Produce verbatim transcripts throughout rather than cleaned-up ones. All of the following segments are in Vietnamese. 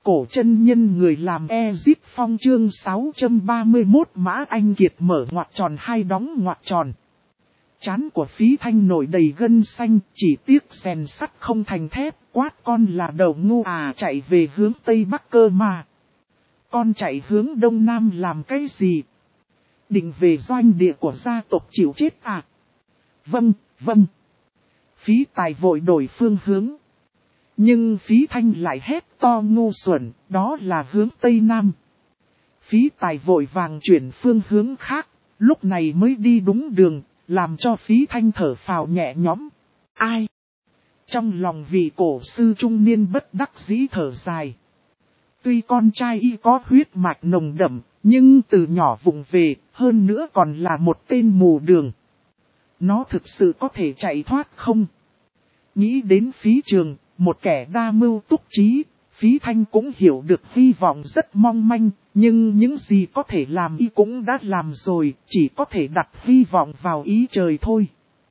cổ chân nhân người làm Ezip Phong chương sáu trăm ba mươi mốt Mã Anh Kiệt mở ngoặc tròn hai đóng ngoặc tròn. Trán của Phí Thanh nổi đầy gân xanh, chỉ tiếc rèn sắt không thành thép, quát con là đầu ngu à, chạy về hướng Tây Bắc cơ mà. Con chạy hướng Đông Nam làm cái gì? Định về doanh địa của gia tộc chịu chết à? Vâng, vâng. Phí Tài vội đổi phương hướng. Nhưng Phí Thanh lại hét to ngu xuẩn, đó là hướng Tây Nam. Phí Tài vội vàng chuyển phương hướng khác, lúc này mới đi đúng đường, làm cho Phí Thanh thở phào nhẹ nhõm. Ai? Trong lòng vị cổ sư trung niên bất đắc dĩ thở dài. Tuy con trai y có huyết mạch nồng đậm, nhưng từ nhỏ vùng về, hơn nữa còn là một tên mù đường. Nó thực sự có thể chạy thoát không? Nghĩ đến Phí Trường, một kẻ đa mưu túc trí, Phí Thanh cũng hiểu được hy vọng rất mong manh, nhưng những gì có thể làm y cũng đã làm rồi, chỉ có thể đặt hy vọng vào ý trời thôi.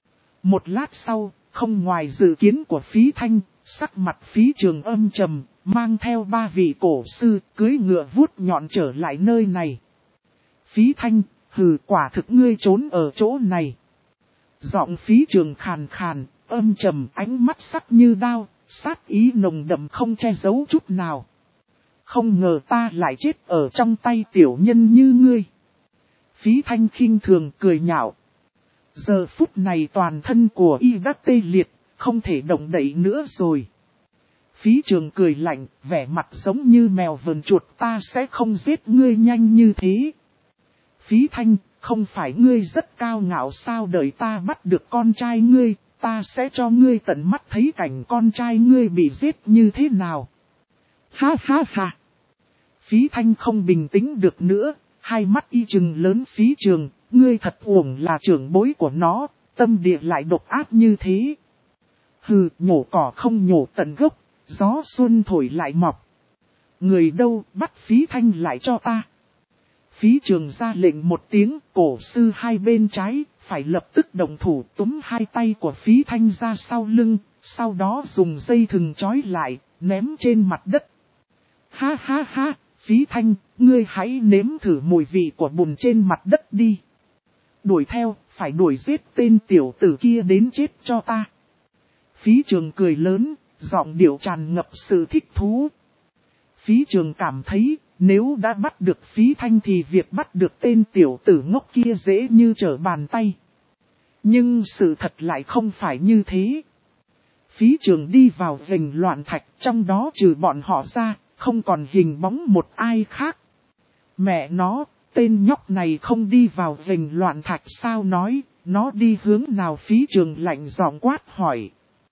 Một lát sau, không ngoài dự kiến của Phí Thanh, sắc mặt Phí Trường âm trầm, mang theo ba vị cổ sư, cưỡi ngựa vuốt nhọn trở lại nơi này. Phí Thanh, hừ, quả thực ngươi trốn ở chỗ này. Giọng Phí Trường khàn khàn, âm trầm, ánh mắt sắc như đao, sát ý nồng đậm không che giấu chút nào. Không ngờ ta lại chết ở trong tay tiểu nhân như ngươi. Phí Thanh khinh thường cười nhạo. Giờ phút này toàn thân của y đã tê liệt, không thể động đậy nữa rồi. Phí Trường cười lạnh, vẻ mặt giống như mèo vờn chuột, ta sẽ không giết ngươi nhanh như thế. Phí Thanh, không phải ngươi rất cao ngạo sao, đợi ta bắt được con trai ngươi, ta sẽ cho ngươi tận mắt thấy cảnh con trai ngươi bị giết như thế nào. Ha ha ha. Phí Thanh không bình tĩnh được nữa, hai mắt y trừng lớn Phí Trường, ngươi thật uổng là trưởng bối của nó, tâm địa lại độc ác như thế. Hừ, nhổ cỏ không nhổ tận gốc, gió xuân thổi lại mọc. Người đâu, bắt Phí Thanh lại cho ta. Phí Trường ra lệnh một tiếng, cổ sư hai bên trái, phải lập tức động thủ túm hai tay của Phí Thanh ra sau lưng, sau đó dùng dây thừng trói lại, ném trên mặt đất. Ha ha ha, Phí Thanh, ngươi hãy nếm thử mùi vị của bùn trên mặt đất đi. Đuổi theo, phải đuổi giết tên tiểu tử kia đến chết cho ta. Phí Trường cười lớn, giọng điệu tràn ngập sự thích thú. Phí Trường cảm thấy, nếu đã bắt được Phí Thanh thì việc bắt được tên tiểu tử ngốc kia dễ như trở bàn tay. Nhưng sự thật lại không phải như thế. Phí Trường đi vào vành loạn thạch, trong đó trừ bọn họ ra, không còn hình bóng một ai khác. Mẹ nó, tên nhóc này không đi vào vành loạn thạch sao nói, nó đi hướng nào? Phí Trường lạnh giọng quát hỏi.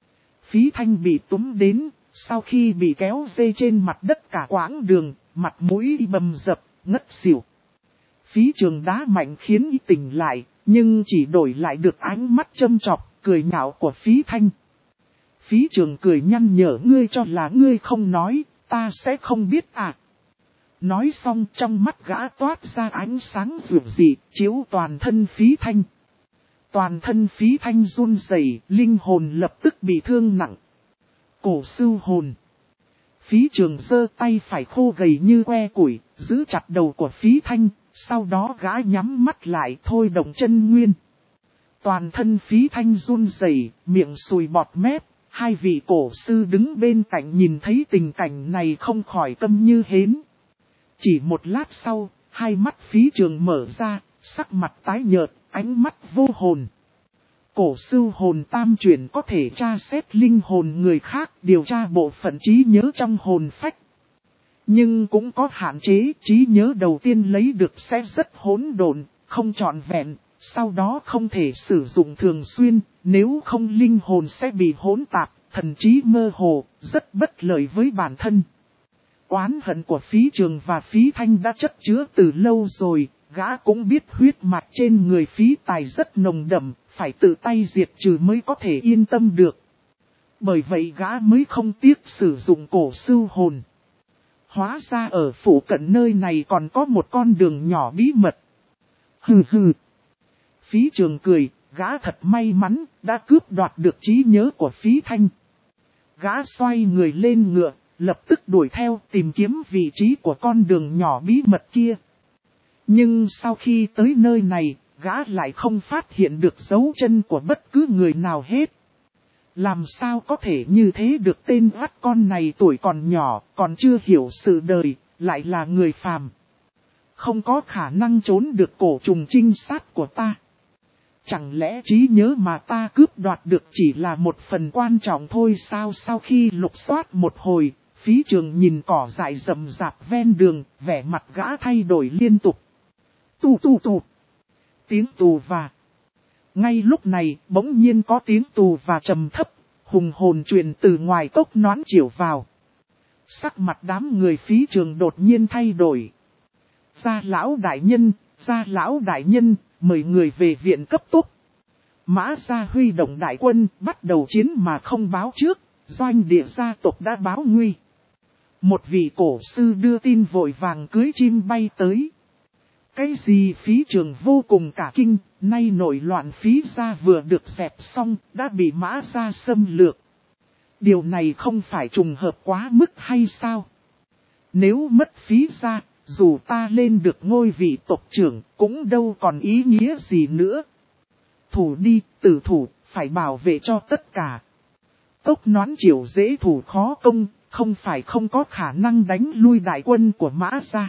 Phí Thanh bị túm đến, sau khi bị kéo dây trên mặt đất cả quãng đường, mặt mũi bầm dập, ngất xỉu. Phí Trường đá mạnh khiến y tỉnh lại, nhưng chỉ đổi lại được ánh mắt châm chọc, cười nhạo của Phí Thanh. Phí Trường cười nhăn nhở, ngươi cho là ngươi không nói, ta sẽ không biết à. Nói xong trong mắt gã toát ra ánh sáng rực dị, chiếu toàn thân Phí Thanh. Toàn thân Phí Thanh run rẩy, linh hồn lập tức bị thương nặng. Cổ sư hồn. Phí Trường giơ tay phải khô gầy như que củi, giữ chặt đầu của Phí Thanh, sau đó gã nhắm mắt lại thôi động chân nguyên. Toàn thân Phí Thanh run rẩy, miệng sùi bọt mép, hai vị cổ sư đứng bên cạnh nhìn thấy tình cảnh này không khỏi câm như hến. Chỉ một lát sau, hai mắt Phí Trường mở ra, sắc mặt tái nhợt, ánh mắt vô hồn. Cổ sư hồn tam chuyển có thể tra xét linh hồn người khác, điều tra bộ phận trí nhớ trong hồn phách. Nhưng cũng có hạn chế, trí nhớ đầu tiên lấy được sẽ rất hỗn độn, không trọn vẹn, sau đó không thể sử dụng thường xuyên, nếu không linh hồn sẽ bị hỗn tạp, thần trí mơ hồ, rất bất lợi với bản thân. Oán hận của Phí Trường và Phí Thanh đã chất chứa từ lâu rồi, gã cũng biết huyết mạch trên người Phí Tài rất nồng đậm, phải tự tay diệt trừ mới có thể yên tâm được. Bởi vậy gã mới không tiếc sử dụng cổ sư hồn. Hóa ra ở phủ cận nơi này còn có một con đường nhỏ bí mật. Hừ hừ. Phí Trường cười, gã thật may mắn, đã cướp đoạt được trí nhớ của Phí Thanh. Gã xoay người lên ngựa, lập tức đuổi theo tìm kiếm vị trí của con đường nhỏ bí mật kia. Nhưng sau khi tới nơi này, gã lại không phát hiện được dấu chân của bất cứ người nào hết. Làm sao có thể như thế được, tên oát con này tuổi còn nhỏ, còn chưa hiểu sự đời, lại là người phàm. Không có khả năng trốn được cổ trùng trinh sát của ta. Chẳng lẽ trí nhớ mà ta cướp đoạt được chỉ là một phần quan trọng thôi sao? Sau khi lục soát một hồi, Phí Trường nhìn cỏ dại rậm rạp ven đường, vẻ mặt gã thay đổi liên tục. Tu tu tu. Tiếng tù và. Ngay lúc này, bỗng nhiên có tiếng tù và trầm thấp, hùng hồn truyền từ ngoài cốc nón chiều vào. Sắc mặt đám người Phí Trường đột nhiên thay đổi. Gia lão đại nhân, gia lão đại nhân, mời người về viện cấp tốc. Mã gia huy động đại quân, bắt đầu chiến mà không báo trước, doanh địa gia tộc đã báo nguy. Một vị cổ sư đưa tin vội vàng cưới chim bay tới. Cái gì? Phí Trường vô cùng cả kinh, nay nổi loạn Phí gia vừa được dẹp xong, đã bị Mã gia xâm lược. Điều này không phải trùng hợp quá mức hay sao? Nếu mất Phí gia, dù ta lên được ngôi vị tộc trưởng, cũng đâu còn ý nghĩa gì nữa. Thủ đi, tử thủ, phải bảo vệ cho tất cả. Cốc nón chiều dễ thủ khó công, không phải không có khả năng đánh lui đại quân của Mã gia.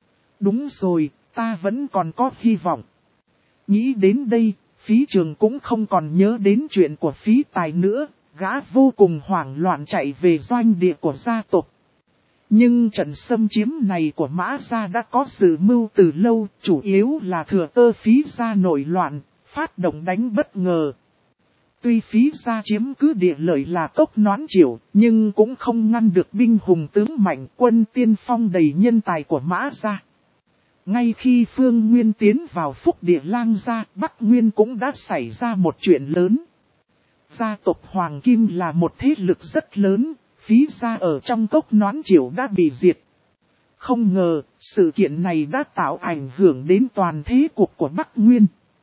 Đúng rồi, ta vẫn còn có hy vọng. Nghĩ đến đây, Phí Trường cũng không còn nhớ đến chuyện của Phí Tài nữa, gã vô cùng hoảng loạn chạy về doanh địa của gia tộc. Nhưng trận xâm chiếm này của Mã gia đã có dự mưu từ lâu, chủ yếu là thừa cơ Phí gia nổi loạn, phát động đánh bất ngờ. Tuy Phí gia chiếm cứ địa lợi là cốc nón chiều, nhưng cũng không ngăn được binh hùng tướng mạnh, quân tiên phong đầy nhân tài của Mã gia. Ngay khi Phương Nguyên tiến vào Phúc Địa Lang gia, Bắc Nguyên cũng đã xảy ra một chuyện lớn. Gia tộc Hoàng Kim là một thế lực rất lớn, Phí gia ở trong cốc nón chiều đã bị diệt. Không ngờ, sự kiện này đã tạo ảnh hưởng đến toàn thế cục của Bắc Nguyên.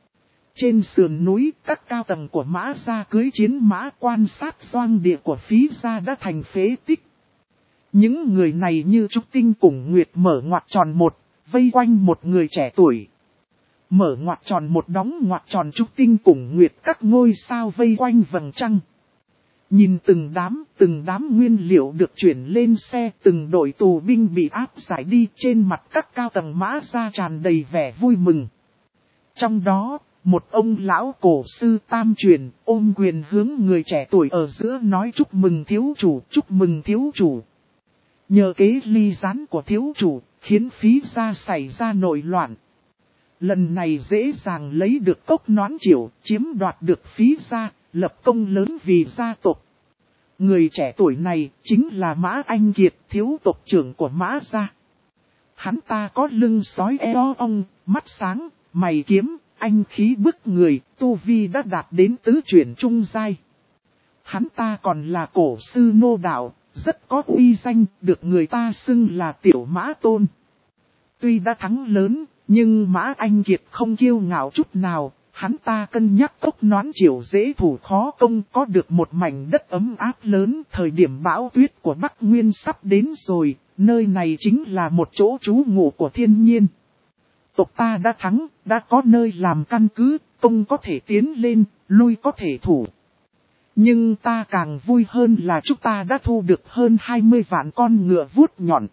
Trên sườn núi, các cao tầng của Mã gia cưới chiến mã quan sát doanh địa của Phí gia đã thành phế tích. Những người này như Trúc Tinh cùng Nguyệt mở ngoặc tròn một, vây quanh một người trẻ tuổi. Mở ngoặc tròn một đóng ngoặc tròn Trúc Tinh cùng Nguyệt các ngôi sao vây quanh vầng trăng. Nhìn từng đám, từng đám nguyên liệu được chuyển lên xe, từng đội tù binh bị áp giải đi, trên mặt các cao tầng Mã gia tràn đầy vẻ vui mừng. Trong đó, một ông lão cổ sư tam truyền, ôm quyền hướng người trẻ tuổi ở giữa nói chúc mừng thiếu chủ, chúc mừng thiếu chủ. Nhờ kế ly gián của thiếu chủ, khiến Phí gia xảy ra nội loạn. Lần này dễ dàng lấy được cốc nón chiều, chiếm đoạt được Phí gia, lập công lớn vì gia tộc. Người trẻ tuổi này chính là Mã Anh Kiệt, thiếu tộc trưởng của Mã gia. Hắn ta có lưng sói eo ong, mắt sáng, mày kiếm, anh khí bức người, tu vi đã đạt đến tứ chuyển trung giai. Hắn ta còn là cổ sư nô đạo, rất có uy danh, được người ta xưng là Tiểu Mã Tôn. Tuy đã thắng lớn, nhưng Mã Anh Kiệt không kiêu ngạo chút nào. Hắn ta cân nhắc cốc nón chiều dễ thủ khó công, có được một mảnh đất ấm áp lớn. Thời điểm bão tuyết của Bắc Nguyên sắp đến rồi, nơi này chính là một chỗ trú ngụ của thiên nhiên. Tộc ta đã thắng, đã có nơi làm căn cứ, công có thể tiến lên, lui có thể thủ. Nhưng ta càng vui hơn là chúng ta đã thu được hơn hai mươi vạn con ngựa vuốt nhọn.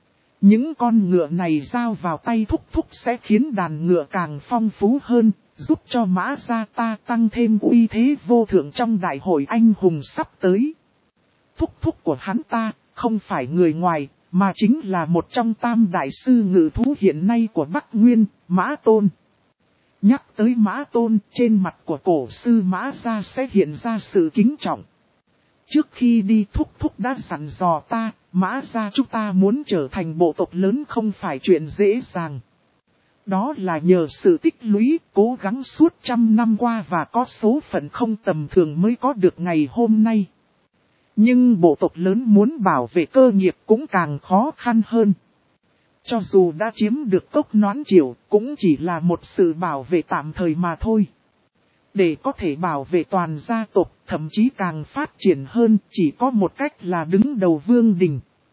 Những con ngựa này giao vào tay thúc thúc sẽ khiến đàn ngựa càng phong phú hơn, giúp cho Mã gia ta tăng thêm uy thế vô thượng trong đại hội anh hùng sắp tới. Thúc thúc của hắn ta, không phải người ngoài, mà chính là một trong tam đại sư ngự thú hiện nay của Bắc Nguyên, Mã Tôn. Nhắc tới Mã Tôn, trên mặt của cổ sư Mã gia sẽ hiện ra sự kính trọng. Trước khi đi thúc thúc đã dặn dò ta, Mã gia chúng ta muốn trở thành bộ tộc lớn không phải chuyện dễ dàng. Đó là nhờ sự tích lũy, cố gắng suốt trăm năm qua và có số phận không tầm thường mới có được ngày hôm nay. Nhưng bộ tộc lớn muốn bảo vệ cơ nghiệp cũng càng khó khăn hơn. Cho dù đã chiếm được cốc nón chiều, cũng chỉ là một sự bảo vệ tạm thời mà thôi. Để có thể bảo vệ toàn gia tộc, thậm chí càng phát triển hơn, chỉ có một cách là đứng đầu vương đình.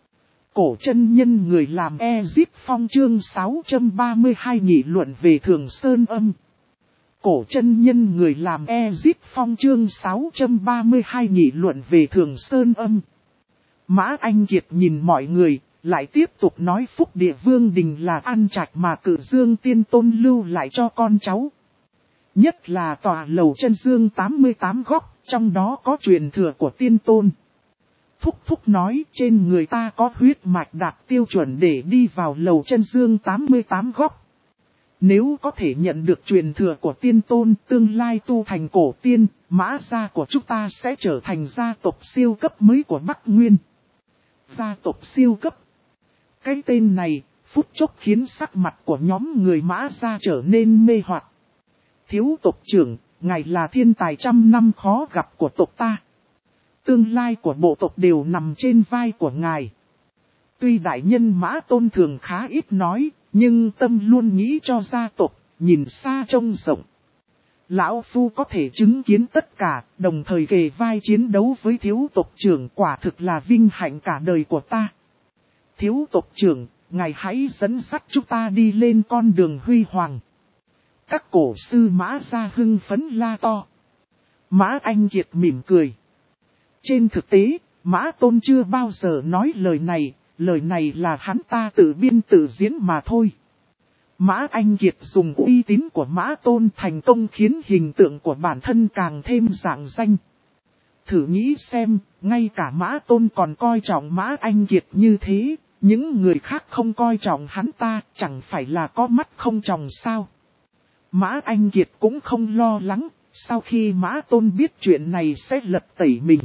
Cổ chân nhân người làm Ezip Phong chương sáu trăm ba mươi hai nghị luận về Thường Sơn Âm. Cổ chân nhân người làm Ezip Phong chương sáu trăm ba mươi hai nghị luận về Thường Sơn Âm. Mã Anh Kiệt nhìn mọi người, lại tiếp tục nói Phúc Địa Vương Đình là ăn trạch mà Cự Dương Tiên Tôn lưu lại cho con cháu. Nhất là tòa lầu chân dương tám mươi tám góc, trong đó có truyền thừa của Tiên Tôn. Phúc Phúc nói trên người ta có huyết mạch đạt tiêu chuẩn để đi vào lầu chân dương tám mươi tám góc. Nếu có thể nhận được truyền thừa của Tiên Tôn, tương lai tu thành cổ tiên, Mã gia của chúng ta sẽ trở thành gia tộc siêu cấp mới của Bắc Nguyên. Gia tộc siêu cấp. Cái tên này, phút chốc khiến sắc mặt của nhóm người Mã gia trở nên mê hoặc. Thiếu tộc trưởng, ngài là thiên tài trăm năm khó gặp của tộc ta. Tương lai của bộ tộc đều nằm trên vai của ngài. Tuy đại nhân Mã Tôn thường khá ít nói, nhưng tâm luôn nghĩ cho gia tộc, nhìn xa trông rộng. Lão Phu có thể chứng kiến tất cả, đồng thời kề vai chiến đấu với thiếu tộc trưởng, quả thực là vinh hạnh cả đời của ta. Thiếu tộc trưởng, ngài hãy dẫn dắt chúng ta đi lên con đường huy hoàng. Các cổ sư Mã gia hưng phấn la to. Mã Anh Kiệt mỉm cười. Trên thực tế, Mã Tôn chưa bao giờ nói lời này, lời này là hắn ta tự biên tự diễn mà thôi. Mã Anh Kiệt dùng uy tín của Mã Tôn thành công khiến hình tượng của bản thân càng thêm rạng danh. Thử nghĩ xem, ngay cả Mã Tôn còn coi trọng Mã Anh Kiệt như thế, những người khác không coi trọng hắn ta, chẳng phải là có mắt không tròng sao. Mã Anh Kiệt cũng không lo lắng, sau khi Mã Tôn biết chuyện này sẽ lật tẩy mình.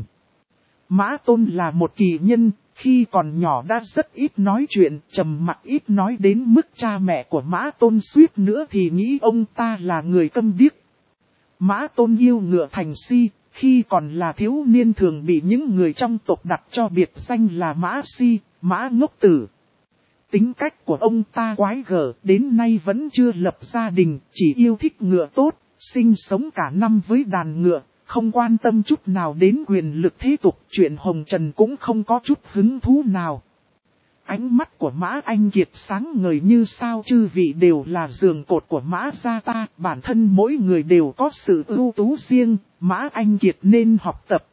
Mã Tôn là một kỳ nhân, khi còn nhỏ đã rất ít nói chuyện, trầm mặc ít nói đến mức cha mẹ của Mã Tôn suýt nữa thì nghĩ ông ta là người câm điếc. Mã Tôn yêu ngựa thành si, khi còn là thiếu niên thường bị những người trong tộc đặt cho biệt danh là Mã Si, Mã Ngốc Tử. Tính cách của ông ta quái gở, đến nay vẫn chưa lập gia đình, chỉ yêu thích ngựa tốt, sinh sống cả năm với đàn ngựa, không quan tâm chút nào đến quyền lực thế tục, chuyện hồng trần cũng không có chút hứng thú nào. Ánh mắt của Mã Anh Kiệt sáng ngời như sao, chư vị đều là giường cột của Mã gia ta, bản thân mỗi người đều có sự ưu tú riêng, Mã Anh Kiệt nên học tập.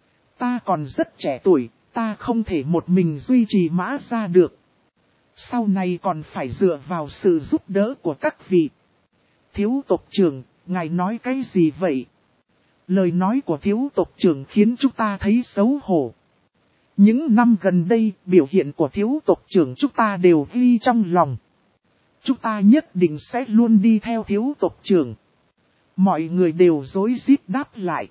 Ta còn rất trẻ tuổi, ta không thể một mình duy trì Mã gia được. Sau này còn phải dựa vào sự giúp đỡ của các vị. Thiếu tộc trưởng, ngài nói cái gì vậy? Lời nói của thiếu tộc trưởng khiến chúng ta thấy xấu hổ. Những năm gần đây, biểu hiện của thiếu tộc trưởng chúng ta đều ghi trong lòng. Chúng ta nhất định sẽ luôn đi theo thiếu tộc trưởng. Mọi người đều rối rít đáp lại.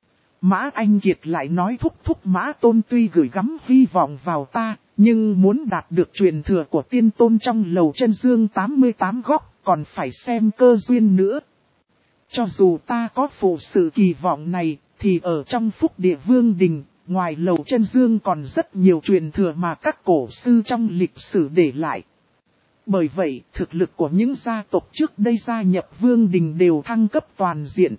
Mã Anh Kiệt lại nói thúc thúc Mã Tôn tuy gửi gắm hy vọng vào ta, nhưng muốn đạt được truyền thừa của Tiên Tôn trong lầu chân dương tám mươi tám góc, còn phải xem cơ duyên nữa. Cho dù ta có phụ sự kỳ vọng này, thì ở trong Phúc Địa Vương Đình, ngoài lầu chân dương còn rất nhiều truyền thừa mà các cổ sư trong lịch sử để lại. Bởi vậy, thực lực của những gia tộc trước đây gia nhập Vương Đình đều thăng cấp toàn diện.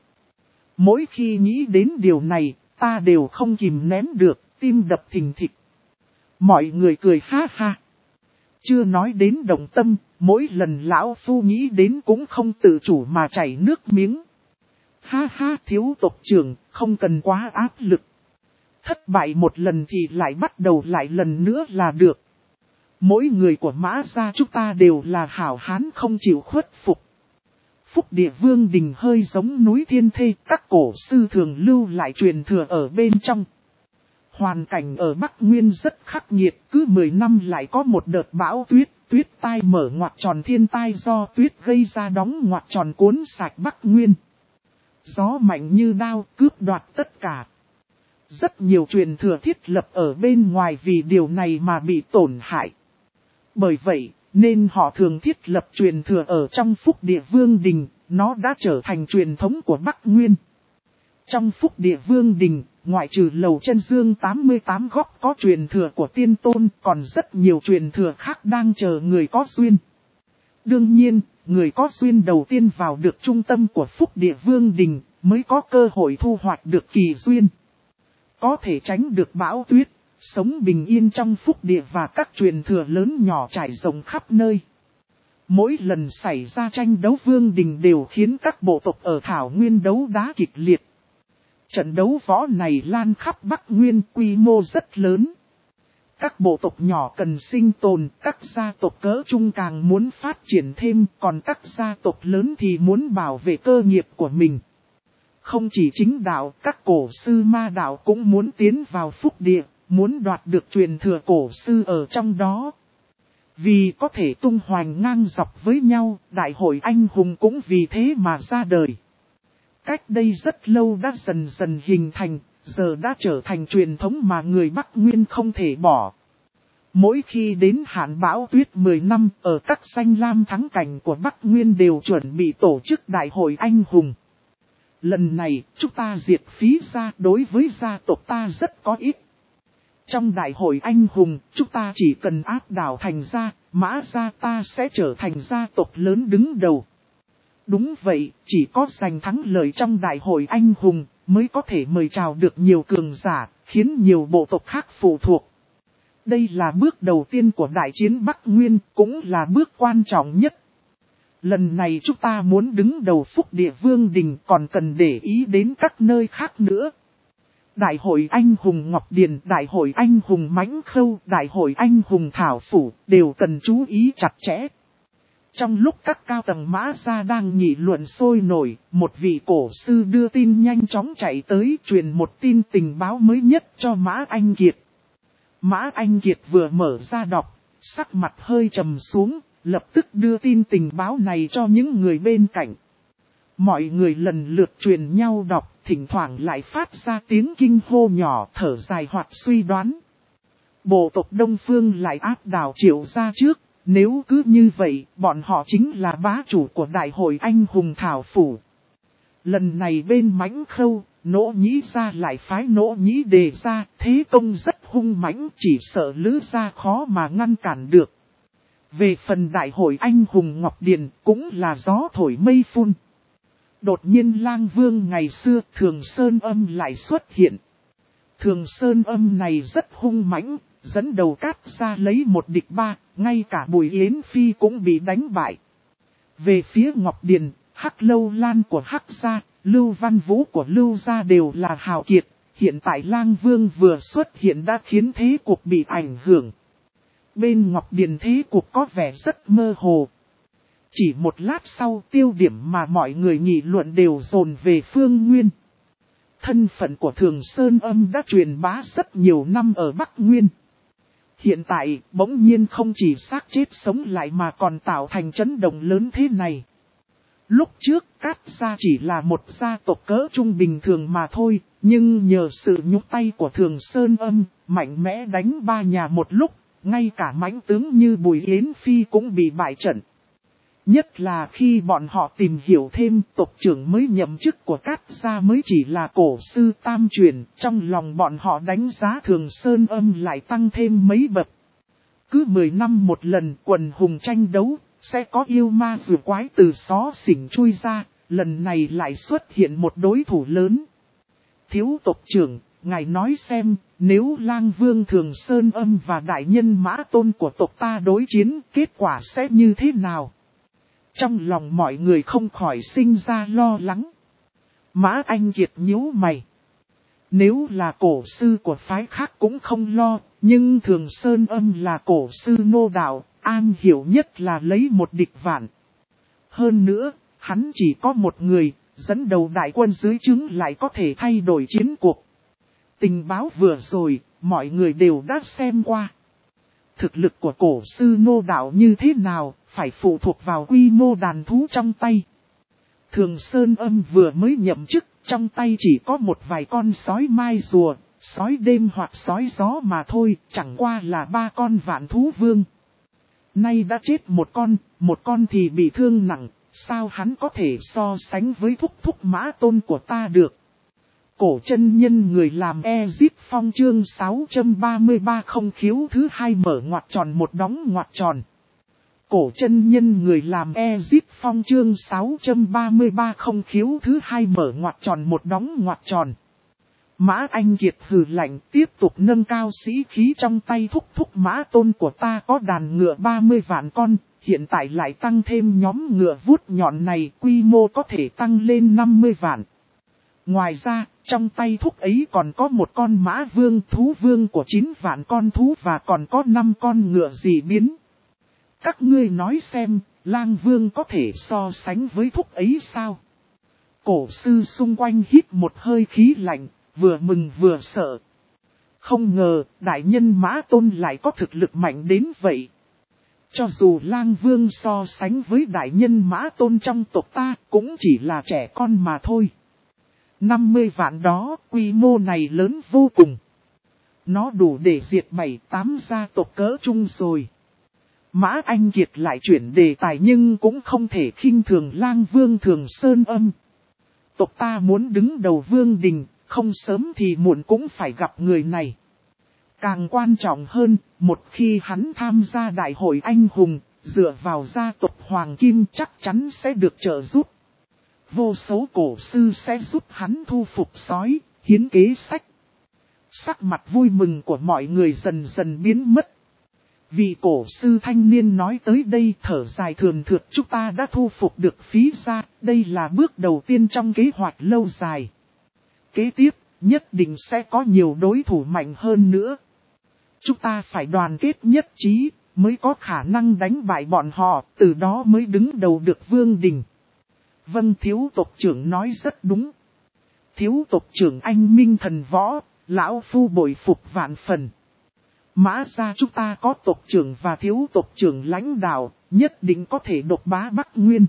Mỗi khi nghĩ đến điều này, ta đều không kìm nén được, tim đập thình thịch. Mọi người cười ha ha. Chưa nói đến đồng tâm, mỗi lần lão phu nghĩ đến cũng không tự chủ mà chảy nước miếng. Ha ha, thiếu tộc trưởng, không cần quá áp lực. Thất bại một lần thì lại bắt đầu lại lần nữa là được. Mỗi người của Mã gia chúng ta đều là hảo hán không chịu khuất phục. Phúc Địa Vương Đình hơi giống núi Thiên Thê, các cổ sư thường lưu lại truyền thừa ở bên trong. Hoàn cảnh ở Bắc Nguyên rất khắc nghiệt, cứ mười năm lại có một đợt bão tuyết, tuyết tai mở ngoặc tròn, thiên tai do tuyết gây ra đóng ngoặc tròn cuốn sạch Bắc Nguyên. Gió mạnh như đao, cướp đoạt tất cả. Rất nhiều truyền thừa thiết lập ở bên ngoài vì điều này mà bị tổn hại. Bởi vậy, nên họ thường thiết lập truyền thừa ở trong Phúc Địa Vương Đình, nó đã trở thành truyền thống của Bắc Nguyên. Trong Phúc Địa Vương Đình, ngoại trừ lầu chân dương tám mươi tám góc có truyền thừa của Tiên Tôn, còn rất nhiều truyền thừa khác đang chờ người có duyên. Đương nhiên, người có duyên đầu tiên vào được trung tâm của Phúc Địa Vương Đình, mới có cơ hội thu hoạch được kỳ duyên. Có thể tránh được bão tuyết, Sống bình yên trong phúc địa và các truyền thừa lớn nhỏ trải rộng khắp nơi. Mỗi lần xảy ra tranh đấu vương đình đều khiến các bộ tộc ở Thảo Nguyên đấu đá kịch liệt. Trận đấu võ này lan khắp Bắc Nguyên, quy mô rất lớn. Các bộ tộc nhỏ cần sinh tồn, các gia tộc cỡ trung càng muốn phát triển thêm, còn các gia tộc lớn thì muốn bảo vệ cơ nghiệp của mình. Không chỉ chính đạo, các cổ sư ma đạo cũng muốn tiến vào phúc địa, muốn đoạt được truyền thừa cổ sư ở trong đó. Vì có thể tung hoành ngang dọc với nhau, đại hội anh hùng cũng vì thế mà ra đời. Cách đây rất lâu đã dần dần hình thành, giờ đã trở thành truyền thống mà người Bắc Nguyên không thể bỏ. Mỗi khi đến hạn bão tuyết mười năm, ở các danh lam thắng cảnh của Bắc Nguyên đều chuẩn bị tổ chức đại hội anh hùng. Lần này, chúng ta diệt phí gia đối với gia tộc ta rất có ích. Trong đại hội anh hùng, chúng ta chỉ cần áp đảo thành gia, Mã gia ta sẽ trở thành gia tộc lớn đứng đầu. Đúng vậy, chỉ có giành thắng lợi trong đại hội anh hùng, mới có thể mời chào được nhiều cường giả, khiến nhiều bộ tộc khác phụ thuộc. Đây là bước đầu tiên của đại chiến Bắc Nguyên, cũng là bước quan trọng nhất. Lần này chúng ta muốn đứng đầu phúc địa vương đình còn cần để ý đến các nơi khác nữa. Đại hội anh hùng Ngọc Điền, đại hội anh hùng Mãnh Khâu, đại hội anh hùng Thảo Phủ đều cần chú ý chặt chẽ. Trong lúc các cao tầng Mã gia đang nghị luận sôi nổi, một vị cổ sư đưa tin nhanh chóng chạy tới truyền một tin tình báo mới nhất cho Mã Anh Kiệt. Mã Anh Kiệt vừa mở ra đọc, sắc mặt hơi trầm xuống, lập tức đưa tin tình báo này cho những người bên cạnh. Mọi người lần lượt truyền nhau đọc, thỉnh thoảng lại phát ra tiếng kinh hô nhỏ, thở dài hoặc suy đoán. Bộ tộc Đông Phương lại áp đảo Triệu gia trước, nếu cứ như vậy, bọn họ chính là bá chủ của đại hội anh hùng Thảo Phủ. Lần này bên Mãnh Khâu, Nỗ Nhĩ gia lại phái Nỗ Nhĩ đề ra, thế công rất hung mãnh, chỉ sợ Lữ gia khó mà ngăn cản được. Về phần đại hội anh hùng Ngọc Điền, cũng là gió thổi mây phun. Đột nhiên Lang Vương ngày xưa Thường Sơn Âm lại xuất hiện. Thường Sơn Âm này rất hung mãnh, dẫn đầu Cát gia lấy một địch ba, ngay cả Bùi Yến Phi cũng bị đánh bại. Về phía Ngọc Điền, Hắc Lâu Lan của Hắc gia, Lưu Văn Vũ của Lưu gia đều là hào kiệt, hiện tại Lang Vương vừa xuất hiện đã khiến thế cuộc bị ảnh hưởng. Bên Ngọc Điền thế cuộc có vẻ rất mơ hồ. Chỉ một lát sau tiêu điểm mà mọi người nghị luận đều dồn về Phương Nguyên. Thân phận của Thường Sơn Âm đã truyền bá rất nhiều năm ở Bắc Nguyên. Hiện tại bỗng nhiên không chỉ xác chết sống lại mà còn tạo thành chấn động lớn thế này. Lúc trước Cát gia chỉ là một gia tộc cỡ trung bình thường mà thôi, nhưng nhờ sự nhúc tay của Thường Sơn Âm, mạnh mẽ đánh ba nhà một lúc, ngay cả mãnh tướng như Bùi Yến Phi cũng bị bại trận. Nhất là khi bọn họ tìm hiểu thêm tộc trưởng mới nhậm chức của Cát gia mới chỉ là cổ sư tam truyền, trong lòng bọn họ đánh giá Thường Sơn Âm lại tăng thêm mấy bậc. Cứ mười năm một lần quần hùng tranh đấu, sẽ có yêu ma rùa quái từ xó xỉnh chui ra, lần này lại xuất hiện một đối thủ lớn. Thiếu tộc trưởng, ngài nói xem, nếu Lang Vương Thường Sơn Âm và đại nhân Mã Tôn của tộc ta đối chiến, kết quả sẽ như thế nào? Trong lòng mọi người không khỏi sinh ra lo lắng. Mã Anh Kiệt nhíu mày. Nếu là cổ sư của phái khác cũng không lo, nhưng Thường Sơn Âm là cổ sư nô đạo, an hiểu nhất là lấy một địch vạn. Hơn nữa, hắn chỉ có một người, dẫn đầu đại quân dưới trướng lại có thể thay đổi chiến cuộc. Tình báo vừa rồi, mọi người đều đã xem qua. Thực lực của cổ sư nô đạo như thế nào, phải phụ thuộc vào quy mô đàn thú trong tay. Thường Sơn Âm vừa mới nhậm chức, trong tay chỉ có một vài con sói mai rùa, sói đêm hoặc sói gió mà thôi, chẳng qua là ba con vạn thú vương. Nay đã chết một con, một con thì bị thương nặng, sao hắn có thể so sánh với thúc thúc Mã Tôn của ta được. Cổ chân nhân người làm Ezip Phong chương sáu trăm ba mươi ba không khiếu thứ hai mở ngoặc tròn một đóng ngoặc tròn. Cổ chân nhân người làm Ezip Phong chương sáu trăm ba mươi ba không khiếu thứ hai mở ngoặc tròn một đóng ngoặc tròn. Mã Anh Kiệt hừ lạnh tiếp tục nâng cao sĩ khí trong tay, thúc thúc Mã Tôn của ta có đàn ngựa ba mươi vạn con, hiện tại lại tăng thêm nhóm ngựa vuốt nhọn này, quy mô có thể tăng lên năm mươi vạn. Ngoài ra, trong tay thúc ấy còn có một con mã vương, thú vương của chín vạn con thú và còn có năm con ngựa dị biến. Các ngươi nói xem, Lang Vương có thể so sánh với thúc ấy sao? Cổ sư xung quanh hít một hơi khí lạnh, vừa mừng vừa sợ. Không ngờ, đại nhân Mã Tôn lại có thực lực mạnh đến vậy. Cho dù Lang Vương so sánh với đại nhân Mã Tôn trong tộc ta, cũng chỉ là trẻ con mà thôi. năm mươi vạn đó, quy mô này lớn vô cùng. Nó đủ để diệt bảy tám gia tộc cỡ chung rồi. Mã Anh Kiệt lại chuyển đề tài nhưng cũng không thể khinh thường Lang Vương Thường Sơn Âm. Tộc ta muốn đứng đầu vương đình, không sớm thì muộn cũng phải gặp người này. Càng quan trọng hơn, một khi hắn tham gia đại hội anh hùng, dựa vào gia tộc Hoàng Kim chắc chắn sẽ được trợ giúp. Vô số cổ sư sẽ giúp hắn thu phục sói, hiến kế sách. Sắc mặt vui mừng của mọi người dần dần biến mất. Vị cổ sư thanh niên nói tới đây thở dài thườn thượt, chúng ta đã thu phục được phí gia, đây là bước đầu tiên trong kế hoạch lâu dài. Kế tiếp, nhất định sẽ có nhiều đối thủ mạnh hơn nữa. Chúng ta phải đoàn kết nhất trí, mới có khả năng đánh bại bọn họ, từ đó mới đứng đầu được vương đình. Vâng, thiếu tộc trưởng nói rất đúng. Thiếu tộc trưởng anh minh thần võ, lão phu bội phục vạn phần. Mã gia chúng ta có tộc trưởng và thiếu tộc trưởng lãnh đạo, nhất định có thể độc bá Bắc Nguyên.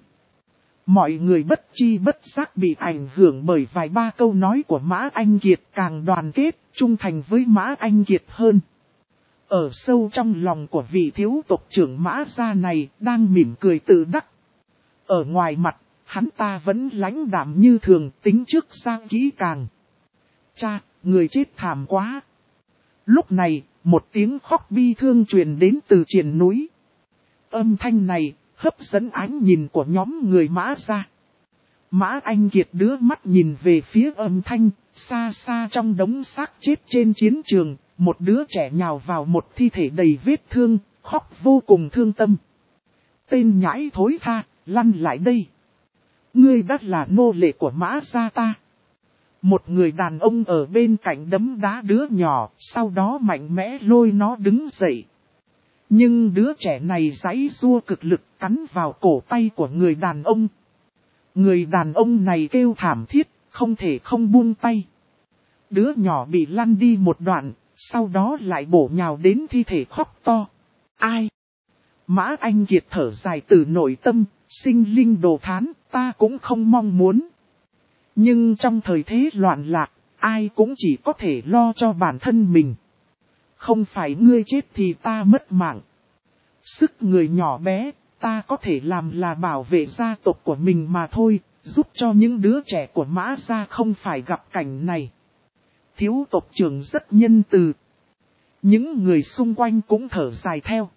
Mọi người bất chi bất giác bị ảnh hưởng bởi vài ba câu nói của Mã Anh Kiệt, càng đoàn kết, trung thành với Mã Anh Kiệt hơn. Ở sâu trong lòng của vị thiếu tộc trưởng Mã gia này đang mỉm cười tự đắc. Ở ngoài mặt, hắn ta vẫn lãnh đạm như thường, tính trước sang kỹ càng. Cha, người chết thảm quá. Lúc này, một tiếng khóc bi thương truyền đến từ triền núi. Âm thanh này hấp dẫn ánh nhìn của nhóm người Mã gia. Mã Anh Kiệt đưa mắt nhìn về phía âm thanh, xa xa trong đống xác chết trên chiến trường, một đứa trẻ nhào vào một thi thể đầy vết thương, khóc vô cùng thương tâm. Tên nhãi thối tha, lăn lại đây. Ngươi đã là nô lệ của Mã gia ta. Một người đàn ông ở bên cạnh đấm đá đứa nhỏ, sau đó mạnh mẽ lôi nó đứng dậy. Nhưng đứa trẻ này giãy giụa cực lực cắn vào cổ tay của người đàn ông. Người đàn ông này kêu thảm thiết, không thể không buông tay. Đứa nhỏ bị lăn đi một đoạn, sau đó lại bổ nhào đến thi thể khóc to. Ai? Mã Anh Kiệt thở dài từ nội tâm, sinh linh đồ thán, ta cũng không mong muốn. Nhưng trong thời thế loạn lạc, ai cũng chỉ có thể lo cho bản thân mình. Không phải ngươi chết thì ta mất mạng. Sức người nhỏ bé, ta có thể làm là bảo vệ gia tộc của mình mà thôi, giúp cho những đứa trẻ của Mã gia không phải gặp cảnh này. Thiếu tộc trưởng rất nhân từ. Những người xung quanh cũng thở dài theo.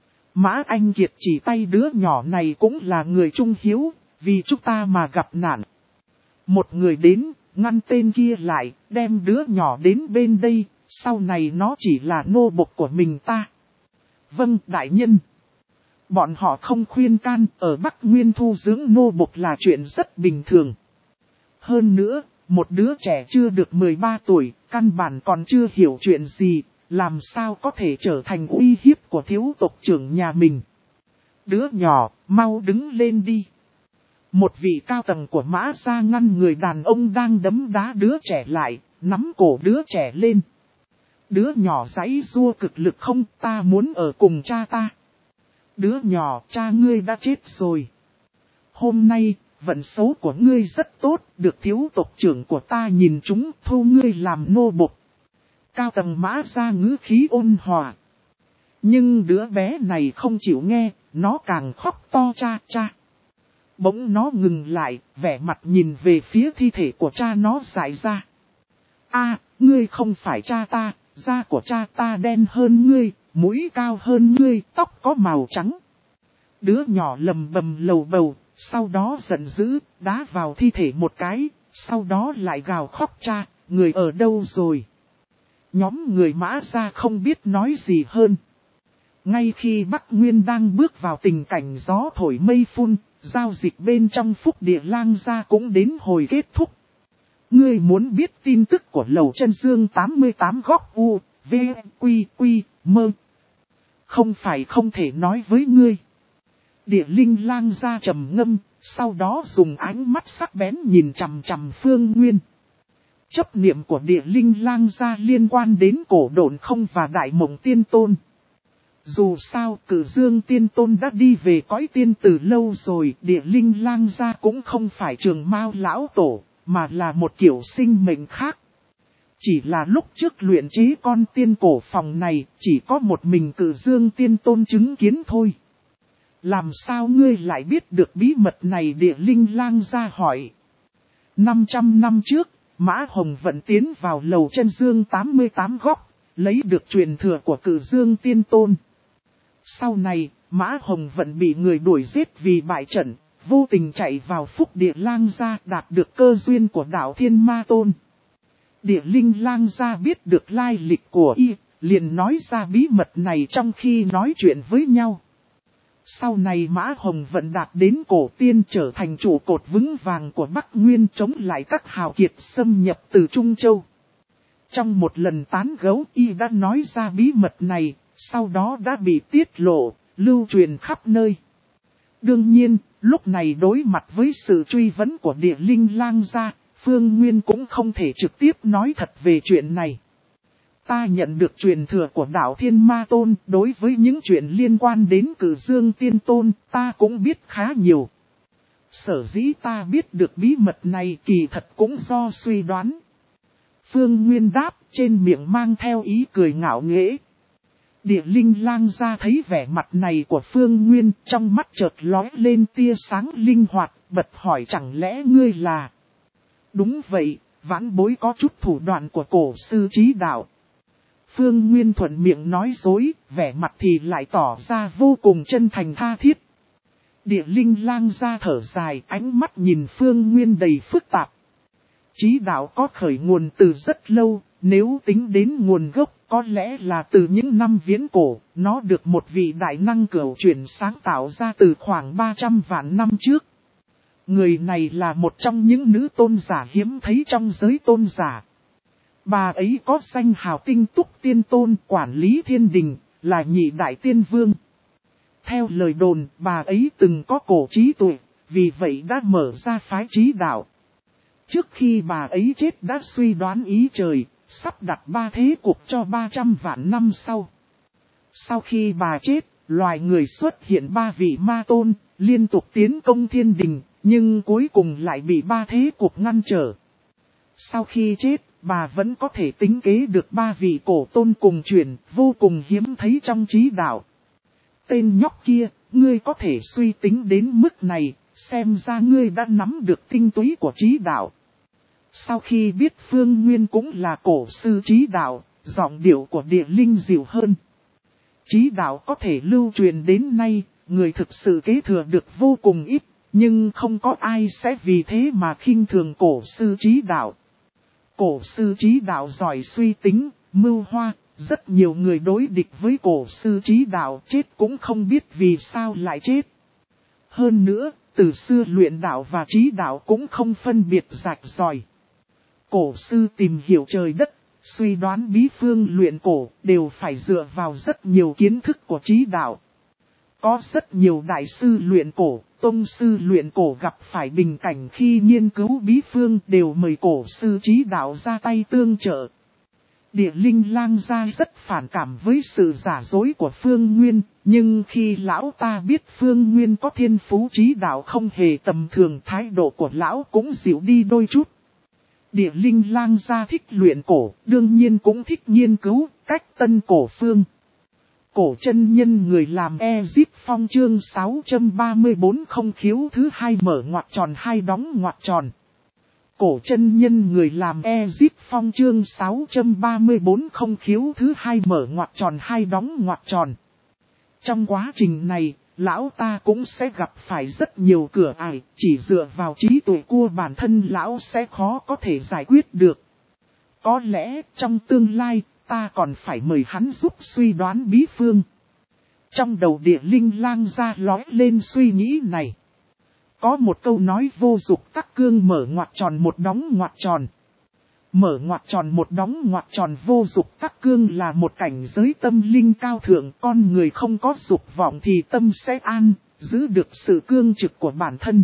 Mã Anh Kiệt chỉ tay đứa nhỏ này cũng là người trung hiếu, vì chúng ta mà gặp nạn. Một người đến, ngăn tên kia lại, đem đứa nhỏ đến bên đây, sau này nó chỉ là nô bộc của mình ta. Vâng, đại nhân. Bọn họ không khuyên can, ở Bắc Nguyên thu dưỡng nô bộc là chuyện rất bình thường. Hơn nữa, một đứa trẻ chưa được mười ba tuổi, căn bản còn chưa hiểu chuyện gì, làm sao có thể trở thành uy hiếp của thiếu tộc trưởng nhà mình. Đứa nhỏ, mau đứng lên đi. Một vị cao tầng của Mã gia ngăn người đàn ông đang đấm đá đứa trẻ lại, nắm cổ đứa trẻ lên. Đứa nhỏ giãy giụa cực lực, không, ta muốn ở cùng cha ta. Đứa nhỏ, cha ngươi đã chết rồi. Hôm nay, vận số của ngươi rất tốt, được thiếu tộc trưởng của ta nhìn chúng, thu ngươi làm nô bộc. Cao tầng Mã gia ngữ khí ôn hòa. Nhưng đứa bé này không chịu nghe, nó càng khóc to cha cha. Bỗng nó ngừng lại, vẻ mặt nhìn về phía thi thể của cha nó dại ra. A, ngươi không phải cha ta, da của cha ta đen hơn ngươi, mũi cao hơn ngươi, tóc có màu trắng. Đứa nhỏ lầm bầm lầu bầu, sau đó giận dữ, đá vào thi thể một cái, sau đó lại gào khóc cha, người ở đâu rồi? Nhóm người Mã Gia không biết nói gì hơn. Ngay khi Bắc Nguyên đang bước vào tình cảnh gió thổi mây phun, giao dịch bên trong Phúc Địa Lang Gia cũng đến hồi kết thúc. Ngươi muốn biết tin tức của Lầu Chân Dương tám mươi tám góc U, V, Quy, Quy, Mơ. Không phải không thể nói với ngươi. Địa Linh Lang Gia trầm ngâm, sau đó dùng ánh mắt sắc bén nhìn chằm chằm Phương Nguyên. Chấp niệm của Địa Linh Lang Gia liên quan đến Cổ Độn Không và Đại Mộng Tiên Tôn. Dù sao Cử Dương Tiên Tôn đã đi về cõi tiên từ lâu rồi, Địa Linh Lang Gia cũng không phải Trường Mao lão tổ, mà là một kiểu sinh mệnh khác. Chỉ là lúc trước luyện chế con tiên cổ phòng này, chỉ có một mình Cử Dương Tiên Tôn chứng kiến thôi. Làm sao ngươi lại biết được bí mật này? Địa Linh Lang Gia hỏi. năm trăm năm trước, Mã Hồng Vận tiến vào Lầu Chân Dương tám mươi tám góc, lấy được truyền thừa của Cử Dương Tiên Tôn. Sau này, Mã Hồng Vận bị người đuổi giết vì bại trận, vô tình chạy vào Phúc Địa Lang Gia đạt được cơ duyên của đạo Thiên Ma Tôn. Địa Linh Lang Gia biết được lai lịch của y, liền nói ra bí mật này trong khi nói chuyện với nhau. Sau này Mã Hồng Vận đạt đến cổ tiên trở thành trụ cột vững vàng của Bắc Nguyên chống lại các hào kiệt xâm nhập từ Trung Châu. Trong một lần tán gẫu y đã nói ra bí mật này, sau đó đã bị tiết lộ, lưu truyền khắp nơi. Đương nhiên, lúc này đối mặt với sự truy vấn của Địa Linh Lang Gia, Phương Nguyên cũng không thể trực tiếp nói thật về chuyện này. Ta nhận được truyền thừa của đạo Thiên Ma Tôn, đối với những chuyện liên quan đến Cử Dương Tiên Tôn, ta cũng biết khá nhiều. Sở dĩ ta biết được bí mật này kỳ thật cũng do suy đoán. Phương Nguyên đáp, trên miệng mang theo ý cười ngạo nghễ. Địa Linh Lang Gia thấy vẻ mặt này của Phương Nguyên, trong mắt chợt lóe lên tia sáng linh hoạt, bật hỏi chẳng lẽ ngươi là... Đúng vậy, vãn bối có chút thủ đoạn của cổ sư trí đạo. Phương Nguyên thuận miệng nói dối, vẻ mặt thì lại tỏ ra vô cùng chân thành tha thiết. Địa Linh Lang Gia thở dài, ánh mắt nhìn Phương Nguyên đầy phức tạp. Trí đạo có khởi nguồn từ rất lâu, nếu tính đến nguồn gốc, có lẽ là từ những năm viễn cổ, nó được một vị đại năng cửu chuyển sáng tạo ra từ khoảng ba trăm vạn năm trước. Người này là một trong những nữ tôn giả hiếm thấy trong giới tôn giả. Bà ấy có danh hào Tinh Túc Tiên Tôn, quản lý thiên đình, là nhị đại tiên vương. Theo lời đồn, bà ấy từng có cổ trí tuệ, vì vậy đã mở ra phái trí đạo. Trước khi bà ấy chết đã suy đoán ý trời, sắp đặt ba thế cuộc cho ba trăm vạn năm sau. Sau khi bà chết, loài người xuất hiện ba vị ma tôn, liên tục tiến công thiên đình, nhưng cuối cùng lại bị ba thế cuộc ngăn trở. Sau khi chết, bà vẫn có thể tính kế được ba vị cổ tôn cùng truyền, vô cùng hiếm thấy trong trí đạo. Tên nhóc kia, ngươi có thể suy tính đến mức này, xem ra ngươi đã nắm được tinh túy của trí đạo. Sau khi biết Phương Nguyên cũng là cổ sư trí đạo, giọng điệu của Địa Linh dịu hơn. Trí đạo có thể lưu truyền đến nay, người thực sự kế thừa được vô cùng ít, nhưng không có ai sẽ vì thế mà khinh thường cổ sư trí đạo. Cổ sư trí đạo giỏi suy tính, mưu hoa, rất nhiều người đối địch với cổ sư trí đạo chết cũng không biết vì sao lại chết. Hơn nữa, từ xưa luyện đạo và trí đạo cũng không phân biệt rạch ròi. Cổ sư tìm hiểu trời đất, suy đoán bí phương luyện cổ, đều phải dựa vào rất nhiều kiến thức của trí đạo. Có rất nhiều đại sư luyện cổ, tông sư luyện cổ gặp phải bình cảnh khi nghiên cứu bí phương đều mời cổ sư trí đạo ra tay tương trợ. Địa Linh Lang Gia rất phản cảm với sự giả dối của Phương Nguyên, nhưng khi lão ta biết Phương Nguyên có thiên phú trí đạo không hề tầm thường, thái độ của lão cũng dịu đi đôi chút. Địa Linh Lang Gia thích luyện cổ, đương nhiên cũng thích nghiên cứu cách tân cổ phương. Cổ chân nhân người làm Ezip Phong chương sáu trăm ba mươi bốn không khiếu thứ hai mở ngoặc tròn hai đóng ngoặc tròn. Cổ chân nhân người làm Ezip Phong chương sáu trăm ba mươi bốn không khiếu thứ hai mở ngoặc tròn hai đóng ngoặc tròn. Trong quá trình này, lão ta cũng sẽ gặp phải rất nhiều cửa ải, chỉ dựa vào trí tuệ của bản thân lão sẽ khó có thể giải quyết được. Có lẽ trong tương lai, ta còn phải mời hắn giúp suy đoán bí phương. Trong đầu Địa Linh Lang ra lóe lên suy nghĩ này. Có một câu nói vô dục tắc cương mở ngoặc tròn một đóng ngoặc tròn. Mở ngoặc tròn một đóng ngoặc tròn vô dục tắc cương là một cảnh giới tâm linh cao thượng. Con người không có dục vọng thì tâm sẽ an, giữ được sự cương trực của bản thân.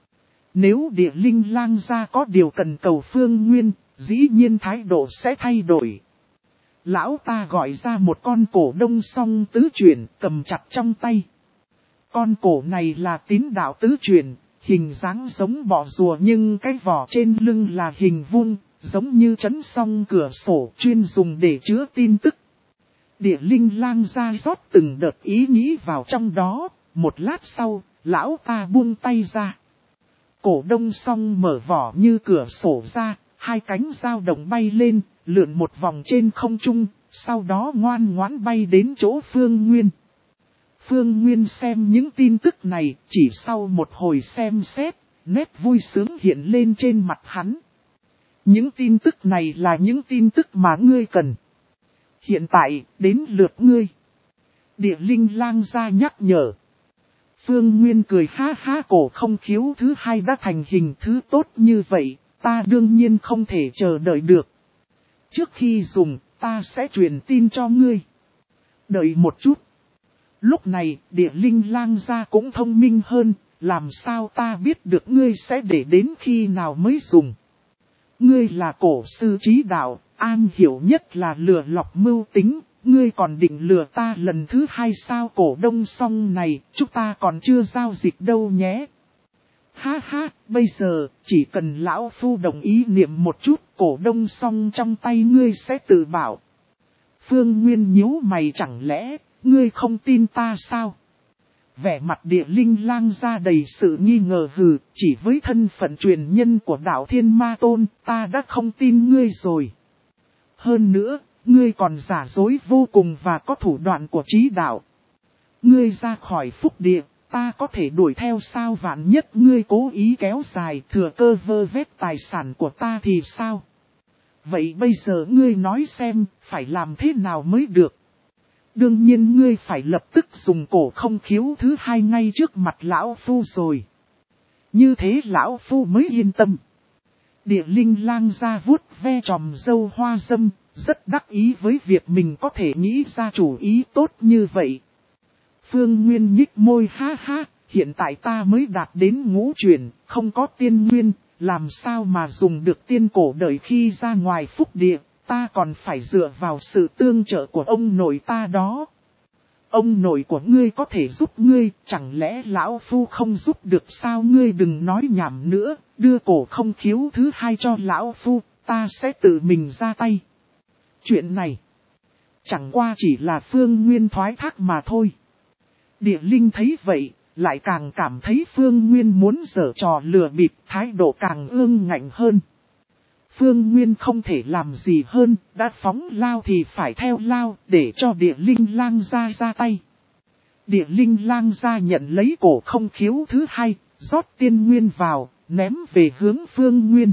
Nếu Địa Linh Lang ra có điều cần cầu Phương Nguyên, dĩ nhiên thái độ sẽ thay đổi. Lão ta gọi ra một con cổ đông song tứ chuyển cầm chặt trong tay. Con cổ này là tín đạo tứ chuyển, hình dáng giống bọ rùa nhưng cái vỏ trên lưng là hình vuông, giống như chấn song cửa sổ chuyên dùng để chứa tin tức. Địa Linh Lang ra rót từng đợt ý nghĩ vào trong đó, một lát sau, lão ta buông tay ra. Cổ đông song mở vỏ như cửa sổ ra, hai cánh dao động bay lên, lượn một vòng trên không trung, sau đó ngoan ngoãn bay đến chỗ Phương Nguyên. Phương Nguyên xem những tin tức này, chỉ sau một hồi xem xét, nét vui sướng hiện lên trên mặt hắn. Những tin tức này là những tin tức mà ngươi cần. Hiện tại, đến lượt ngươi. Địa Linh Lang ra nhắc nhở. Phương Nguyên cười ha ha, cổ không khiếu thứ hai đã thành hình thứ tốt như vậy, ta đương nhiên không thể chờ đợi được. Trước khi dùng, ta sẽ truyền tin cho ngươi. Đợi một chút. Lúc này, Địa Linh Lang ra cũng thông minh hơn, làm sao ta biết được ngươi sẽ để đến khi nào mới dùng. Ngươi là cổ sư trí đạo, an hiểu nhất là lừa lọc mưu tính, ngươi còn định lừa ta lần thứ hai sao? Cổ đông song này, chúng ta còn chưa giao dịch đâu nhé. Ha ha, bây giờ, chỉ cần lão phu đồng ý niệm một chút, cổ đông song trong tay ngươi sẽ tự bảo. Phương Nguyên nhíu mày, chẳng lẽ, ngươi không tin ta sao? Vẻ mặt Địa Linh Lang ra đầy sự nghi ngờ. Hừ, chỉ với thân phận truyền nhân của đạo Thiên Ma Tôn, ta đã không tin ngươi rồi. Hơn nữa, ngươi còn giả dối vô cùng và có thủ đoạn của trí đạo. Ngươi ra khỏi phúc địa, ta có thể đuổi theo sao? Vạn nhất ngươi cố ý kéo dài thừa cơ vơ vét tài sản của ta thì sao? Vậy bây giờ ngươi nói xem, phải làm thế nào mới được? Đương nhiên ngươi phải lập tức dùng cổ không khiếu thứ hai ngay trước mặt lão phu rồi. Như thế lão phu mới yên tâm. Địa Linh Lang ra vuốt ve tròm râu hoa dâm, rất đắc ý với việc mình có thể nghĩ ra chủ ý tốt như vậy. Phương Nguyên nhích môi, ha ha, hiện tại ta mới đạt đến ngũ chuyển, không có tiên nguyên, làm sao mà dùng được tiên cổ? Đợi khi ra ngoài phúc địa, ta còn phải dựa vào sự tương trợ của ông nội ta đó. Ông nội của ngươi có thể giúp ngươi, chẳng lẽ lão phu không giúp được sao? Ngươi đừng nói nhảm nữa, đưa cổ không khiếu thứ hai cho lão phu, ta sẽ tự mình ra tay. Chuyện này, chẳng qua chỉ là Phương Nguyên thoái thác mà thôi. Địa Linh thấy vậy, lại càng cảm thấy Phương Nguyên muốn giở trò lừa bịp, thái độ càng ương ngạnh hơn. Phương Nguyên không thể làm gì hơn, đã phóng lao thì phải theo lao, để cho Địa Linh Lang ra ra tay. Địa Linh Lang ra nhận lấy cổ không khiếu thứ hai, rót tiên nguyên vào, ném về hướng Phương Nguyên.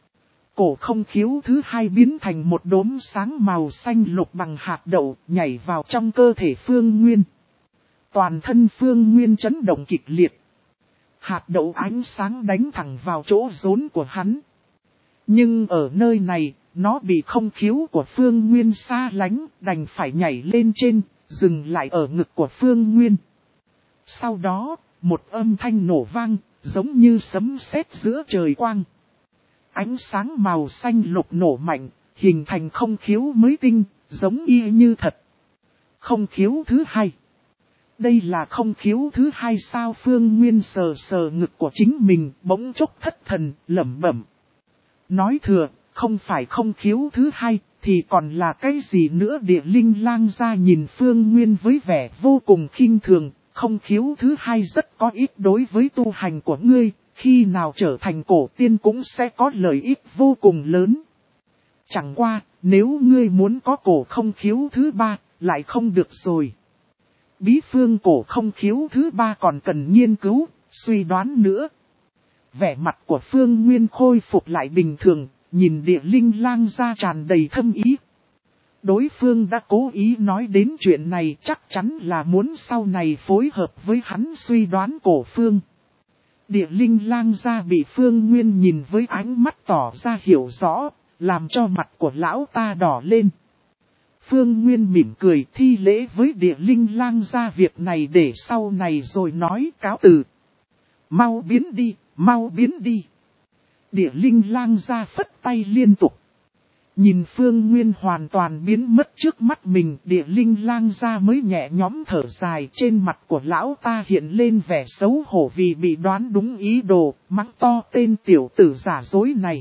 Cổ không khiếu thứ hai biến thành một đốm sáng màu xanh lục bằng hạt đậu, nhảy vào trong cơ thể Phương Nguyên. Toàn thân Phương Nguyên chấn động kịch liệt. Hạt đậu ánh sáng đánh thẳng vào chỗ rốn của hắn. Nhưng ở nơi này, nó bị không khiếu của Phương Nguyên xa lánh, đành phải nhảy lên trên, dừng lại ở ngực của Phương Nguyên. Sau đó, một âm thanh nổ vang, giống như sấm sét giữa trời quang. Ánh sáng màu xanh lục nổ mạnh, hình thành không khiếu mới tinh, giống y như thật. Không khiếu thứ hai. Đây là không khiếu thứ hai sao? Phương Nguyên sờ sờ ngực của chính mình, bỗng chốc thất thần, lẩm bẩm. Nói thừa, không phải không khiếu thứ hai, thì còn là cái gì nữa? Địa Linh Lang ra nhìn Phương Nguyên với vẻ vô cùng khinh thường, không khiếu thứ hai rất có ích đối với tu hành của ngươi, khi nào trở thành cổ tiên cũng sẽ có lợi ích vô cùng lớn. Chẳng qua, nếu ngươi muốn có cổ không khiếu thứ ba, lại không được rồi. Bí phương cổ không khiếu thứ ba còn cần nghiên cứu, suy đoán nữa. Vẻ mặt của Phương Nguyên khôi phục lại bình thường, nhìn địa linh lang gia tràn đầy thâm ý. Đối phương đã cố ý nói đến chuyện này chắc chắn là muốn sau này phối hợp với hắn suy đoán cổ phương. Địa linh lang gia bị Phương Nguyên nhìn với ánh mắt tỏ ra hiểu rõ, làm cho mặt của lão ta đỏ lên. Phương Nguyên mỉm cười thi lễ với địa linh lang gia việc này để sau này rồi nói cáo từ. Mau biến đi, mau biến đi. Địa linh lang gia phất tay liên tục. Nhìn Phương Nguyên hoàn toàn biến mất trước mắt mình, địa linh lang gia mới nhẹ nhõm thở dài, trên mặt của lão ta hiện lên vẻ xấu hổ vì bị đoán đúng ý đồ, mắng to tên tiểu tử giả dối này.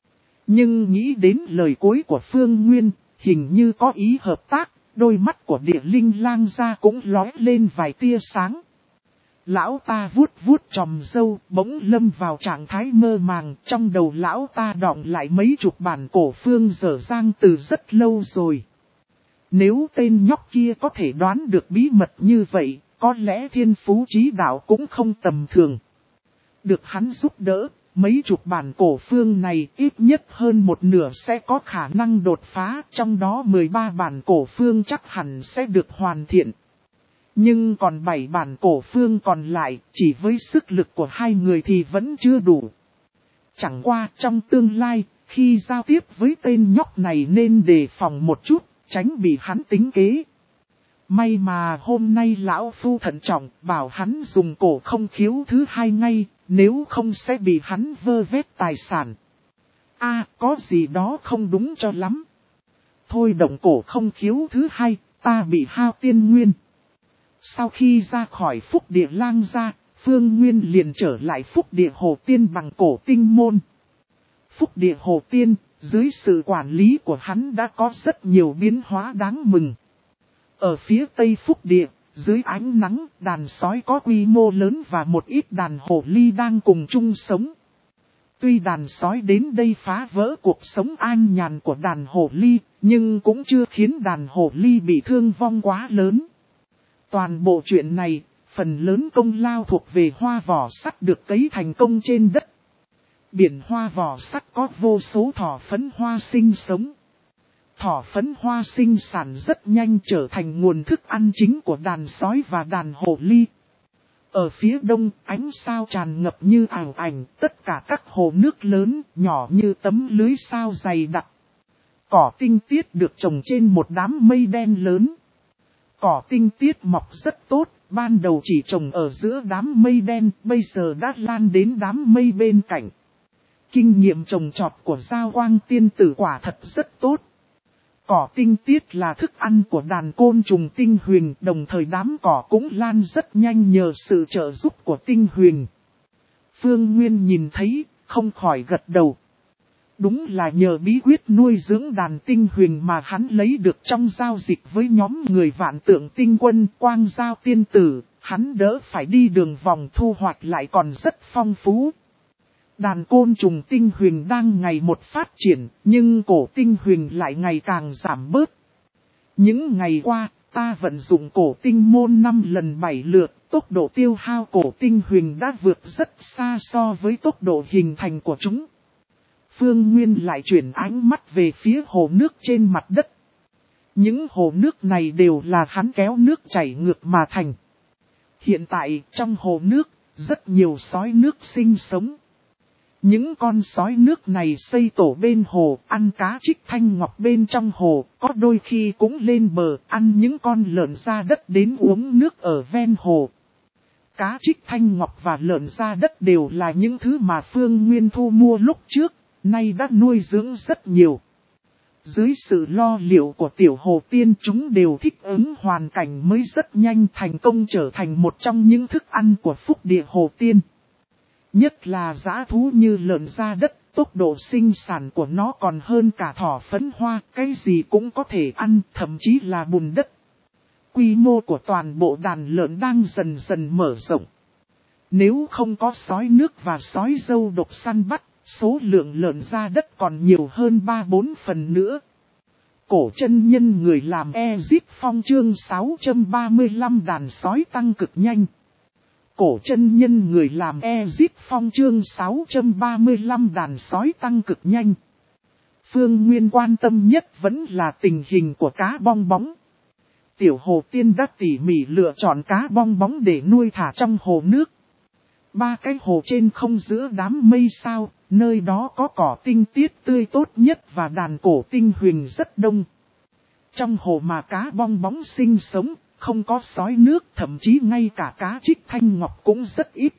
Nhưng nghĩ đến lời cuối của Phương Nguyên, hình như có ý hợp tác, đôi mắt của địa linh lang gia cũng lóe lên vài tia sáng. Lão ta vuốt vuốt chòm râu, bỗng lâm vào trạng thái mơ màng, trong đầu lão ta đọng lại mấy chục bản cổ phương dở dang từ rất lâu rồi. Nếu tên nhóc kia có thể đoán được bí mật như vậy, có lẽ thiên phú trí đạo cũng không tầm thường. Được hắn giúp đỡ, mấy chục bản cổ phương này ít nhất hơn một nửa sẽ có khả năng đột phá, trong đó mười ba bản cổ phương chắc hẳn sẽ được hoàn thiện. Nhưng còn bảy bản cổ phương còn lại, chỉ với sức lực của hai người thì vẫn chưa đủ. Chẳng qua trong tương lai, khi giao tiếp với tên nhóc này nên đề phòng một chút, tránh bị hắn tính kế. May mà hôm nay lão phu thận trọng, bảo hắn dùng cổ không khiếu thứ hai ngay, nếu không sẽ bị hắn vơ vét tài sản. A, có gì đó không đúng cho lắm. Thôi động cổ không khiếu thứ hai, ta bị hao tiên nguyên. Sau khi ra khỏi phúc địa lang gia, Phương Nguyên liền trở lại phúc địa hồ tiên bằng cổ tinh môn. Phúc địa hồ tiên, dưới sự quản lý của hắn đã có rất nhiều biến hóa đáng mừng. Ở phía tây phúc địa, dưới ánh nắng, đàn sói có quy mô lớn và một ít đàn hồ ly đang cùng chung sống. Tuy đàn sói đến đây phá vỡ cuộc sống an nhàn của đàn hồ ly, nhưng cũng chưa khiến đàn hồ ly bị thương vong quá lớn. Toàn bộ chuyện này, phần lớn công lao thuộc về hoa vỏ sắt được cấy thành công trên đất. Biển hoa vỏ sắt có vô số thỏ phấn hoa sinh sống. Thỏ phấn hoa sinh sản rất nhanh trở thành nguồn thức ăn chính của đàn sói và đàn hồ ly. Ở phía đông, ánh sao tràn ngập như ảo ảnh, tất cả các hồ nước lớn, nhỏ như tấm lưới sao dày đặc. Cỏ tinh tiết được trồng trên một đám mây đen lớn. Cỏ tinh tiết mọc rất tốt, ban đầu chỉ trồng ở giữa đám mây đen, bây giờ đã lan đến đám mây bên cạnh. Kinh nghiệm trồng trọt của Giao Quang tiên tử quả thật rất tốt. Cỏ tinh tiết là thức ăn của đàn côn trùng tinh huyền, đồng thời đám cỏ cũng lan rất nhanh nhờ sự trợ giúp của tinh huyền. Phương Nguyên nhìn thấy, không khỏi gật đầu. Đúng là nhờ bí quyết nuôi dưỡng đàn tinh huyền mà hắn lấy được trong giao dịch với nhóm người vạn tượng tinh quân Quang Giao tiên tử, hắn đỡ phải đi đường vòng thu hoạch lại còn rất phong phú. Đàn côn trùng tinh huyền đang ngày một phát triển, nhưng cổ tinh huyền lại ngày càng giảm bớt. Những ngày qua, ta vận dụng cổ tinh môn năm lần bảy lượt, tốc độ tiêu hao cổ tinh huyền đã vượt rất xa so với tốc độ hình thành của chúng. Phương Nguyên lại chuyển ánh mắt về phía hồ nước trên mặt đất. Những hồ nước này đều là hắn kéo nước chảy ngược mà thành. Hiện tại, trong hồ nước, rất nhiều sói nước sinh sống. Những con sói nước này xây tổ bên hồ, ăn cá trích thanh ngọc bên trong hồ, có đôi khi cũng lên bờ, ăn những con lợn ra đất đến uống nước ở ven hồ. Cá trích thanh ngọc và lợn ra đất đều là những thứ mà Phương Nguyên thu mua lúc trước, nay đã nuôi dưỡng rất nhiều. Dưới sự lo liệu của tiểu hồ tiên chúng đều thích ứng hoàn cảnh mới rất nhanh thành công trở thành một trong những thức ăn của phúc địa hồ tiên. Nhất là dã thú như lợn ra đất, tốc độ sinh sản của nó còn hơn cả thỏ phấn hoa, cái gì cũng có thể ăn, thậm chí là bùn đất. Quy mô của toàn bộ đàn lợn đang dần dần mở rộng. Nếu không có sói nước và sói dâu độc săn bắt, số lượng lợn ra đất còn nhiều hơn ba bốn phần nữa. Cổ chân nhân người làm Ezip Phong chương sáu trăm ba mươi lăm đàn sói tăng cực nhanh. Cổ chân nhân người làm Ezip Phong chương sáu trăm ba mươi lăm đàn sói tăng cực nhanh. Phương Nguyên quan tâm nhất vẫn là tình hình của cá bong bóng. Tiểu Hồ Tiên đã tỉ mỉ lựa chọn cá bong bóng để nuôi thả trong hồ nước. Ba cái hồ trên không giữa đám mây sao, nơi đó có cỏ tinh tiết tươi tốt nhất và đàn cổ tinh huyền rất đông. Trong hồ mà cá bong bóng sinh sống, không có sói nước, thậm chí ngay cả cá trích thanh ngọc cũng rất ít.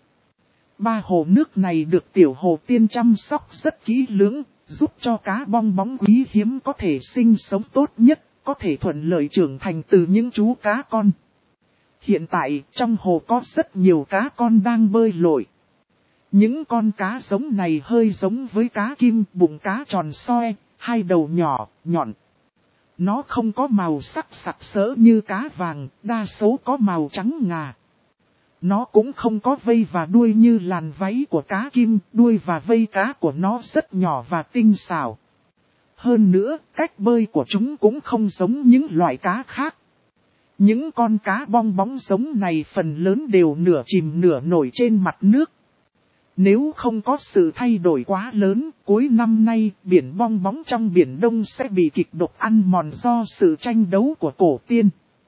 Ba hồ nước này được Tiểu Hồ Tiên chăm sóc rất kỹ lưỡng, giúp cho cá bong bóng quý hiếm có thể sinh sống tốt nhất, có thể thuận lợi trưởng thành từ những chú cá con. Hiện tại, trong hồ có rất nhiều cá con đang bơi lội. Những con cá giống này hơi giống với cá kim, bụng cá tròn xoe, hai đầu nhỏ, nhọn. Nó không có màu sắc sặc sỡ như cá vàng, đa số có màu trắng ngà. Nó cũng không có vây và đuôi như làn váy của cá kim, đuôi và vây cá của nó rất nhỏ và tinh xảo. Hơn nữa, cách bơi của chúng cũng không giống những loại cá khác. Những con cá bong bóng giống này phần lớn đều nửa chìm nửa nổi trên mặt nước. Nếu không có sự thay đổi quá lớn, cuối năm nay biển bong bóng trong Biển Đông sẽ bị kịch độc ăn mòn do sự tranh đấu của cổ tiên.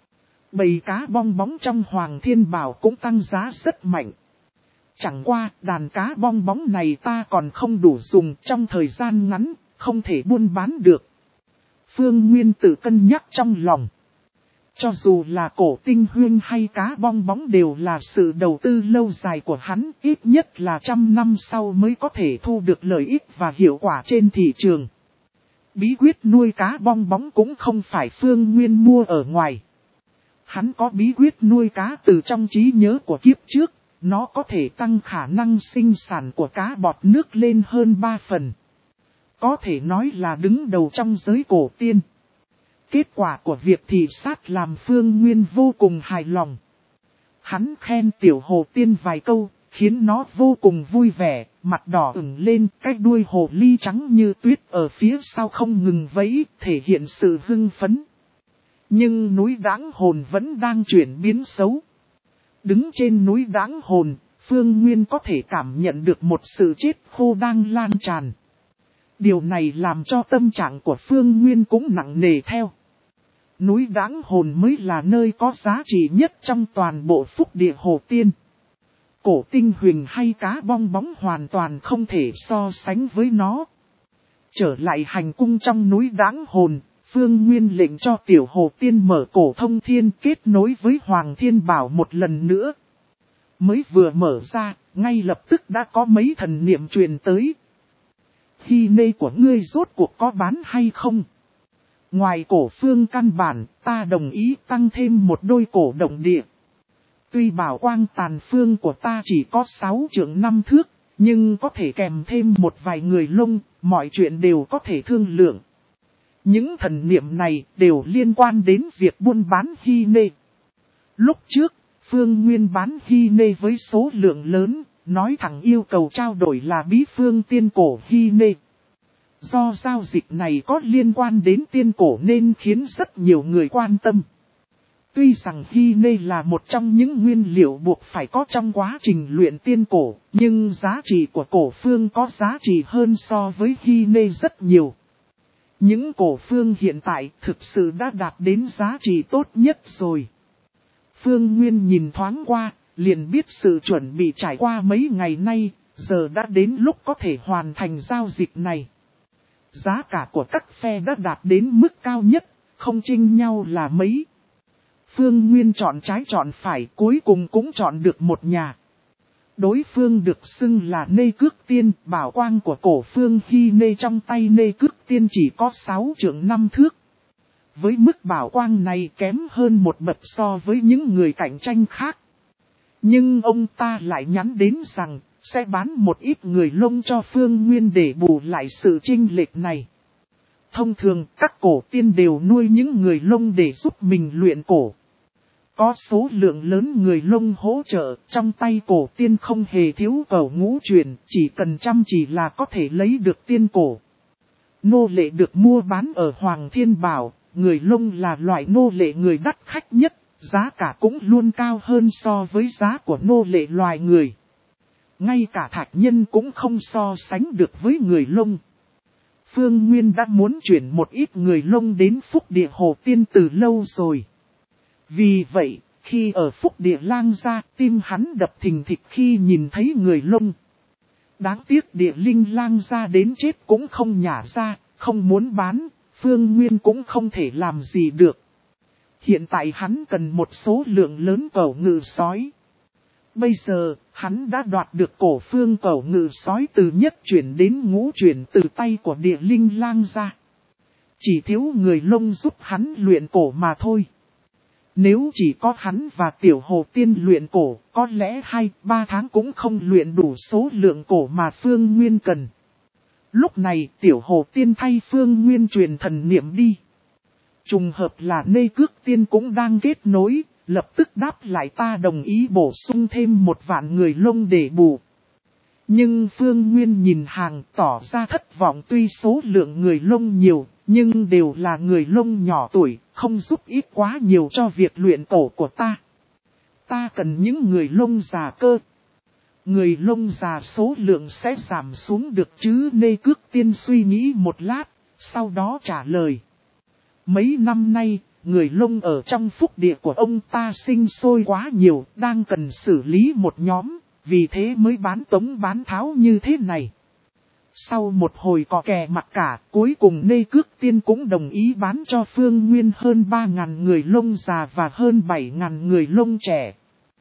Bầy cá bong bóng trong Hoàng Thiên Bảo cũng tăng giá rất mạnh. Chẳng qua, đàn cá bong bóng này ta còn không đủ dùng trong thời gian ngắn, không thể buôn bán được. Phương Nguyên tự cân nhắc trong lòng. Cho dù là cổ tinh huyên hay cá bong bóng đều là sự đầu tư lâu dài của hắn, ít nhất là trăm năm sau mới có thể thu được lợi ích và hiệu quả trên thị trường. Bí quyết nuôi cá bong bóng cũng không phải Phương Nguyên mua ở ngoài. Hắn có bí quyết nuôi cá từ trong trí nhớ của kiếp trước, nó có thể tăng khả năng sinh sản của cá bọt nước lên hơn ba phần. Có thể nói là đứng đầu trong giới cổ tiên. Kết quả của việc thị sát làm Phương Nguyên vô cùng hài lòng. Hắn khen Tiểu Hồ Tiên vài câu, khiến nó vô cùng vui vẻ, mặt đỏ ửng lên, cái đuôi hồ ly trắng như tuyết ở phía sau không ngừng vẫy, thể hiện sự hưng phấn. Nhưng núi Đáng Hồn vẫn đang chuyển biến xấu. Đứng trên núi Đáng Hồn, Phương Nguyên có thể cảm nhận được một sự chết khô đang lan tràn. Điều này làm cho tâm trạng của Phương Nguyên cũng nặng nề theo. Núi Đáng Hồn mới là nơi có giá trị nhất trong toàn bộ Phúc Địa Hồ Tiên. Cổ tinh huyền hay cá bong bóng hoàn toàn không thể so sánh với nó. Trở lại hành cung trong núi Đáng Hồn, Phương Nguyên lệnh cho Tiểu Hồ Tiên mở cổ thông thiên kết nối với Hoàng Thiên Bảo một lần nữa. Mới vừa mở ra, ngay lập tức đã có mấy thần niệm truyền tới. Hy nê của ngươi rốt cuộc có bán hay không? Ngoài cổ phương căn bản, ta đồng ý tăng thêm một đôi cổ động địa. Tuy bảo quang tàn phương của ta chỉ có sáu trượng năm thước, nhưng có thể kèm thêm một vài người lông, mọi chuyện đều có thể thương lượng. Những thần niệm này đều liên quan đến việc buôn bán hy nê. Lúc trước, Phương Nguyên bán hy nê với số lượng lớn, nói thẳng yêu cầu trao đổi là bí phương tiên cổ hy nê. Do giao dịch này có liên quan đến tiên cổ nên khiến rất nhiều người quan tâm. Tuy rằng hy nê là một trong những nguyên liệu buộc phải có trong quá trình luyện tiên cổ, nhưng giá trị của cổ phương có giá trị hơn so với hy nê rất nhiều. Những cổ phương hiện tại thực sự đã đạt đến giá trị tốt nhất rồi. Phương Nguyên nhìn thoáng qua, liền biết sự chuẩn bị trải qua mấy ngày nay, giờ đã đến lúc có thể hoàn thành giao dịch này. Giá cả của các phe đã đạt đến mức cao nhất, không chênh nhau là mấy. Phương Nguyên chọn trái chọn phải, cuối cùng cũng chọn được một nhà. Đối phương được xưng là Nê Cước Tiên, bảo quang của cổ phương hy nê trong tay Nê Cước Tiên chỉ có sáu trượng năm thước. Với mức bảo quang này kém hơn một bậc so với những người cạnh tranh khác. Nhưng ông ta lại nhắn đến rằng, sẽ bán một ít người lông cho Phương Nguyên để bù lại sự chênh lệch này. Thông thường, các cổ tiên đều nuôi những người lông để giúp mình luyện cổ. Có số lượng lớn người lông hỗ trợ, trong tay cổ tiên không hề thiếu cầu ngũ truyền, chỉ cần chăm chỉ là có thể lấy được tiên cổ. Nô lệ được mua bán ở Hoàng Thiên Bảo, người lông là loại nô lệ người đắt khách nhất, giá cả cũng luôn cao hơn so với giá của nô lệ loài người. Ngay cả thạch nhân cũng không so sánh được với người lông. Phương Nguyên đã muốn chuyển một ít người Lông đến Phúc Địa Hồ Tiên từ lâu rồi. Vì vậy, khi ở Phúc Địa Lang Gia, tim hắn đập thình thịch khi nhìn thấy người Lông. Đáng tiếc Địa Linh Lang Gia đến chết cũng không nhả ra, không muốn bán, Phương Nguyên cũng không thể làm gì được. Hiện tại hắn cần một số lượng lớn cẩu ngự sói. Bây giờ, hắn đã đoạt được cổ phương cẩu ngự sói từ nhất chuyển đến ngũ chuyển từ tay của Địa Linh Lang Gia. Chỉ thiếu người Lông giúp hắn luyện cổ mà thôi. Nếu chỉ có hắn và Tiểu Hồ Tiên luyện cổ, có lẽ hai ba tháng cũng không luyện đủ số lượng cổ mà Phương Nguyên cần. Lúc này Tiểu Hồ Tiên thay Phương Nguyên truyền thần niệm đi. Trùng hợp là Nê Cước Tiên cũng đang kết nối, lập tức đáp lại ta đồng ý bổ sung thêm một vạn người Lông để bù. Nhưng Phương Nguyên nhìn hàng tỏ ra thất vọng, tuy số lượng người Lông nhiều, nhưng đều là người Lông nhỏ tuổi, không giúp ít quá nhiều cho việc luyện cổ của ta. Ta cần những người Lông già cơ. Người Lông già số lượng sẽ giảm xuống được chứ? Nê Cước Tiên suy nghĩ một lát, sau đó trả lời. Mấy năm nay, người Lông ở trong phúc địa của ông ta sinh sôi quá nhiều, đang cần xử lý một nhóm, vì thế mới bán tống bán tháo như thế này. Sau một hồi cò kè mặt cả, cuối cùng Nê Cước Tiên cũng đồng ý bán cho Phương Nguyên hơn ba nghìn người Lông già và hơn bảy nghìn người Lông trẻ.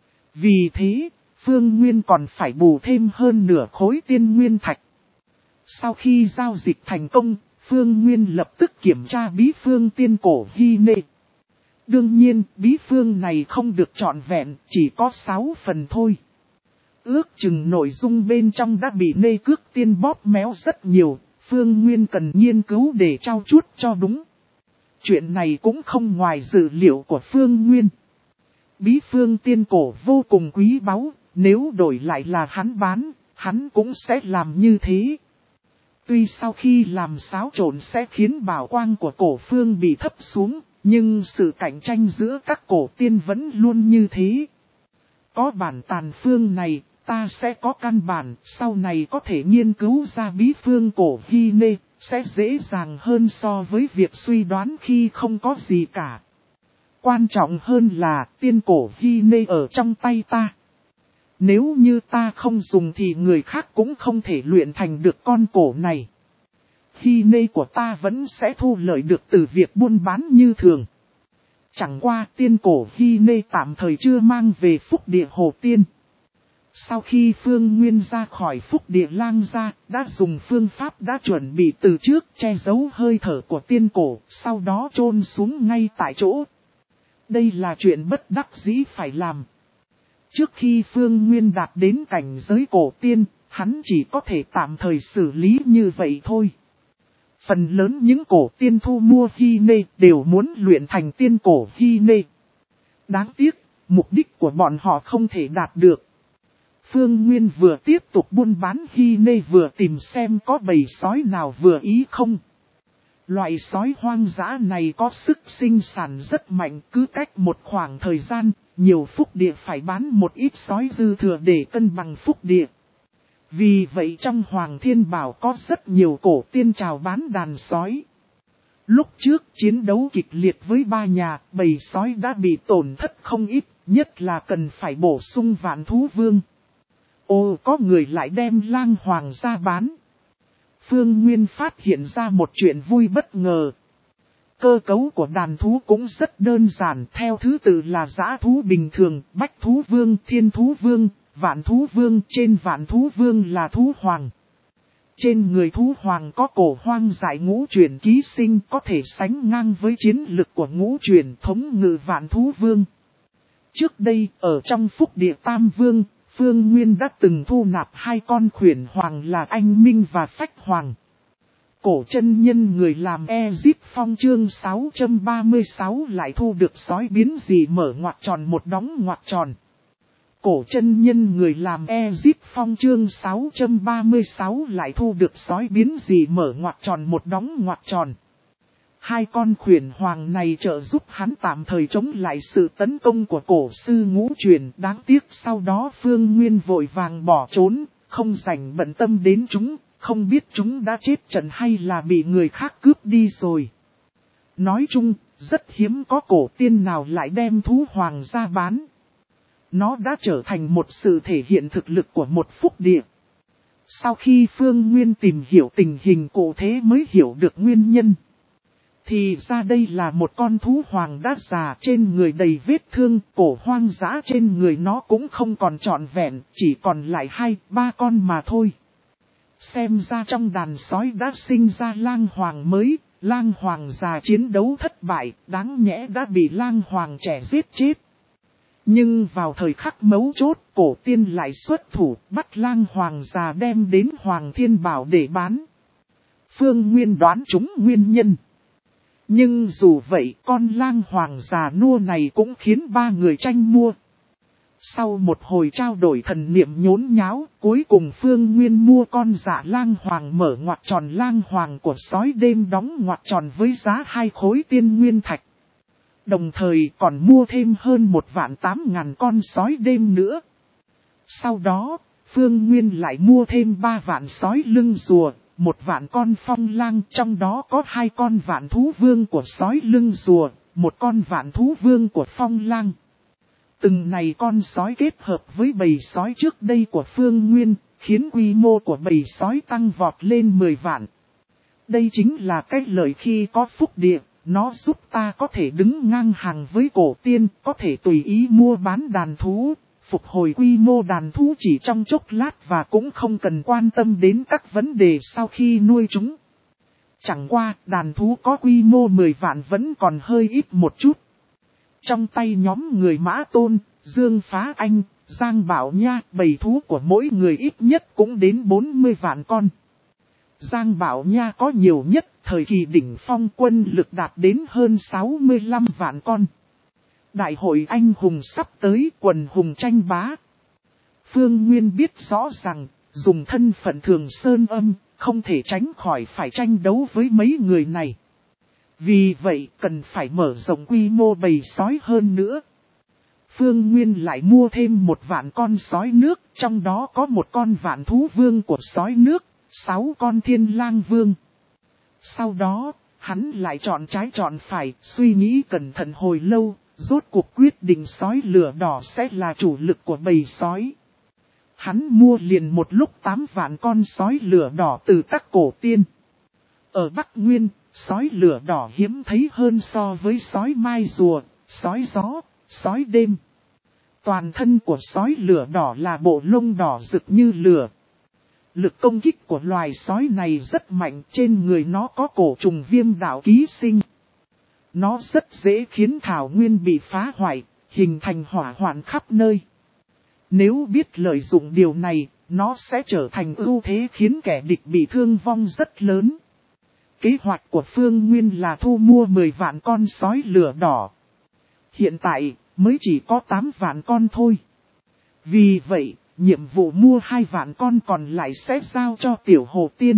Vì thế, Phương Nguyên còn phải bù thêm hơn nửa khối tiên nguyên thạch. Sau khi giao dịch thành công, Phương Nguyên lập tức kiểm tra bí phương tiên cổ Hy Nê. Đương nhiên, bí phương này không được trọn vẹn, chỉ có sáu phần thôi. Ước chừng nội dung bên trong đã bị Nê Cước Tiên bóp méo rất nhiều, Phương Nguyên cần nghiên cứu để trao chuốt cho đúng. Chuyện này cũng không ngoài dự liệu của Phương Nguyên. Bí phương tiên cổ vô cùng quý báu, nếu đổi lại là hắn bán, hắn cũng sẽ làm như thế. Tuy sau khi làm xáo trộn sẽ khiến bảo quang của cổ phương bị thấp xuống, nhưng sự cạnh tranh giữa các cổ tiên vẫn luôn như thế. Có bản tàn phương này, ta sẽ có căn bản, sau này có thể nghiên cứu ra bí phương cổ Hy Nê, sẽ dễ dàng hơn so với việc suy đoán khi không có gì cả. Quan trọng hơn là tiên cổ Hy Nê ở trong tay ta. Nếu như ta không dùng thì người khác cũng không thể luyện thành được con cổ này. Hy Nê của ta vẫn sẽ thu lợi được từ việc buôn bán như thường. Chẳng qua tiên cổ Hy Nê tạm thời chưa mang về Phúc Địa Hồ Tiên. Sau khi Phương Nguyên ra khỏi Phúc Địa Lang Gia, đã dùng phương pháp đã chuẩn bị từ trước che giấu hơi thở của tiên cổ, sau đó chôn xuống ngay tại chỗ. Đây là chuyện bất đắc dĩ phải làm. Trước khi Phương Nguyên đạt đến cảnh giới cổ tiên, hắn chỉ có thể tạm thời xử lý như vậy thôi. Phần lớn những cổ tiên thu mua Hy Nê đều muốn luyện thành tiên cổ Hy Nê. Đáng tiếc, mục đích của bọn họ không thể đạt được. Phương Nguyên vừa tiếp tục buôn bán Hy Nê vừa tìm xem có bầy sói nào vừa ý không. Loại sói hoang dã này có sức sinh sản rất mạnh, cứ cách một khoảng thời gian, nhiều phúc địa phải bán một ít sói dư thừa để cân bằng phúc địa. Vì vậy trong Hoàng Thiên Bảo có rất nhiều cổ tiên chào bán đàn sói. Lúc trước chiến đấu kịch liệt với ba nhà, bầy sói đã bị tổn thất không ít, nhất là cần phải bổ sung Vạn Thú Vương. Ồ, có người lại đem Lang Hoàng ra bán. Phương Nguyên phát hiện ra một chuyện vui bất ngờ. Cơ cấu của đàn thú cũng rất đơn giản, theo thứ tự là dã thú bình thường, bách thú vương, thiên thú vương, vạn thú vương. Trên vạn thú vương là thú hoàng. Trên người thú hoàng có cổ hoang dại ngũ chuyển ký sinh, có thể sánh ngang với chiến lực của ngũ chuyển thống ngự vạn thú vương. Trước đây, ở trong Phúc Địa Tam Vương, Phương Nguyên đã từng thu nạp hai con khuyển hoàng là Anh Minh và Phách Hoàng. Cổ chân nhân người làm Ezip Phong chương sáu trăm ba mươi sáu lại thu được sói biến dị mở ngoặc tròn một đóng ngoặc tròn. Cổ chân nhân người làm Ezip Phong chương sáu trăm ba mươi sáu lại thu được sói biến dị mở ngoặc tròn một đóng ngoặc tròn. Hai con khuyển hoàng này trợ giúp hắn tạm thời chống lại sự tấn công của cổ sư ngũ truyền. Đáng tiếc sau đó Phương Nguyên vội vàng bỏ trốn, không rảnh bận tâm đến chúng, không biết chúng đã chết trận hay là bị người khác cướp đi rồi. Nói chung, rất hiếm có cổ tiên nào lại đem thú hoàng ra bán. Nó đã trở thành một sự thể hiện thực lực của một phúc địa. Sau khi Phương Nguyên tìm hiểu tình hình cụ thể mới hiểu được nguyên nhân. Thì ra đây là một con thú hoàng đã già, trên người đầy vết thương, cổ hoang dã trên người nó cũng không còn trọn vẹn, chỉ còn lại hai, ba con mà thôi. Xem ra trong đàn sói đã sinh ra lang hoàng mới, lang hoàng già chiến đấu thất bại, đáng nhẽ đã bị lang hoàng trẻ giết chết. Nhưng vào thời khắc mấu chốt, cổ tiên lại xuất thủ, bắt lang hoàng già đem đến Hoàng Thiên Bảo để bán. Phương Nguyên đoán trúng nguyên nhân. Nhưng dù vậy, con lang hoàng già nua này cũng khiến ba người tranh mua. Sau một hồi trao đổi thần niệm nhốn nháo, cuối cùng Phương Nguyên mua con dạ lang hoàng mở ngoặc tròn lang hoàng của sói đêm đóng ngoặc tròn với giá hai khối tiên nguyên thạch. Đồng thời còn mua thêm hơn một vạn tám ngàn con sói đêm nữa. Sau đó, Phương Nguyên lại mua thêm ba vạn sói lưng rùa, một vạn con phong lang, trong đó có hai con vạn thú vương của sói lưng rùa, một con vạn thú vương của phong lang. Từng này con sói kết hợp với bầy sói trước đây của Phương Nguyên, khiến quy mô của bầy sói tăng vọt lên mười vạn. Đây chính là cách lợi khi có phúc địa, nó giúp ta có thể đứng ngang hàng với cổ tiên, có thể tùy ý mua bán đàn thú, phục hồi quy mô đàn thú chỉ trong chốc lát và cũng không cần quan tâm đến các vấn đề sau khi nuôi chúng. Chẳng qua, đàn thú có quy mô mười vạn vẫn còn hơi ít một chút. Trong tay nhóm người Mã Tôn, Dương Phá Anh, Giang Bảo Nha, bầy thú của mỗi người ít nhất cũng đến bốn mươi vạn con. Giang Bảo Nha có nhiều nhất, thời kỳ đỉnh phong quân lực đạt đến hơn sáu mươi lăm vạn con. Đại hội anh hùng sắp tới, quần hùng tranh bá. Phương Nguyên biết rõ rằng, dùng thân phận Thường Sơn Âm, không thể tránh khỏi phải tranh đấu với mấy người này. Vì vậy cần phải mở rộng quy mô bầy sói hơn nữa. Phương Nguyên lại mua thêm một vạn con sói nước, trong đó có một con vạn thú vương của sói nước, sáu con thiên lang vương. Sau đó, hắn lại chọn trái chọn phải, suy nghĩ cẩn thận hồi lâu, rốt cuộc quyết định sói lửa đỏ sẽ là chủ lực của bầy sói. Hắn mua liền một lúc tám vạn con sói lửa đỏ từ các cổ tiên. Ở Bắc Nguyên, sói lửa đỏ hiếm thấy hơn so với sói mai rùa, sói gió, sói đêm. Toàn thân của sói lửa đỏ là bộ lông đỏ rực như lửa. Lực công kích của loài sói này rất mạnh, trên người nó có cổ trùng viêm đạo ký sinh. Nó rất dễ khiến thảo nguyên bị phá hoại, hình thành hỏa hoạn khắp nơi. Nếu biết lợi dụng điều này, nó sẽ trở thành ưu thế khiến kẻ địch bị thương vong rất lớn. Kế hoạch của Phương Nguyên là thu mua mười vạn con sói lửa đỏ. Hiện tại, mới chỉ có tám vạn con thôi. Vì vậy, nhiệm vụ mua hai vạn con còn lại sẽ giao cho Tiểu Hồ Tiên.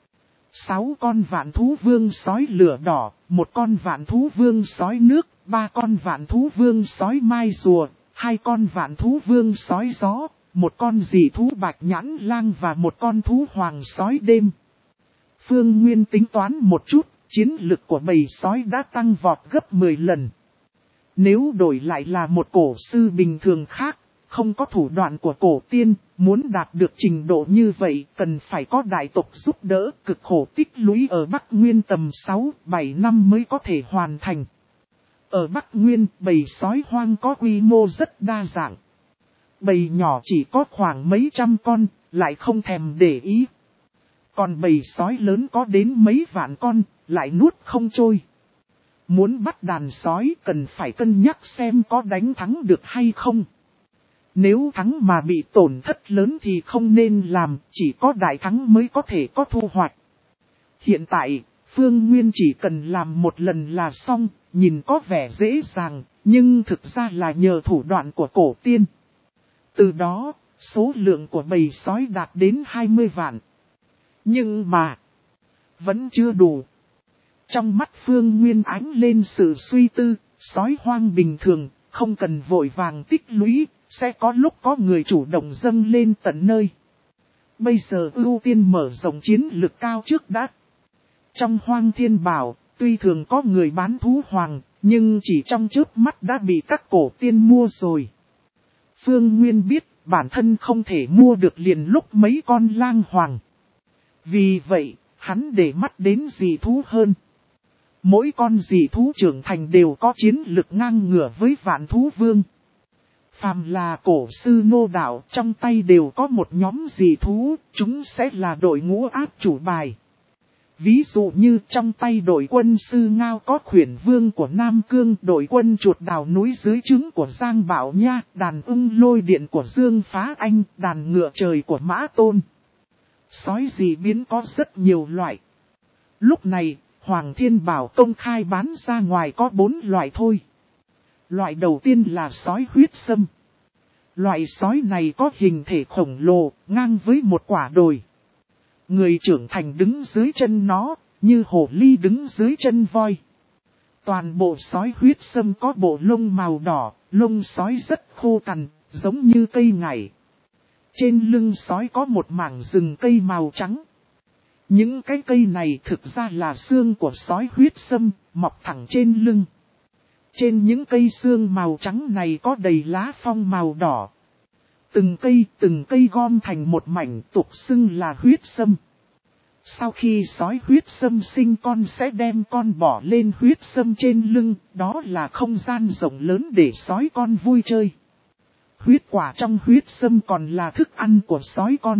Sáu con vạn thú vương sói lửa đỏ, một con vạn thú vương sói nước, ba con vạn thú vương sói mai rùa, hai con vạn thú vương sói gió, một con dị thú bạch nhãn lang và một con thú hoàng sói đêm. Phương Nguyên tính toán một chút, chiến lực của bầy sói đã tăng vọt gấp mười lần. Nếu đổi lại là một cổ sư bình thường khác, không có thủ đoạn của cổ tiên, muốn đạt được trình độ như vậy cần phải có đại tộc giúp đỡ, cực khổ tích lũy ở Bắc Nguyên tầm sáu bảy năm mới có thể hoàn thành. Ở Bắc Nguyên, bầy sói hoang có quy mô rất đa dạng. Bầy nhỏ chỉ có khoảng mấy trăm con, lại không thèm để ý. Còn bầy sói lớn có đến mấy vạn con, lại nuốt không trôi. Muốn bắt đàn sói cần phải cân nhắc xem có đánh thắng được hay không. Nếu thắng mà bị tổn thất lớn thì không nên làm, chỉ có đại thắng mới có thể có thu hoạch. Hiện tại, Phương Nguyên chỉ cần làm một lần là xong, nhìn có vẻ dễ dàng, nhưng thực ra là nhờ thủ đoạn của cổ tiên. Từ đó, số lượng của bầy sói đạt đến hai mươi vạn. Nhưng mà, vẫn chưa đủ. Trong mắt Phương Nguyên ánh lên sự suy tư, sói hoang bình thường, không cần vội vàng tích lũy, sẽ có lúc có người chủ động dâng lên tận nơi. Bây giờ ưu tiên mở rộng chiến lực cao trước đã. Trong Hoang Thiên Bảo, tuy thường có người bán thú hoàng, nhưng chỉ trong chớp mắt đã bị các cổ tiên mua rồi. Phương Nguyên biết bản thân không thể mua được liền lúc mấy con lang hoàng. Vì vậy, hắn để mắt đến dị thú hơn. Mỗi con dị thú trưởng thành đều có chiến lực ngang ngửa với vạn thú vương. Phàm là cổ sư nô đạo trong tay đều có một nhóm dị thú, chúng sẽ là đội ngũ áp chủ bài. Ví dụ như trong tay đội quân sư Ngao có khuyển vương của Nam Cương, đội quân chuột đào núi dưới trứng của Giang Bảo Nha, đàn ung lôi điện của Dương Phá Anh, đàn ngựa trời của Mã Tôn. Sói dị biến có rất nhiều loại. Lúc này, Hoàng Thiên Bảo công khai bán ra ngoài có bốn loại thôi. Loại đầu tiên là sói huyết sâm. Loại sói này có hình thể khổng lồ, ngang với một quả đồi. Người trưởng thành đứng dưới chân nó, như hổ ly đứng dưới chân voi. Toàn bộ sói huyết sâm có bộ lông màu đỏ, lông sói rất khô cằn, giống như cây ngải. Trên lưng sói có một mảng rừng cây màu trắng. Những cái cây này thực ra là xương của sói huyết sâm, mọc thẳng trên lưng. Trên những cây xương màu trắng này có đầy lá phong màu đỏ. Từng cây, từng cây gom thành một mảnh tục xưng là huyết sâm. Sau khi sói huyết sâm sinh con sẽ đem con bỏ lên huyết sâm trên lưng, đó là không gian rộng lớn để sói con vui chơi. Huyết quả trong huyết sâm còn là thức ăn của sói con.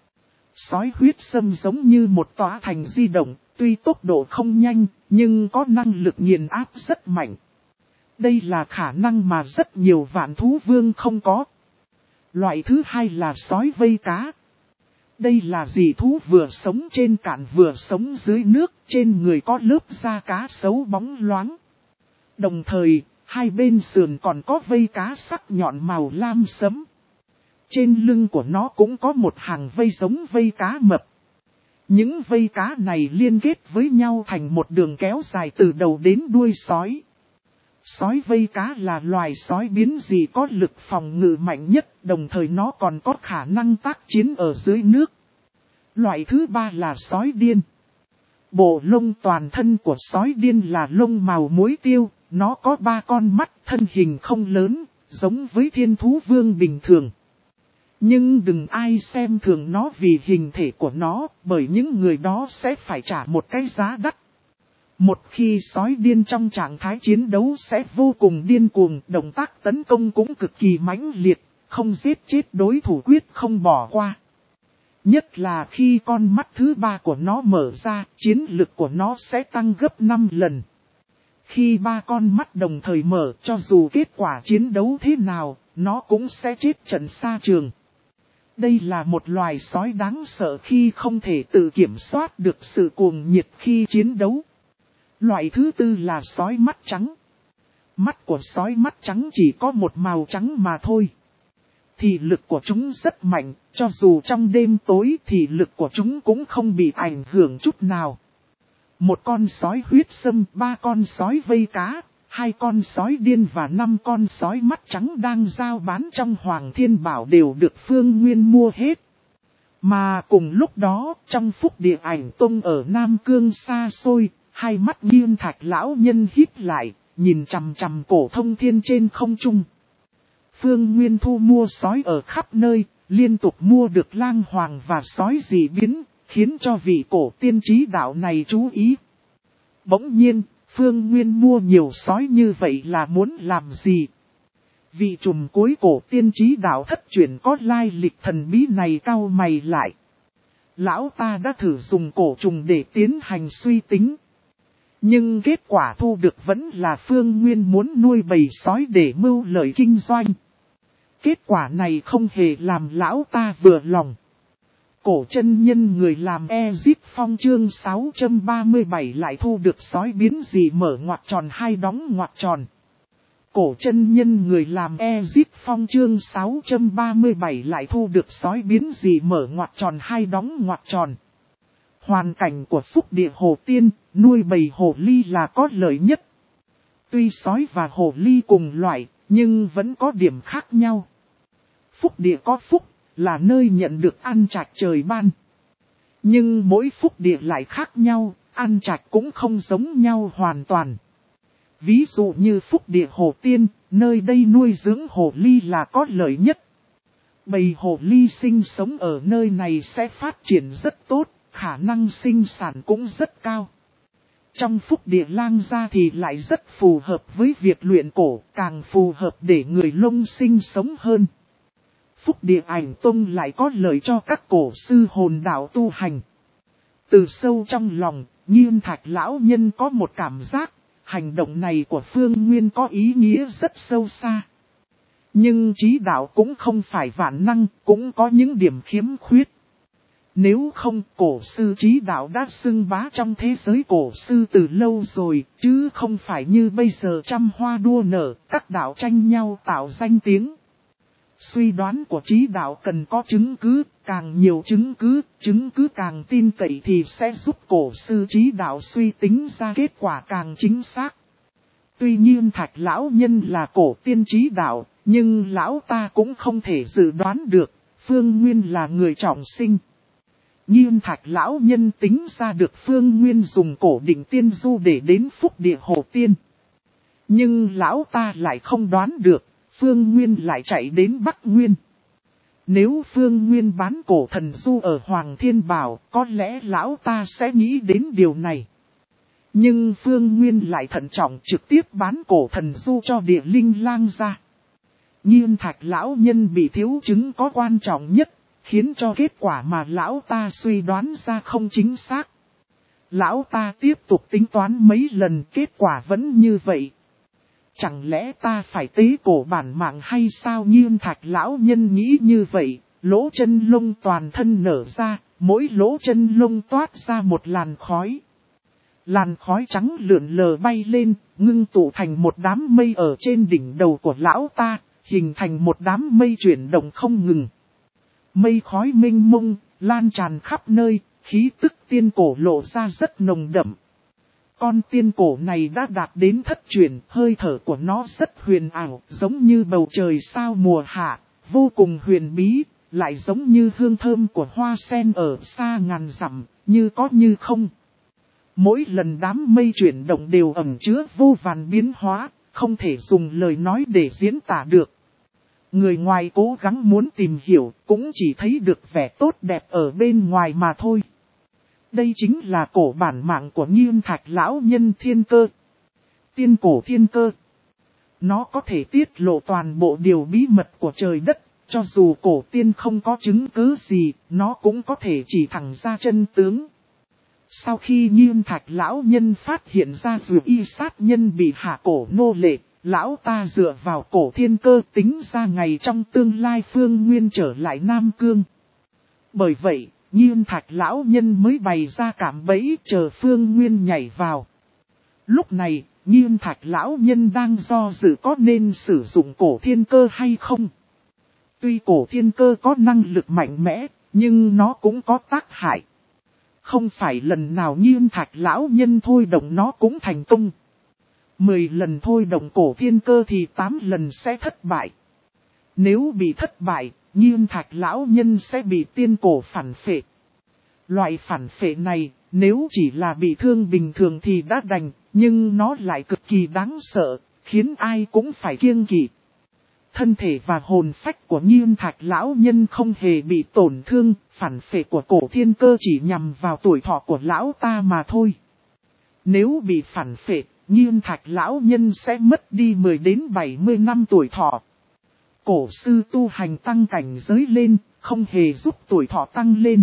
Sói huyết sâm giống như một tòa thành di động, tuy tốc độ không nhanh, nhưng có năng lực nghiền áp rất mạnh. Đây là khả năng mà rất nhiều vạn thú vương không có. Loại thứ hai là sói vây cá. Đây là dị thú vừa sống trên cạn vừa sống dưới nước, trên người có lớp da cá sấu bóng loáng. Đồng thời, hai bên sườn còn có vây cá sắc nhọn màu lam sẫm. Trên lưng của nó cũng có một hàng vây giống vây cá mập. Những vây cá này liên kết với nhau thành một đường kéo dài từ đầu đến đuôi sói. Sói vây cá là loài sói biến dị có lực phòng ngự mạnh nhất, đồng thời nó còn có khả năng tác chiến ở dưới nước. Loại thứ ba là sói điên. Bộ lông toàn thân của sói điên là lông màu muối tiêu, nó có ba con mắt, thân hình không lớn, giống với thiên thú vương bình thường. Nhưng đừng ai xem thường nó vì hình thể của nó, bởi những người đó sẽ phải trả một cái giá đắt. Một khi sói điên trong trạng thái chiến đấu sẽ vô cùng điên cuồng, động tác tấn công cũng cực kỳ mãnh liệt, không giết chết đối thủ quyết không bỏ qua. Nhất là khi con mắt thứ ba của nó mở ra, chiến lực của nó sẽ tăng gấp năm lần. Khi ba con mắt đồng thời mở, cho dù kết quả chiến đấu thế nào, nó cũng sẽ chết trận xa trường. Đây là một loài sói đáng sợ khi không thể tự kiểm soát được sự cuồng nhiệt khi chiến đấu. Loại thứ tư là sói mắt trắng. Mắt của sói mắt trắng chỉ có một màu trắng mà thôi. Thị lực của chúng rất mạnh, cho dù trong đêm tối thị lực của chúng cũng không bị ảnh hưởng chút nào. Một con sói huyết sâm, ba con sói vây cá, hai con sói điên và năm con sói mắt trắng đang giao bán trong Hoàng Thiên Bảo đều được Phương Nguyên mua hết. Mà cùng lúc đó, trong Phúc Địa Ảnh Tông ở Nam Cương xa xôi, hai mắt Nghiêm Thạch lão nhân híp lại, nhìn chằm chằm Cổ Thông Thiên trên không trung. Phương Nguyên thu mua sói ở khắp nơi, liên tục mua được lang hoàng và sói dị biến, khiến cho vị cổ tiên trí đạo này chú ý. Bỗng nhiên, Phương Nguyên mua nhiều sói như vậy là muốn làm gì? Vị trùm cuối cổ tiên trí đạo thất truyền có lai lịch thần bí này cau mày lại. Lão ta đã thử dùng cổ trùng để tiến hành suy tính. Nhưng kết quả thu được vẫn là Phương Nguyên muốn nuôi bầy sói để mưu lợi kinh doanh. Kết quả này không hề làm lão ta vừa lòng. Cổ chân nhân người làm Ezip Phong chương sáu trăm ba mươi bảy lại thu được sói biến dị mở ngoặc tròn hai đóng ngoặc tròn. Cổ chân nhân người làm Ezip Phong chương sáu trăm ba mươi bảy lại thu được sói biến dị mở ngoặc tròn hai đóng ngoặc tròn. Hoàn cảnh của Phúc Địa Hồ Tiên, nuôi bầy hồ ly là có lợi nhất. Tuy sói và hồ ly cùng loại, nhưng vẫn có điểm khác nhau. Phúc Địa có phúc, là nơi nhận được ăn trạch trời ban. Nhưng mỗi phúc địa lại khác nhau, ăn trạch cũng không giống nhau hoàn toàn. Ví dụ như phúc địa Hồ Tiên, nơi đây nuôi dưỡng hồ ly là có lợi nhất. Bầy hồ ly sinh sống ở nơi này sẽ phát triển rất tốt, khả năng sinh sản cũng rất cao. Trong phúc địa Lang Gia thì lại rất phù hợp với việc luyện cổ, càng phù hợp để người Lông sinh sống hơn. Phúc địa Ảnh Tông lại có lợi cho các cổ sư hồn đạo tu hành. Từ sâu trong lòng, Nghiêm Thạch lão nhân có một cảm giác, hành động này của Phương Nguyên có ý nghĩa rất sâu xa. Nhưng trí đạo cũng không phải vạn năng, cũng có những điểm khiếm khuyết. Nếu không, cổ sư trí đạo đã xưng bá trong thế giới cổ sư từ lâu rồi, chứ không phải như bây giờ trăm hoa đua nở, các đạo tranh nhau tạo danh tiếng. Suy đoán của trí đạo cần có chứng cứ, càng nhiều chứng cứ, chứng cứ càng tin cậy thì sẽ giúp cổ sư trí đạo suy tính ra kết quả càng chính xác. Tuy nhiên Thạch lão nhân là cổ tiên trí đạo, nhưng lão ta cũng không thể dự đoán được, Phương Nguyên là người trọng sinh. Nghiêm Thạch lão nhân tính ra được Phương Nguyên dùng cổ định tiên du để đến phúc địa Hồ Tiên. Nhưng lão ta lại không đoán được, Phương Nguyên lại chạy đến Bắc Nguyên. Nếu Phương Nguyên bán cổ thần du ở Hoàng Thiên Bảo, có lẽ lão ta sẽ nghĩ đến điều này. Nhưng Phương Nguyên lại thận trọng trực tiếp bán cổ thần du cho Địa Linh Lang Gia. Nghiêm Thạch lão nhân bị thiếu chứng có quan trọng nhất, khiến cho kết quả mà lão ta suy đoán ra không chính xác. Lão ta tiếp tục tính toán mấy lần, kết quả vẫn như vậy. Chẳng lẽ ta phải tế cổ bản mạng hay sao? Nghiêm Thạch lão nhân nghĩ như vậy, lỗ chân lông toàn thân nở ra, mỗi lỗ chân lông toát ra một làn khói. Làn khói trắng lượn lờ bay lên, ngưng tụ thành một đám mây ở trên đỉnh đầu của lão ta, hình thành một đám mây chuyển động không ngừng. Mây khói mênh mông, lan tràn khắp nơi, khí tức tiên cổ lộ ra rất nồng đậm. Con tiên cổ này đã đạt đến thất truyền, hơi thở của nó rất huyền ảo, giống như bầu trời sao mùa hạ, vô cùng huyền bí, lại giống như hương thơm của hoa sen ở xa ngàn dặm, như có như không. Mỗi lần đám mây chuyển động đều ẩn chứa vô vàn biến hóa, không thể dùng lời nói để diễn tả được. Người ngoài cố gắng muốn tìm hiểu, cũng chỉ thấy được vẻ tốt đẹp ở bên ngoài mà thôi. Đây chính là cổ bản mạng của Nghiêm Thạch lão nhân thiên cơ. Tiên cổ thiên cơ. Nó có thể tiết lộ toàn bộ điều bí mật của trời đất, cho dù cổ tiên không có chứng cứ gì, nó cũng có thể chỉ thẳng ra chân tướng. Sau khi Nghiêm Thạch lão nhân phát hiện ra dù y sát nhân bị hạ cổ nô lệ, lão ta dựa vào cổ thiên cơ tính ra ngày trong tương lai Phương Nguyên trở lại Nam Cương. Bởi vậy, Nghiêm Thạch lão nhân mới bày ra cảm bẫy chờ Phương Nguyên nhảy vào. Lúc này, Nghiêm Thạch lão nhân đang do dự có nên sử dụng cổ thiên cơ hay không. Tuy cổ thiên cơ có năng lực mạnh mẽ, nhưng nó cũng có tác hại. Không phải lần nào Nghiêm Thạch lão nhân thôi động nó cũng thành công. Mười lần thôi động cổ thiên cơ thì tám lần sẽ thất bại. Nếu bị thất bại, Nghiêm Thạch lão nhân sẽ bị tiên cổ phản phệ. Loại phản phệ này, nếu chỉ là bị thương bình thường thì đã đành, nhưng nó lại cực kỳ đáng sợ, khiến ai cũng phải kiêng kỵ. Thân thể và hồn phách của Nghiêm Thạch lão nhân không hề bị tổn thương, phản phệ của cổ thiên cơ chỉ nhằm vào tuổi thọ của lão ta mà thôi. Nếu bị phản phệ, Nghiêm Thạch lão nhân sẽ mất đi mười đến bảy mươi năm tuổi thọ. Cổ sư tu hành tăng cảnh giới lên, không hề giúp tuổi thọ tăng lên.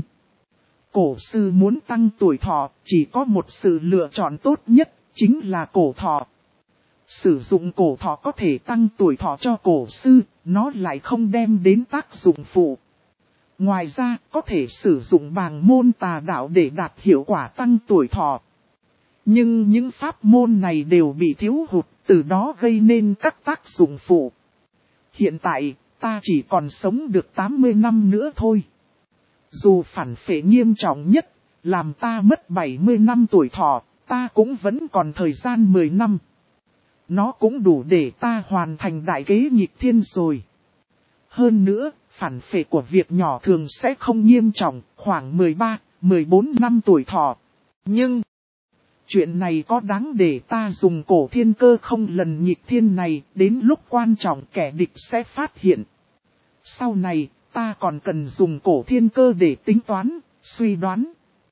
Cổ sư muốn tăng tuổi thọ, chỉ có một sự lựa chọn tốt nhất, chính là cổ thọ. Sử dụng cổ thọ có thể tăng tuổi thọ cho cổ sư, nó lại không đem đến tác dụng phụ. Ngoài ra, có thể sử dụng bàng môn tà đạo để đạt hiệu quả tăng tuổi thọ. Nhưng những pháp môn này đều bị thiếu hụt, từ đó gây nên các tác dụng phụ. Hiện tại, ta chỉ còn sống được tám mươi năm nữa thôi. Dù phản phệ nghiêm trọng nhất, làm ta mất bảy mươi năm tuổi thọ, ta cũng vẫn còn thời gian mười năm. Nó cũng đủ để ta hoàn thành đại kế nghịch thiên rồi. Hơn nữa, phản phệ của việc nhỏ thường sẽ không nghiêm trọng, khoảng mười ba, mười bốn năm tuổi thọ. Nhưng, chuyện này có đáng để ta dùng cổ thiên cơ không? Lần nghịch thiên này, đến lúc quan trọng kẻ địch sẽ phát hiện. Sau này, ta còn cần dùng cổ thiên cơ để tính toán, suy đoán.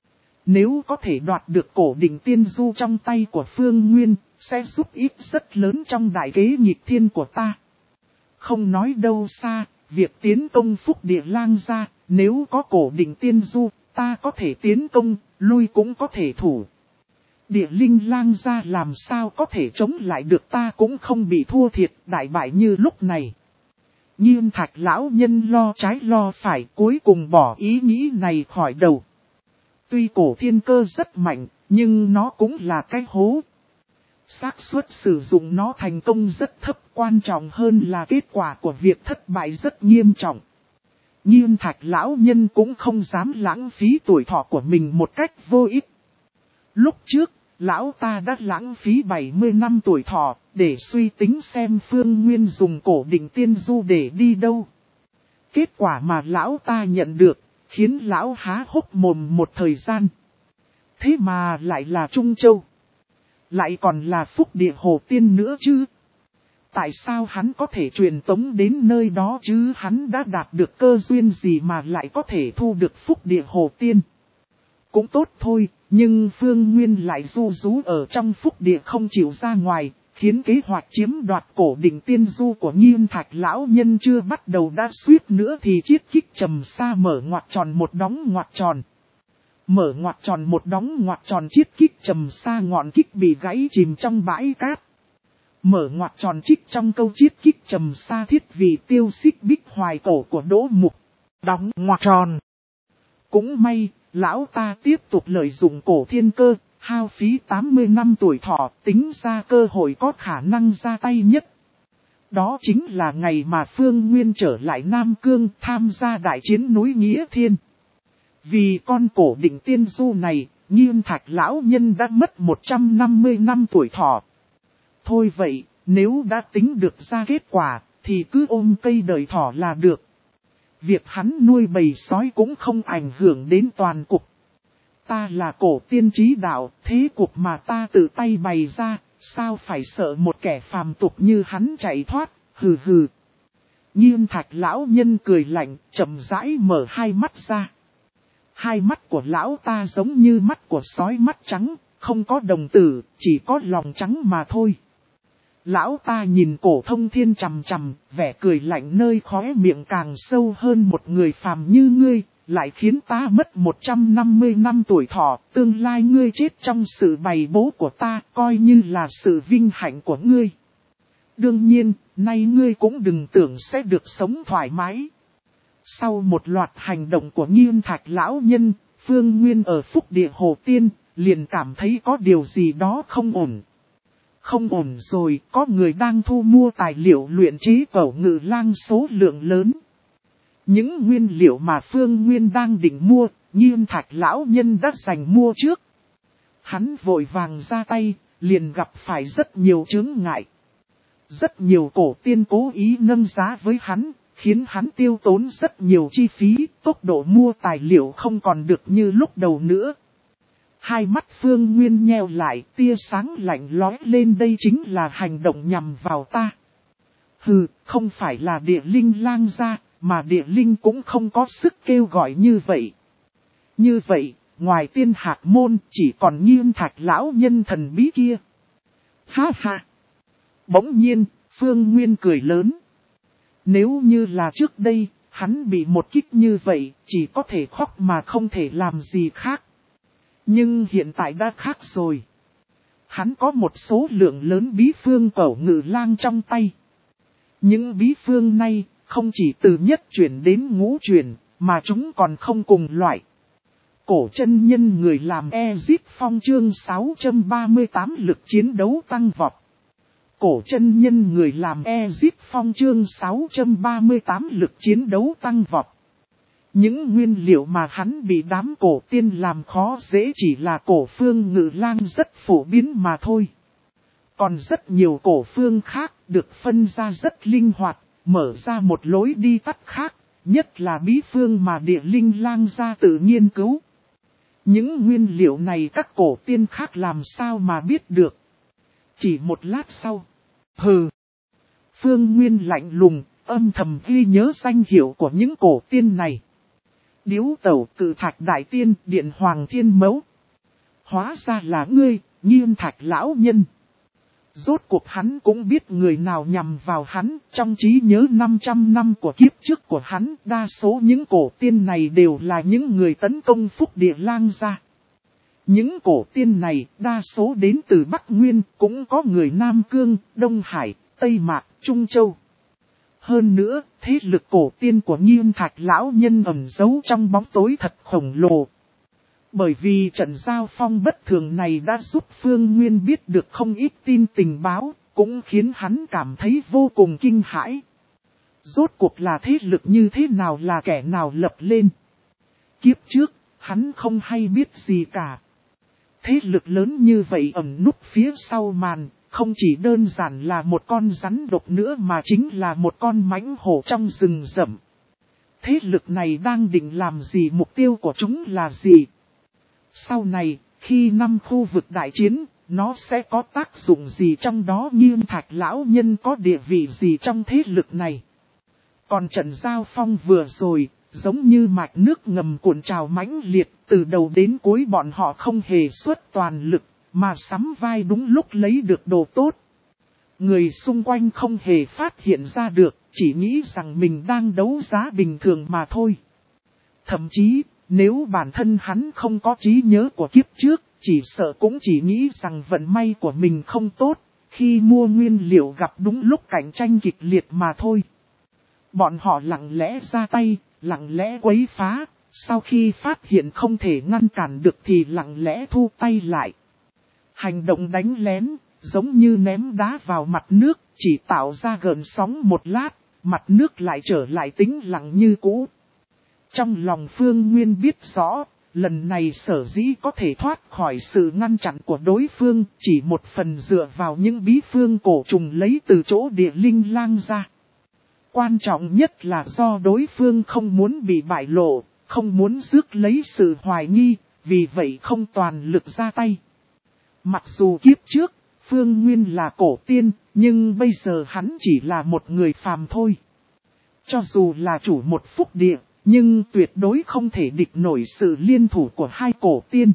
Nếu có thể đoạt được cổ đỉnh tiên du trong tay của Phương Nguyên, sẽ giúp ích rất lớn trong đại kế nghịch thiên của ta. Không nói đâu xa, việc tiến công Phúc Địa Lang gia, nếu có cổ đỉnh tiên du, ta có thể tiến công, lui cũng có thể thủ. Địa Linh Lang gia làm sao có thể chống lại được, ta cũng không bị thua thiệt đại bại như lúc này. Nhiên Thạch lão nhân lo trái lo phải, cuối cùng bỏ ý nghĩ này khỏi đầu. Tuy cổ thiên cơ rất mạnh, nhưng nó cũng là cái hố. xác suất sử dụng nó thành công rất thấp, quan trọng hơn là kết quả của việc thất bại rất nghiêm trọng. Nhiên Thạch lão nhân cũng không dám lãng phí tuổi thọ của mình một cách vô ích. Lúc trước, lão ta đã lãng phí bảy mươi năm tuổi thọ, để suy tính xem Phương Nguyên dùng cổ đỉnh tiên du để đi đâu. Kết quả mà lão ta nhận được, khiến lão há hốc mồm một thời gian. Thế mà lại là Trung Châu. Lại còn là Phúc Địa Hồ Tiên nữa chứ. Tại sao hắn có thể truyền tống đến nơi đó chứ? Hắn đã đạt được cơ duyên gì mà lại có thể thu được Phúc Địa Hồ Tiên? Cũng tốt thôi, nhưng Phương Nguyên lại du rú ở trong Phúc Địa không chịu ra ngoài, khiến kế hoạch chiếm đoạt cổ đỉnh tiên du của Nhiên Thạch lão nhân chưa bắt đầu đã suýt nữa thì chiết kích trầm xa mở ngoặc tròn một đóng ngoặc tròn. Mở ngoặc tròn một đóng ngoặc tròn chiết kích trầm xa ngọn kích bị gãy chìm trong bãi cát. Mở ngoặc tròn trích trong câu chiết kích trầm xa thiết vì tiêu xích bích hoài cổ của Đỗ Mục. Đóng ngoặc tròn. Cũng may, lão ta tiếp tục lợi dụng cổ thiên cơ, hao phí tám mươi năm tuổi thọ, tính ra cơ hội có khả năng ra tay nhất. Đó chính là ngày mà Phương Nguyên trở lại Nam Cương tham gia đại chiến núi Nghĩa Thiên. Vì con cổ đỉnh tiên du này, Nhiên Thạch lão nhân đã mất một trăm năm mươi năm tuổi thọ. Thôi vậy, nếu đã tính được ra kết quả, thì cứ ôm cây đời thỏ là được. Việc hắn nuôi bầy sói cũng không ảnh hưởng đến toàn cục. Ta là cổ tiên trí đạo, thế cục mà ta tự tay bày ra, sao phải sợ một kẻ phàm tục như hắn chạy thoát, hừ hừ. Nhiên Thạch lão nhân cười lạnh, chậm rãi mở hai mắt ra. Hai mắt của lão ta giống như mắt của sói mắt trắng, không có đồng tử, chỉ có lòng trắng mà thôi. Lão ta nhìn Cổ Thông Thiên chằm chằm, vẻ cười lạnh nơi khóe miệng càng sâu hơn. Một người phàm như ngươi, lại khiến ta mất một trăm năm mươi năm tuổi thọ, tương lai ngươi chết trong sự bày bố của ta, coi như là sự vinh hạnh của ngươi. Đương nhiên, nay ngươi cũng đừng tưởng sẽ được sống thoải mái. Sau một loạt hành động của Nhiên Thạch lão nhân, Phương Nguyên ở Phúc Địa Hồ Tiên, liền cảm thấy có điều gì đó không ổn. Không ổn rồi, có người đang thu mua tài liệu luyện chế Cẩu Ngự Lang số lượng lớn. Những nguyên liệu mà Phương Nguyên đang định mua, Nhiên Thạch lão nhân đã giành mua trước. Hắn vội vàng ra tay, liền gặp phải rất nhiều chướng ngại. Rất nhiều cổ tiên cố ý nâng giá với hắn, khiến hắn tiêu tốn rất nhiều chi phí, tốc độ mua tài liệu không còn được như lúc đầu nữa. Hai mắt Phương Nguyên nheo lại, tia sáng lạnh lóe lên, đây chính là hành động nhằm vào ta. Hừ, không phải là Địa Linh Lang gia, mà Địa Linh cũng không có sức kêu gọi như vậy. Như vậy, ngoài Tiên Hạc môn chỉ còn Nhiên Thạch lão nhân thần bí kia. Ha ha! Bỗng nhiên, Phương Nguyên cười lớn. Nếu như là trước đây, hắn bị một kích như vậy, chỉ có thể khóc mà không thể làm gì khác. Nhưng hiện tại đã khác rồi. Hắn có một số lượng lớn bí phương Cẩu Ngự Lang trong tay. Những bí phương này không chỉ từ nhất chuyển đến ngũ chuyển, mà chúng còn không cùng loại. Cổ chân nhân người làm Ezip Phong chương sáu trăm ba mươi tám lực chiến đấu tăng vọt. Cổ chân nhân người làm Ezip Phong chương sáu trăm ba mươi tám lực chiến đấu tăng vọt. Những nguyên liệu mà hắn bị đám cổ tiên làm khó dễ chỉ là cổ phương Ngự Lang rất phổ biến mà thôi. Còn rất nhiều cổ phương khác được phân ra rất linh hoạt, mở ra một lối đi tắt khác, nhất là bí phương mà địa linh lang gia tự nghiên cứu. Những nguyên liệu này các cổ tiên khác làm sao mà biết được. Chỉ một lát sau. Hừ. Phương Nguyên lạnh lùng, âm thầm ghi nhớ danh hiệu của những cổ tiên này. Điếu Tẩu, Cự Thạch Đại Tiên, Điện Hoàng Thiên Mẫu. Hóa ra là ngươi, Nghiên Thạch lão nhân. Rốt cuộc hắn cũng biết người nào nhằm vào hắn, trong trí nhớ năm trăm năm của kiếp trước của hắn, đa số những cổ tiên này đều là những người tấn công Phúc Địa Lang gia. Những cổ tiên này, đa số đến từ Bắc Nguyên, cũng có người Nam Cương, Đông Hải, Tây Mạc, Trung Châu. Hơn nữa, thế lực cổ tiên của Nghiên Thạch lão nhân ẩn giấu trong bóng tối thật khổng lồ. Bởi vì trận giao phong bất thường này đã giúp Phương Nguyên biết được không ít tin tình báo, cũng khiến hắn cảm thấy vô cùng kinh hãi. Rốt cuộc là thế lực như thế nào, là kẻ nào lập lên. Kiếp trước, hắn không hay biết gì cả. Thế lực lớn như vậy ẩn núp phía sau màn, không chỉ đơn giản là một con rắn độc nữa mà chính là một con mãnh hổ trong rừng rậm. Thế lực này đang định làm gì, mục tiêu của chúng là gì? Sau này, khi năm khu vực đại chiến, nó sẽ có tác dụng gì trong đó, Nghiên Thạch lão nhân có địa vị gì trong thế lực này? Còn trận giao phong vừa rồi, giống như mạch nước ngầm cuộn trào mãnh liệt, từ đầu đến cuối bọn họ không hề xuất toàn lực, mà sắm vai đúng lúc lấy được đồ tốt. Người xung quanh không hề phát hiện ra được, chỉ nghĩ rằng mình đang đấu giá bình thường mà thôi. Thậm chí, nếu bản thân hắn không có trí nhớ của kiếp trước, chỉ sợ cũng chỉ nghĩ rằng vận may của mình không tốt, khi mua nguyên liệu gặp đúng lúc cạnh tranh kịch liệt mà thôi. Bọn họ lặng lẽ ra tay, lặng lẽ quấy phá, sau khi phát hiện không thể ngăn cản được thì lặng lẽ thu tay lại. Hành động đánh lén, giống như ném đá vào mặt nước, chỉ tạo ra gợn sóng một lát, mặt nước lại trở lại tĩnh lặng như cũ. Trong lòng Phương Nguyên biết rõ, lần này sở dĩ có thể thoát khỏi sự ngăn chặn của đối phương, chỉ một phần dựa vào những bí phương cổ trùng lấy từ chỗ địa linh lang ra. Quan trọng nhất là do đối phương không muốn bị bại lộ, không muốn rước lấy sự hoài nghi, vì vậy không toàn lực ra tay. Mặc dù kiếp trước, Phương Nguyên là cổ tiên, nhưng bây giờ hắn chỉ là một người phàm thôi. Cho dù là chủ một phúc địa, nhưng tuyệt đối không thể địch nổi sự liên thủ của hai cổ tiên.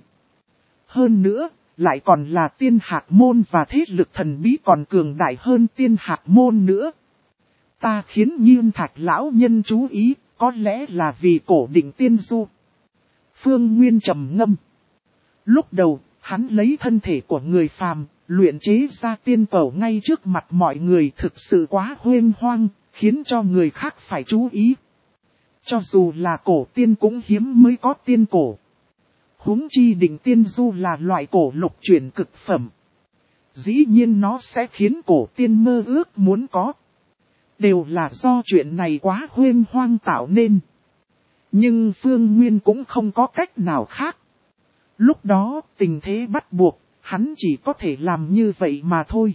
Hơn nữa, lại còn là tiên hạc môn và thế lực thần bí còn cường đại hơn tiên hạc môn nữa. Ta khiến Nghiên Thạch lão nhân chú ý, có lẽ là vì cổ định tiên du. Phương Nguyên trầm ngâm. Lúc đầu, hắn lấy thân thể của người phàm, luyện chế ra tiên cẩu ngay trước mặt mọi người, thực sự quá huênh hoang, khiến cho người khác phải chú ý. Cho dù là cổ tiên cũng hiếm mới có tiên cổ. Huống chi định tiên du là loại cổ lục chuyển cực phẩm. Dĩ nhiên nó sẽ khiến cổ tiên mơ ước muốn có. Đều là do chuyện này quá huênh hoang tạo nên. Nhưng Phương Nguyên cũng không có cách nào khác. Lúc đó tình thế bắt buộc, hắn chỉ có thể làm như vậy mà thôi.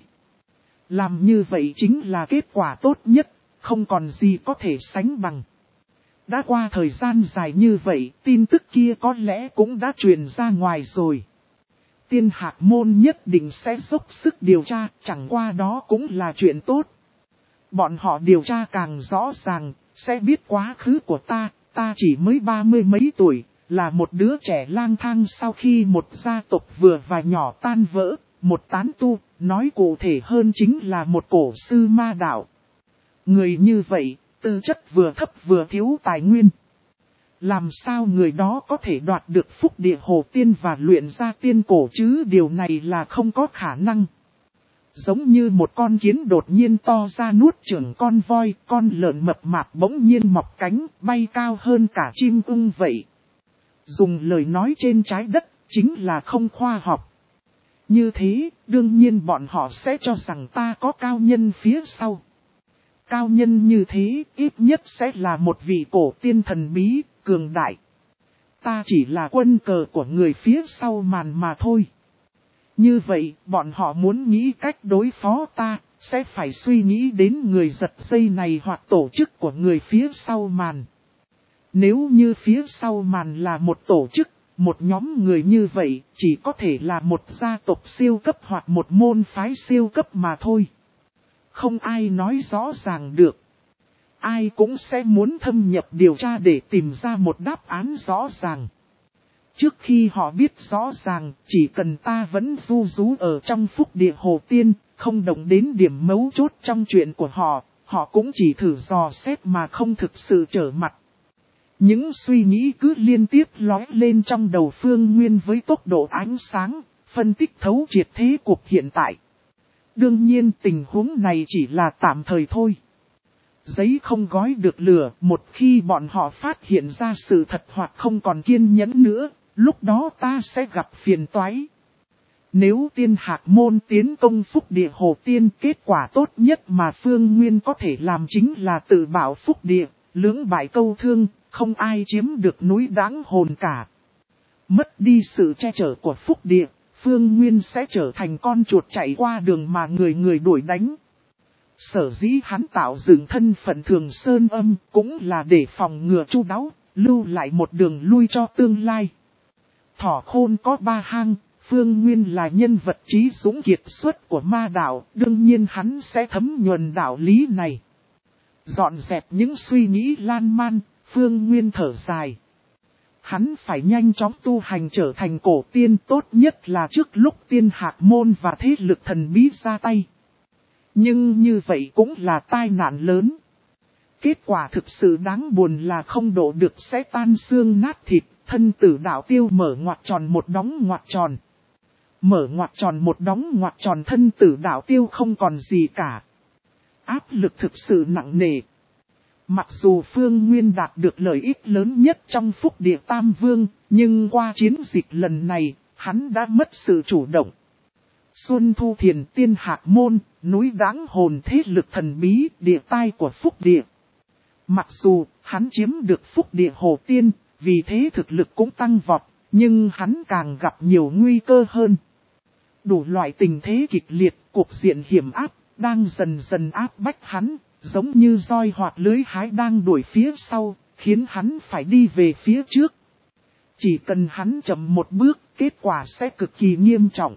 Làm như vậy chính là kết quả tốt nhất, không còn gì có thể sánh bằng. Đã qua thời gian dài như vậy, tin tức kia có lẽ cũng đã truyền ra ngoài rồi. Tiên hạc môn nhất định sẽ dốc sức điều tra, chẳng qua đó cũng là chuyện tốt. Bọn họ điều tra càng rõ ràng, sẽ biết quá khứ của ta, ta chỉ mới ba mươi mấy tuổi, là một đứa trẻ lang thang sau khi một gia tộc vừa và nhỏ tan vỡ, một tán tu, nói cụ thể hơn chính là một cổ sư ma đạo. Người như vậy, tư chất vừa thấp vừa thiếu tài nguyên. Làm sao người đó có thể đoạt được phúc địa hồ tiên và luyện ra tiên cổ chứ, điều này là không có khả năng. Giống như một con kiến đột nhiên to ra nuốt chửng con voi, con lợn mập mạp bỗng nhiên mọc cánh, bay cao hơn cả chim ưng vậy. Dùng lời nói trên trái đất, chính là không khoa học. Như thế, đương nhiên bọn họ sẽ cho rằng ta có cao nhân phía sau. Cao nhân như thế, ít nhất sẽ là một vị cổ tiên thần bí, cường đại. Ta chỉ là quân cờ của người phía sau màn mà thôi. Như vậy, bọn họ muốn nghĩ cách đối phó ta, sẽ phải suy nghĩ đến người giật dây này hoặc tổ chức của người phía sau màn. Nếu như phía sau màn là một tổ chức, một nhóm người như vậy chỉ có thể là một gia tộc siêu cấp hoặc một môn phái siêu cấp mà thôi. Không ai nói rõ ràng được. Ai cũng sẽ muốn thâm nhập điều tra để tìm ra một đáp án rõ ràng. Trước khi họ biết rõ ràng, chỉ cần ta vẫn du rú ở trong phúc địa hồ tiên, không động đến điểm mấu chốt trong chuyện của họ, họ cũng chỉ thử dò xét mà không thực sự trở mặt. Những suy nghĩ cứ liên tiếp lóe lên trong đầu Phương Nguyên với tốc độ ánh sáng, phân tích thấu triệt thế cuộc hiện tại. Đương nhiên tình huống này chỉ là tạm thời thôi. Giấy không gói được lửa, một khi bọn họ phát hiện ra sự thật hoặc không còn kiên nhẫn nữa, lúc đó ta sẽ gặp phiền toái. Nếu tiên hạc môn tiến công phúc địa hồ tiên, kết quả tốt nhất mà Phương Nguyên có thể làm chính là tự bảo phúc địa, lưỡng bại câu thương, không ai chiếm được núi đáng hồn cả. Mất đi sự che chở của phúc địa, Phương Nguyên sẽ trở thành con chuột chạy qua đường mà người người đuổi đánh. Sở dĩ hắn tạo dựng thân phận Thường Sơn Âm cũng là để phòng ngừa chu đáo, lưu lại một đường lui cho tương lai. Thỏ khôn có ba hang, Phương Nguyên là nhân vật trí dũng kiệt xuất của ma đạo, đương nhiên hắn sẽ thấm nhuần đạo lý này. Dọn dẹp những suy nghĩ lan man, Phương Nguyên thở dài. Hắn phải nhanh chóng tu hành trở thành cổ tiên, tốt nhất là trước lúc tiên hạc môn và thế lực thần bí ra tay. Nhưng như vậy cũng là tai nạn lớn. Kết quả thực sự đáng buồn là không độ được sẽ tan xương nát thịt, thân tử đạo tiêu mở ngoặc tròn một đóng ngoặc tròn. Mở ngoặc tròn một đóng ngoặc tròn, thân tử đạo tiêu không còn gì cả. Áp lực thực sự nặng nề. Mặc dù Phương Nguyên đạt được lợi ích lớn nhất trong phúc địa Tam Vương, nhưng qua chiến dịch lần này, hắn đã mất sự chủ động. Xuân Thu Thiền, tiên hạc môn, núi đáng hồn, thế lực thần bí, địa tai của phúc địa. Mặc dù hắn chiếm được phúc địa hồ tiên, vì thế thực lực cũng tăng vọt, nhưng hắn càng gặp nhiều nguy cơ hơn. Đủ loại tình thế kịch liệt, cuộc diện hiểm áp, đang dần dần áp bách hắn, giống như roi hoặc lưới hái đang đuổi phía sau, khiến hắn phải đi về phía trước. Chỉ cần hắn chậm một bước, kết quả sẽ cực kỳ nghiêm trọng.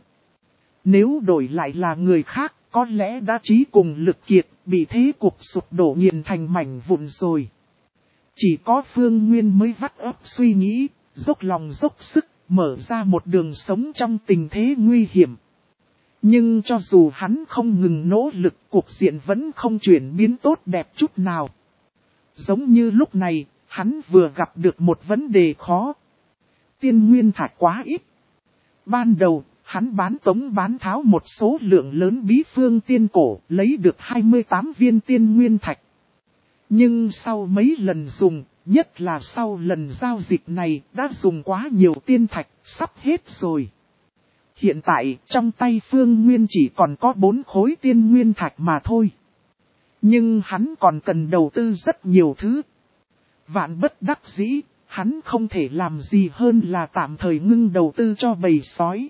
Nếu đổi lại là người khác, có lẽ đã trí cùng lực kiệt, bị thế cuộc sụp đổ nghiền thành mảnh vụn rồi. Chỉ có Phương Nguyên mới vắt óc suy nghĩ, dốc lòng dốc sức, mở ra một đường sống trong tình thế nguy hiểm. Nhưng cho dù hắn không ngừng nỗ lực, cuộc diện vẫn không chuyển biến tốt đẹp chút nào. Giống như lúc này, hắn vừa gặp được một vấn đề khó. Tiên nguyên thạch quá ít. Ban đầu, hắn bán tống bán tháo một số lượng lớn bí phương tiên cổ, lấy được hai mươi tám viên tiên nguyên thạch. Nhưng sau mấy lần dùng, nhất là sau lần giao dịch này, đã dùng quá nhiều tiên thạch, sắp hết rồi. Hiện tại, trong tay Phương Nguyên chỉ còn có bốn khối tiên nguyên thạch mà thôi. Nhưng hắn còn cần đầu tư rất nhiều thứ. Vạn bất đắc dĩ, hắn không thể làm gì hơn là tạm thời ngưng đầu tư cho bầy sói.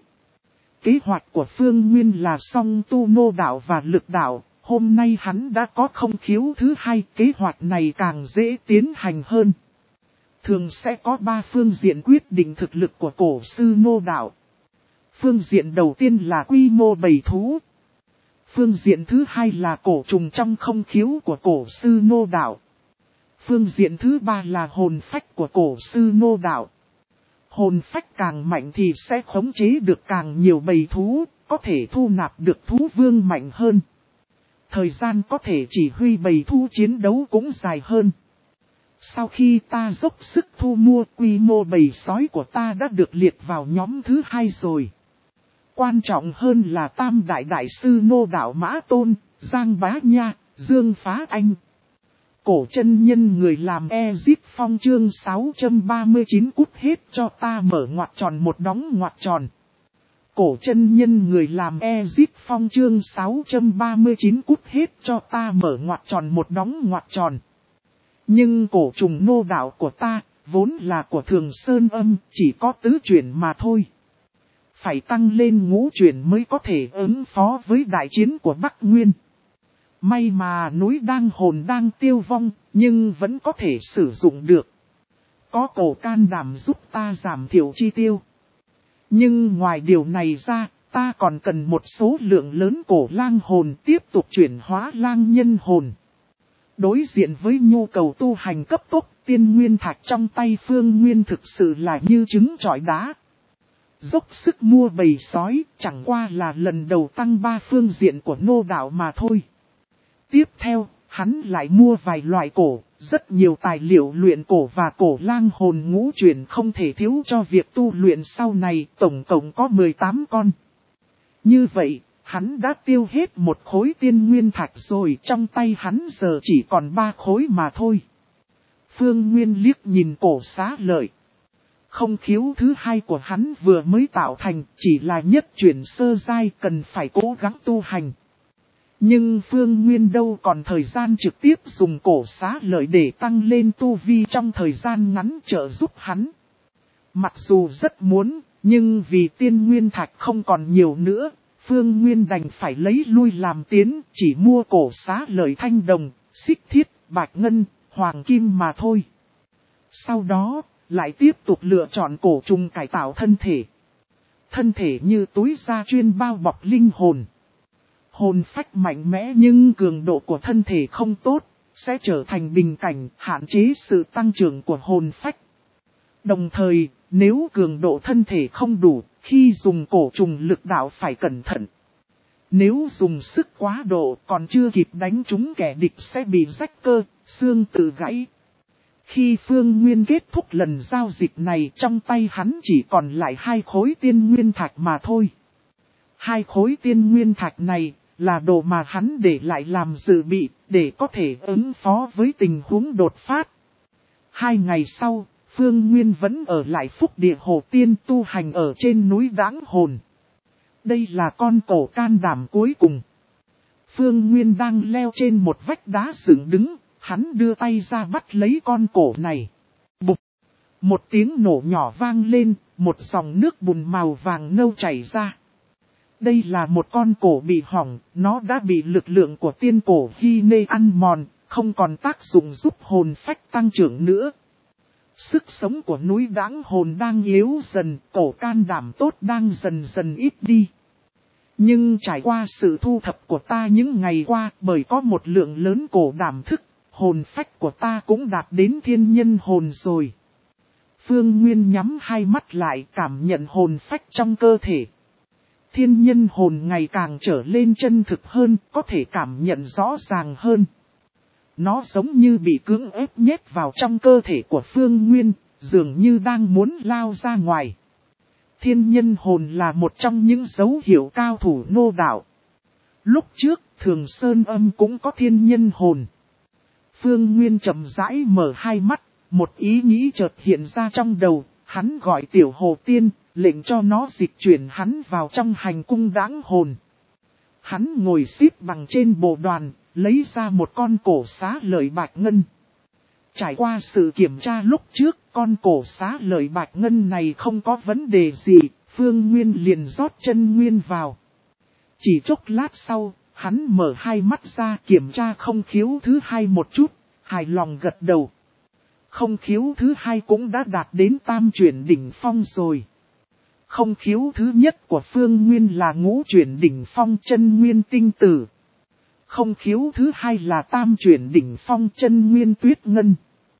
Kế hoạch của Phương Nguyên là song tu nô đạo và lực đạo, hôm nay hắn đã có không khiếu thứ hai, kế hoạch này càng dễ tiến hành hơn. Thường sẽ có ba phương diện quyết định thực lực của cổ sư nô đạo. Phương diện đầu tiên là quy mô bầy thú. Phương diện thứ hai là cổ trùng trong không khiếu của cổ sư nô đạo. Phương diện thứ ba là hồn phách của cổ sư nô đạo. Hồn phách càng mạnh thì sẽ khống chế được càng nhiều bầy thú, có thể thu nạp được thú vương mạnh hơn. Thời gian có thể chỉ huy bầy thú chiến đấu cũng dài hơn. Sau khi ta dốc sức thu mua, quy mô bầy sói của ta đã được liệt vào nhóm thứ hai rồi. Quan trọng hơn là tam đại đại sư nô đạo Mã Tôn, Giang Bá Nha, Dương Phá Anh. Cổ chân nhân người làm Ezip Phong chương sáu trăm ba mươi chín cút hết cho ta mở ngoặc tròn một đóng ngoặc tròn. Cổ chân nhân người làm Ezip Phong chương sáu trăm ba mươi chín cút hết cho ta mở ngoặc tròn một đóng ngoặc tròn. Nhưng cổ trùng nô đạo của ta, vốn là của Thường Sơn Âm, chỉ có tứ chuyển mà thôi. Phải tăng lên ngũ chuyển mới có thể ứng phó với đại chiến của Bắc Nguyên. May mà núi đang hồn đang tiêu vong, nhưng vẫn có thể sử dụng được. có cổ can đảm giúp ta giảm thiểu chi tiêu. Nhưng ngoài điều này ra, ta còn cần một số lượng lớn cổ lang hồn tiếp tục chuyển hóa lang nhân hồn. Đối diện với nhu cầu tu hành cấp tốc, tiên nguyên thạch trong tay Phương Nguyên thực sự là như trứng trọi đá. Dốc sức mua bầy sói, chẳng qua là lần đầu tăng ba phương diện của nô đạo mà thôi. Tiếp theo, hắn lại mua vài loại cổ, rất nhiều tài liệu luyện cổ và cổ lang hồn ngũ chuyển không thể thiếu cho việc tu luyện sau này, tổng cộng có mười tám con. Như vậy, hắn đã tiêu hết một khối tiên nguyên thạch rồi, trong tay hắn giờ chỉ còn ba khối mà thôi. Phương Nguyên liếc nhìn cổ xá lợi. Không khiếu thứ hai của hắn vừa mới tạo thành, chỉ là nhất chuyển sơ giai, cần phải cố gắng tu hành. Nhưng Phương Nguyên đâu còn thời gian trực tiếp dùng cổ xá lợi để tăng lên tu vi trong thời gian ngắn trợ giúp hắn. Mặc dù rất muốn, nhưng vì tiên nguyên thạch không còn nhiều nữa, Phương Nguyên đành phải lấy lui làm tiến, chỉ mua cổ xá lợi thanh đồng, xích thiết, bạch ngân, hoàng kim mà thôi. Sau đó, lại tiếp tục lựa chọn cổ trùng cải tạo thân thể. Thân thể như túi da chuyên bao bọc linh hồn. Hồn phách mạnh mẽ nhưng cường độ của thân thể không tốt, sẽ trở thành bình cảnh hạn chế sự tăng trưởng của hồn phách. Đồng thời, nếu cường độ thân thể không đủ, khi dùng cổ trùng lực đạo phải cẩn thận. Nếu dùng sức quá độ còn chưa kịp đánh trúng kẻ địch sẽ bị rách cơ, xương tự gãy. Khi Phương Nguyên kết thúc lần giao dịch này, trong tay hắn chỉ còn lại hai khối tiên nguyên thạch mà thôi. Hai khối tiên nguyên thạch này là đồ mà hắn để lại làm dự bị, để có thể ứng phó với tình huống đột phát. Hai ngày sau, Phương Nguyên vẫn ở lại Phúc Địa Hồ Tiên tu hành ở trên núi Đáng Hồn. Đây là con cổ can đảm cuối cùng. Phương Nguyên đang leo trên một vách đá dựng đứng, hắn đưa tay ra bắt lấy con cổ này. Bụp! Một tiếng nổ nhỏ vang lên, một dòng nước bùn màu vàng nâu chảy ra. Đây là một con cổ bị hỏng, nó đã bị lực lượng của tiên cổ Hy Nê ăn mòn, không còn tác dụng giúp hồn phách tăng trưởng nữa. Sức sống của núi Đáng Hồn đang yếu dần, cổ can đảm tốt đang dần dần ít đi. Nhưng trải qua sự thu thập của ta những ngày qua, bởi có một lượng lớn cổ đảm thức, hồn phách của ta cũng đạt đến thiên nhân hồn rồi. Phương Nguyên nhắm hai mắt lại cảm nhận hồn phách trong cơ thể. Thiên nhân hồn ngày càng trở lên chân thực hơn, có thể cảm nhận rõ ràng hơn. Nó giống như bị cưỡng ép nhét vào trong cơ thể của Phương Nguyên, dường như đang muốn lao ra ngoài. Thiên nhân hồn là một trong những dấu hiệu cao thủ nô đạo. Lúc trước, Thường Sơn Âm cũng có thiên nhân hồn. Phương Nguyên chậm rãi mở hai mắt, một ý nghĩ chợt hiện ra trong đầu, hắn gọi Tiểu Hồ Tiên, lệnh cho nó dịch chuyển hắn vào trong hành cung Đáng Hồn. Hắn ngồi xếp bằng trên bộ đoàn, lấy ra một con cổ xá lợi bạch ngân. Trải qua sự kiểm tra lúc trước, con cổ xá lợi bạch ngân này không có vấn đề gì, Phương Nguyên liền rót chân nguyên vào. Chỉ chốc lát sau, hắn mở hai mắt ra kiểm tra không khiếu thứ hai một chút, hài lòng gật đầu. Không khiếu thứ hai cũng đã đạt đến tam chuyển đỉnh phong rồi. Không khiếu thứ nhất của Phương Nguyên là ngũ chuyển đỉnh phong chân nguyên tinh tử. Không khiếu thứ hai là tam chuyển đỉnh phong chân nguyên tuyết ngân.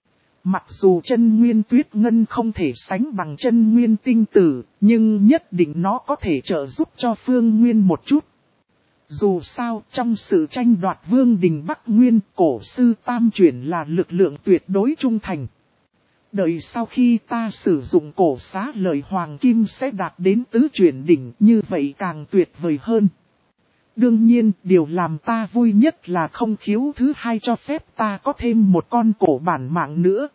Mặc dù chân nguyên tuyết ngân không thể sánh bằng chân nguyên tinh tử, nhưng nhất định nó có thể trợ giúp cho Phương Nguyên một chút. Dù sao, trong sự tranh đoạt vương đình Bắc Nguyên, cổ sư tam chuyển là lực lượng tuyệt đối trung thành. Đợi sau khi ta sử dụng cổ xá lợi hoàng kim sẽ đạt đến tứ chuyển đỉnh, như vậy càng tuyệt vời hơn. Đương nhiên, điều làm ta vui nhất là không khiếu thứ hai cho phép ta có thêm một con cổ bản mạng nữa.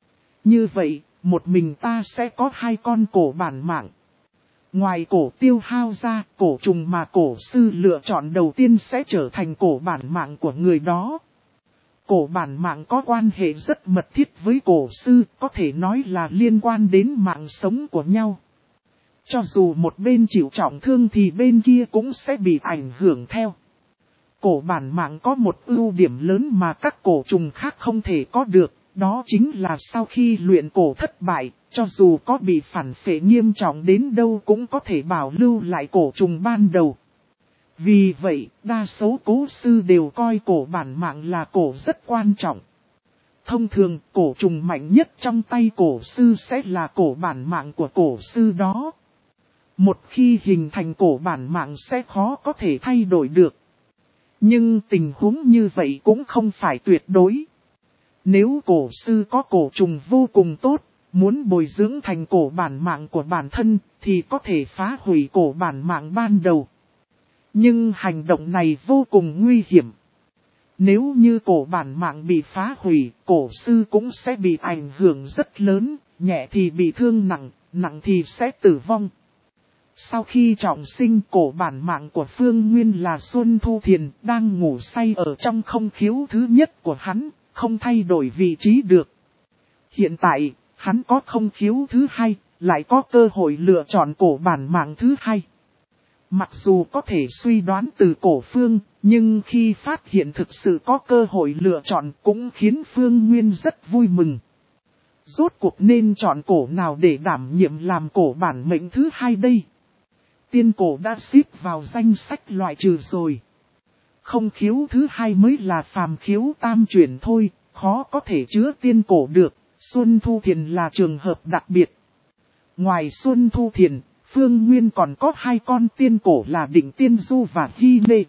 Như vậy, một mình ta sẽ có hai con cổ bản mạng. Ngoài cổ tiêu hao ra, cổ trùng mà cổ sư lựa chọn đầu tiên sẽ trở thành cổ bản mạng của người đó. Cổ bản mạng có quan hệ rất mật thiết với cổ sư, có thể nói là liên quan đến mạng sống của nhau. Cho dù một bên chịu trọng thương thì bên kia cũng sẽ bị ảnh hưởng theo. Cổ bản mạng có một ưu điểm lớn mà các cổ trùng khác không thể có được, Đó chính là sau khi luyện cổ thất bại, cho dù có bị phản phệ nghiêm trọng đến đâu cũng có thể bảo lưu lại cổ trùng ban đầu. Vì vậy, đa số cố sư đều coi cổ bản mạng là cổ rất quan trọng. Thông thường, cổ trùng mạnh nhất trong tay cổ sư sẽ là cổ bản mạng của cổ sư đó. Một khi hình thành cổ bản mạng sẽ khó có thể thay đổi được. Nhưng tình huống như vậy cũng không phải tuyệt đối. Nếu cổ sư có cổ trùng vô cùng tốt, muốn bồi dưỡng thành cổ bản mạng của bản thân thì có thể phá hủy cổ bản mạng ban đầu. Nhưng hành động này vô cùng nguy hiểm. Nếu như cổ bản mạng bị phá hủy, cổ sư cũng sẽ bị ảnh hưởng rất lớn, nhẹ thì bị thương nặng, nặng thì sẽ tử vong. Sau khi trọng sinh, cổ bản mạng của Phương Nguyên là Xuân Thu Thiền đang ngủ say ở trong không khiếu thứ nhất của hắn, không thay đổi vị trí được. Hiện tại, hắn có không khiếu thứ hai, lại có cơ hội lựa chọn cổ bản mạng thứ hai. Mặc dù có thể suy đoán từ cổ Phương, nhưng khi phát hiện thực sự có cơ hội lựa chọn cũng khiến Phương Nguyên rất vui mừng. Rốt cuộc nên chọn cổ nào để đảm nhiệm làm cổ bản mệnh thứ hai đây? Tiên cổ đã xếp vào danh sách loại trừ rồi. Không khiếu thứ hai mới là phàm khiếu tam chuyển thôi, khó có thể chứa tiên cổ được. Xuân Thu Thiền là trường hợp đặc biệt. Ngoài Xuân Thu Thiền, Phương Nguyên còn có hai con tiên cổ là Định Tiên Du và Hy Nê.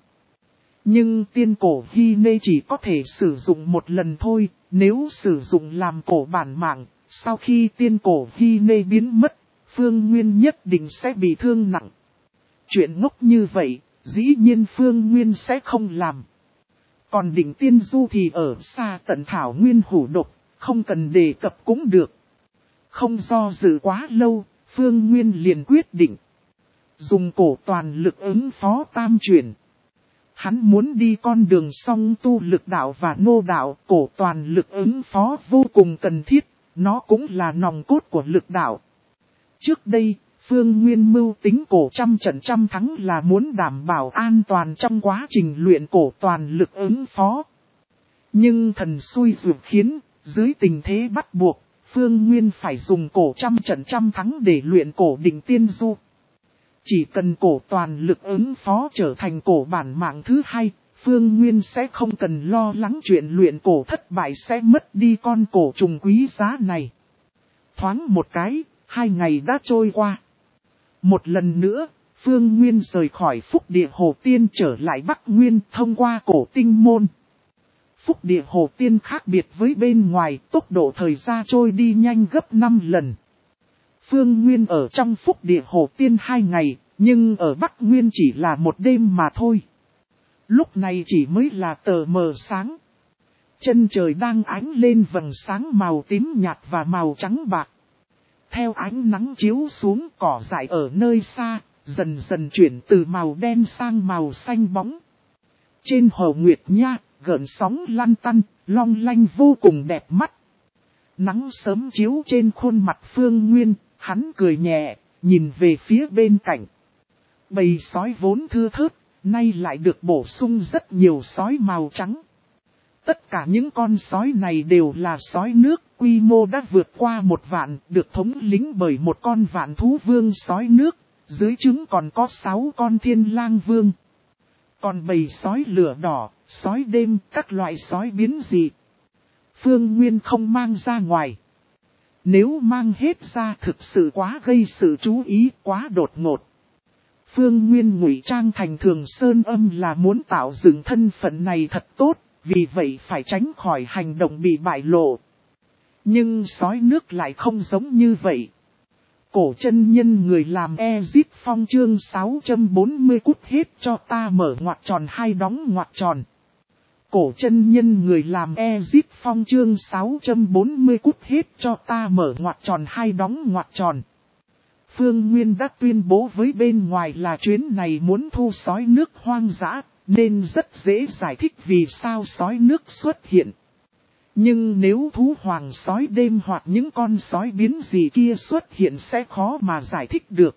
Nhưng tiên cổ Hy Nê chỉ có thể sử dụng một lần thôi, nếu sử dụng làm cổ bản mạng, sau khi tiên cổ Hy Nê biến mất, Phương Nguyên nhất định sẽ bị thương nặng. Chuyện ngốc như vậy, dĩ nhiên Phương Nguyên sẽ không làm. Còn Định Tiên Du thì ở xa tận thảo nguyên hủ độc, không cần đề cập cũng được. Không do dự quá lâu, Phương Nguyên liền quyết định dùng cổ toàn lực ứng phó tam chuyển. Hắn muốn đi con đường song tu lực đạo và nô đạo, cổ toàn lực ứng phó vô cùng cần thiết, nó cũng là nòng cốt của lực đạo. Trước đây, Phương Nguyên mưu tính cổ trăm trận trăm thắng là muốn đảm bảo an toàn trong quá trình luyện cổ toàn lực ứng phó. Nhưng thần xui rủi khiến, dưới tình thế bắt buộc, Phương Nguyên phải dùng cổ trăm trận trăm thắng để luyện cổ Định Tiên Du. Chỉ cần cổ toàn lực ứng phó trở thành cổ bản mạng thứ hai, Phương Nguyên sẽ không cần lo lắng chuyện luyện cổ thất bại sẽ mất đi con cổ trùng quý giá này. Thoáng một cái, hai ngày đã trôi qua. Một lần nữa, Phương Nguyên rời khỏi Phúc Địa Hồ Tiên trở lại Bắc Nguyên thông qua cổ tinh môn. Phúc Địa Hồ Tiên khác biệt với bên ngoài, tốc độ thời gian trôi đi nhanh gấp năm lần. Phương Nguyên ở trong Phúc Địa Hồ Tiên hai ngày, nhưng ở Bắc Nguyên chỉ là một đêm mà thôi. Lúc này chỉ mới là tờ mờ sáng. Chân trời đang ánh lên vầng sáng màu tím nhạt và màu trắng bạc. Theo ánh nắng chiếu xuống, cỏ dại ở nơi xa, dần dần chuyển từ màu đen sang màu xanh bóng. Trên hồ Nguyệt Nha, gợn sóng lăn tăn, long lanh vô cùng đẹp mắt. Nắng sớm chiếu trên khuôn mặt Phương Nguyên, hắn cười nhẹ, nhìn về phía bên cạnh. Bầy sói vốn thưa thớt, nay lại được bổ sung rất nhiều sói màu trắng. Tất cả những con sói này đều là sói nước, quy mô đã vượt qua một vạn, được thống lĩnh bởi một con vạn thú vương sói nước, dưới trứng còn có sáu con thiên lang vương. Còn bầy sói lửa đỏ, sói đêm, các loại sói biến dị, Phương Nguyên không mang ra ngoài. Nếu mang hết ra thực sự quá gây sự chú ý, quá đột ngột. Phương Nguyên ngụy trang thành Thường Sơn Âm là muốn tạo dựng thân phận này thật tốt, vì vậy phải tránh khỏi hành động bị bại lộ. Nhưng sói nước lại không giống như vậy. Cổ chân nhân người làm Ezip Phong chương sáu trăm bốn mươi cút hết cho ta mở ngoặc tròn hai đóng ngoặc tròn. Cổ chân nhân người làm Ezip Phong chương sáu trăm bốn mươi cút hết cho ta mở ngoặc tròn hai đóng ngoặc tròn. Phương Nguyên đã tuyên bố với bên ngoài là chuyến này muốn thu sói nước hoang dã, nên rất dễ giải thích vì sao sói nước xuất hiện. Nhưng nếu thú hoàng sói đêm hoặc những con sói biến dị kia xuất hiện sẽ khó mà giải thích được.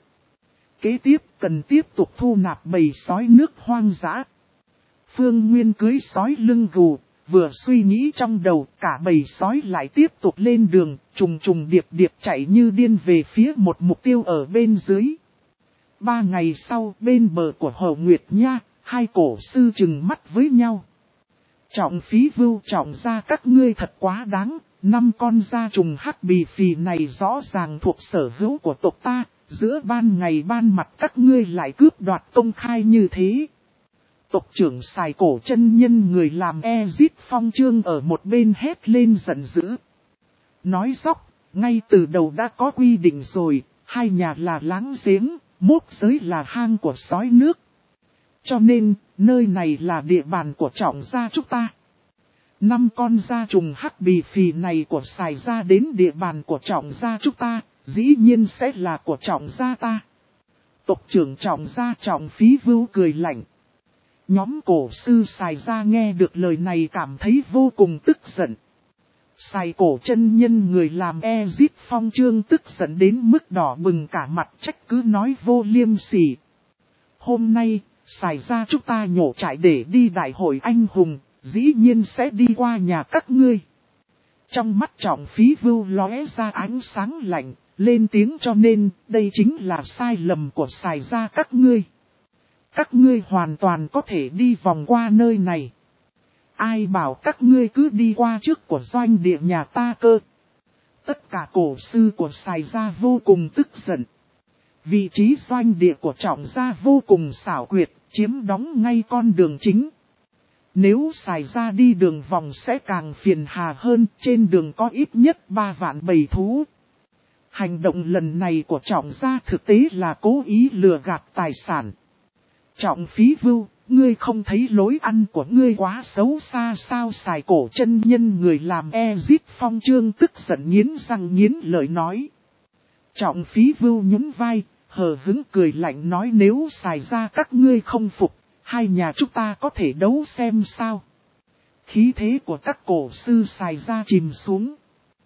Kế tiếp cần tiếp tục thu nạp bầy sói nước hoang dã. Phương Nguyên cưới sói lưng gù, Vừa suy nghĩ trong đầu, cả bầy sói lại tiếp tục lên đường, trùng trùng điệp điệp chạy như điên về phía một mục tiêu ở bên dưới. Ba ngày sau, bên bờ của Hồ Nguyệt Nha, hai cổ sư chừng mắt với nhau. Trọng Phí Vưu, Trọng Gia các ngươi thật quá đáng, năm con gia trùng hắc bì phì này rõ ràng thuộc sở hữu của tộc ta, giữa ban ngày ban mặt các ngươi lại cướp đoạt công khai như thế. Tộc trưởng Sài Cổ chân nhân người làm Ezit Phong Trương ở một bên hét lên giận dữ. Nói dóc, ngay từ đầu đã có quy định rồi, hai nhà là láng giếng, mốt giới là hang của sói nước. Cho nên, nơi này là địa bàn của Trọng gia chúng ta. Năm con gia trùng hắc bì phì này của Sài gia đến địa bàn của Trọng gia chúng ta, dĩ nhiên sẽ là của Trọng gia ta. Tộc trưởng Trọng gia Trọng Phí Vưu cười lạnh. Nhóm cổ sư Sài gia nghe được lời này cảm thấy vô cùng tức giận. Sài Cổ chân nhân người làm Ezit Phong Trương tức giận đến mức đỏ bừng cả mặt, trách cứ nói vô liêm sỉ. Hôm nay, Sài gia chúng ta nhổ trại để đi đại hội anh hùng, dĩ nhiên sẽ đi qua nhà các ngươi. Trong mắt Trọng Phí Vưu lóe ra ánh sáng lạnh, lên tiếng cho nên đây chính là sai lầm của Sài gia các ngươi. Các ngươi hoàn toàn có thể đi vòng qua nơi này. Ai bảo các ngươi cứ đi qua trước của doanh địa nhà ta cơ. Tất cả cổ sư của Sài gia vô cùng tức giận. Vị trí doanh địa của Trọng gia vô cùng xảo quyệt, chiếm đóng ngay con đường chính. Nếu Sài gia đi đường vòng sẽ càng phiền hà hơn, trên đường có ít nhất ba vạn bầy thú. Hành động lần này của Trọng gia thực tế là cố ý lừa gạt tài sản. Trọng Phí Vưu, ngươi không thấy lối ăn của ngươi quá xấu xa sao? Sài Cổ chân nhân người làm Ezit Phong Trương tức giận nghiến răng nghiến lợi nói. Trọng Phí Vưu nhún vai, hờ hững cười lạnh nói nếu Sài gia các ngươi không phục, hai nhà chúng ta có thể đấu xem sao. Khí thế của các cổ sư Sài gia chìm xuống.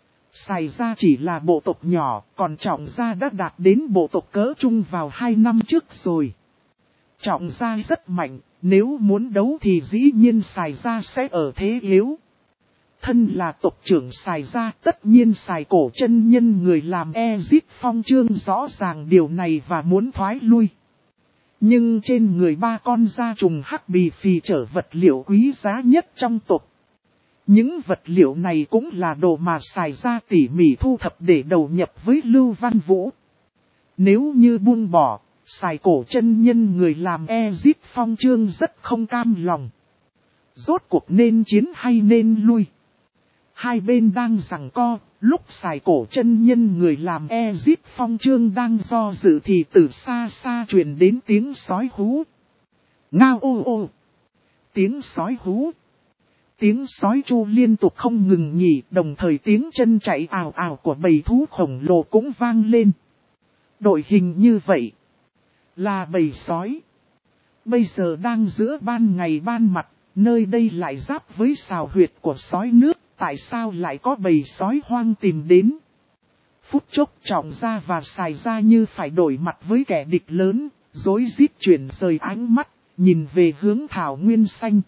Sài gia chỉ là bộ tộc nhỏ, còn Trọng gia đã đạt đến bộ tộc cỡ trung vào hai năm trước rồi. Trọng gia rất mạnh, nếu muốn đấu thì dĩ nhiên Sài gia sẽ ở thế yếu. Thân là tộc trưởng Sài gia, tất nhiên Sài Cổ chân nhân người làm Ezit Phong Trương rõ ràng điều này và muốn thoái lui. Nhưng trên người ba con gia trùng hắc bì phì trở vật liệu quý giá nhất trong tộc. Những vật liệu này cũng là đồ mà Sài gia tỉ mỉ thu thập để đầu nhập với Lưu Văn Vũ. Nếu như buông bỏ, Sài Cổ chân nhân người làm Ezit Phong Trương rất không cam lòng. Rốt cuộc nên chiến hay nên lui? Hai bên đang giằng co, lúc Sài Cổ chân nhân người làm Ezit Phong Trương đang do dự thì từ xa xa truyền đến tiếng sói hú. Ngao ô ô! Tiếng sói hú! Tiếng sói chu liên tục không ngừng nghỉ, đồng thời tiếng chân chạy ào ào của bầy thú khổng lồ cũng vang lên. Đội hình như vậy là bầy sói. Bây giờ đang giữa ban ngày ban mặt, nơi đây lại giáp với sào huyệt của sói nước, tại sao lại có bầy sói hoang tìm đến? Phút chốc Trọng gia và Sài gia như phải đổi mặt với kẻ địch lớn, rối rít chuyển rời ánh mắt, nhìn về hướng thảo nguyên xanh.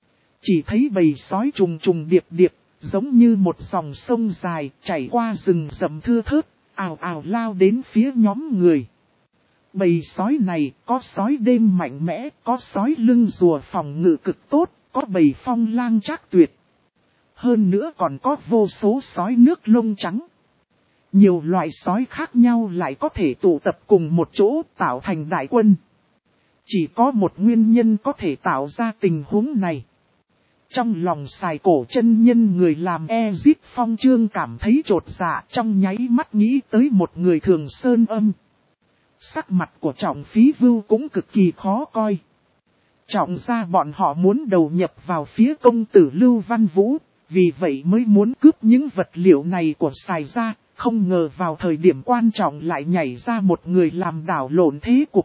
Chỉ thấy bầy sói trùng trùng điệp điệp, giống như một dòng sông dài chảy qua rừng rậm thưa thớt, ào ào lao đến phía nhóm người. Bầy sói này có sói đêm mạnh mẽ, có sói lưng rùa phòng ngự cực tốt, có bầy phong lang trác tuyệt. Hơn nữa còn có vô số sói nước lông trắng. Nhiều loại sói khác nhau lại có thể tụ tập cùng một chỗ tạo thành đại quân. Chỉ có một nguyên nhân có thể tạo ra tình huống này. Trong lòng Sài Cổ chân nhân người làm Ezit Phong Trương cảm thấy trột dạ, trong nháy mắt nghĩ tới một người Thường Sơn Âm. Sắc mặt của Trọng Phí Vưu cũng cực kỳ khó coi. Trọng gia bọn họ muốn đầu nhập vào phía công tử Lưu Văn Vũ, vì vậy mới muốn cướp những vật liệu này của Sài gia, không ngờ vào thời điểm quan trọng lại nhảy ra một người làm đảo lộn thế cục.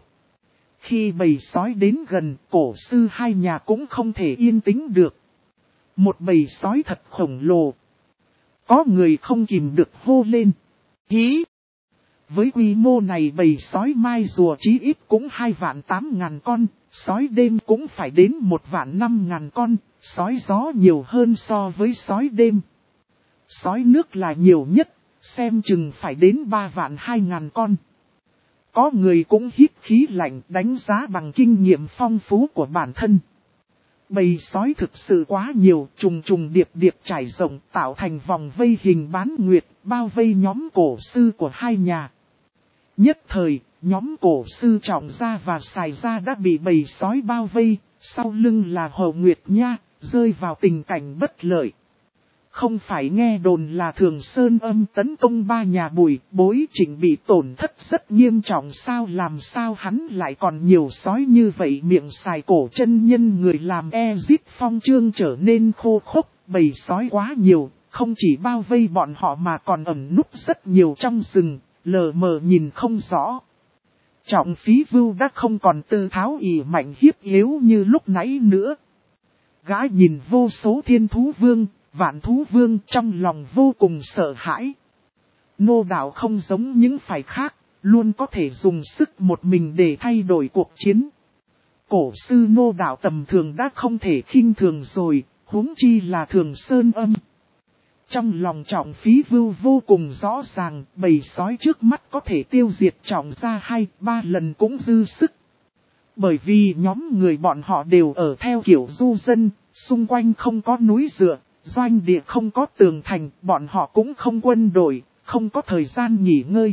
Khi bầy sói đến gần, cổ sư hai nhà cũng không thể yên tĩnh được. Một bầy sói thật khổng lồ. Có người không kìm được hô lên. Hí! Với quy mô này bầy sói mai rùa chí ít cũng hai vạn tám ngàn con, sói đêm cũng phải đến một vạn năm ngàn con, Sói gió nhiều hơn so với sói đêm. Sói nước là nhiều nhất, xem chừng phải đến ba vạn hai ngàn con. Có người cũng hít khí lạnh đánh giá bằng kinh nghiệm phong phú của bản thân. Bầy sói thực sự quá nhiều, trùng trùng điệp điệp trải rộng tạo thành vòng vây hình bán nguyệt, bao vây nhóm cổ sư của hai nhà. Nhất thời, nhóm cổ sư Trọng Gia và Sài Gia đã bị bầy sói bao vây, sau lưng là Hồ Nguyệt Nha, rơi vào tình cảnh bất lợi. Không phải nghe đồn là Thường Sơn Âm tấn công ba nhà Bùi, Bối Trịnh bị tổn thất rất nghiêm trọng sao, làm sao hắn lại còn nhiều sói như vậy. Miệng Sài Cổ chân nhân người làm Ezip Phong Trương trở nên khô khốc, bầy sói quá nhiều, không chỉ bao vây bọn họ mà còn ẩn núp rất nhiều trong rừng, lờ mờ nhìn không rõ. Trọng Phí Vưu đã không còn tư tháo ỷ mạnh hiếp yếu như lúc nãy nữa. Gã nhìn vô số thiên thú vương, vạn thú vương trong lòng vô cùng sợ hãi. Nô đạo không giống những phải khác, luôn có thể dùng sức một mình để thay đổi cuộc chiến. Cổ sư nô đạo tầm thường đã không thể khinh thường rồi, huống chi là Thường Sơn Âm. Trong lòng Trọng Phí Vưu vô cùng rõ ràng, bầy sói trước mắt có thể tiêu diệt Trọng Gia hai, ba lần cũng dư sức. Bởi vì nhóm người bọn họ đều ở theo kiểu du dân, xung quanh không có núi dựa, doanh địa không có tường thành, bọn họ cũng không quân đội, không có thời gian nghỉ ngơi.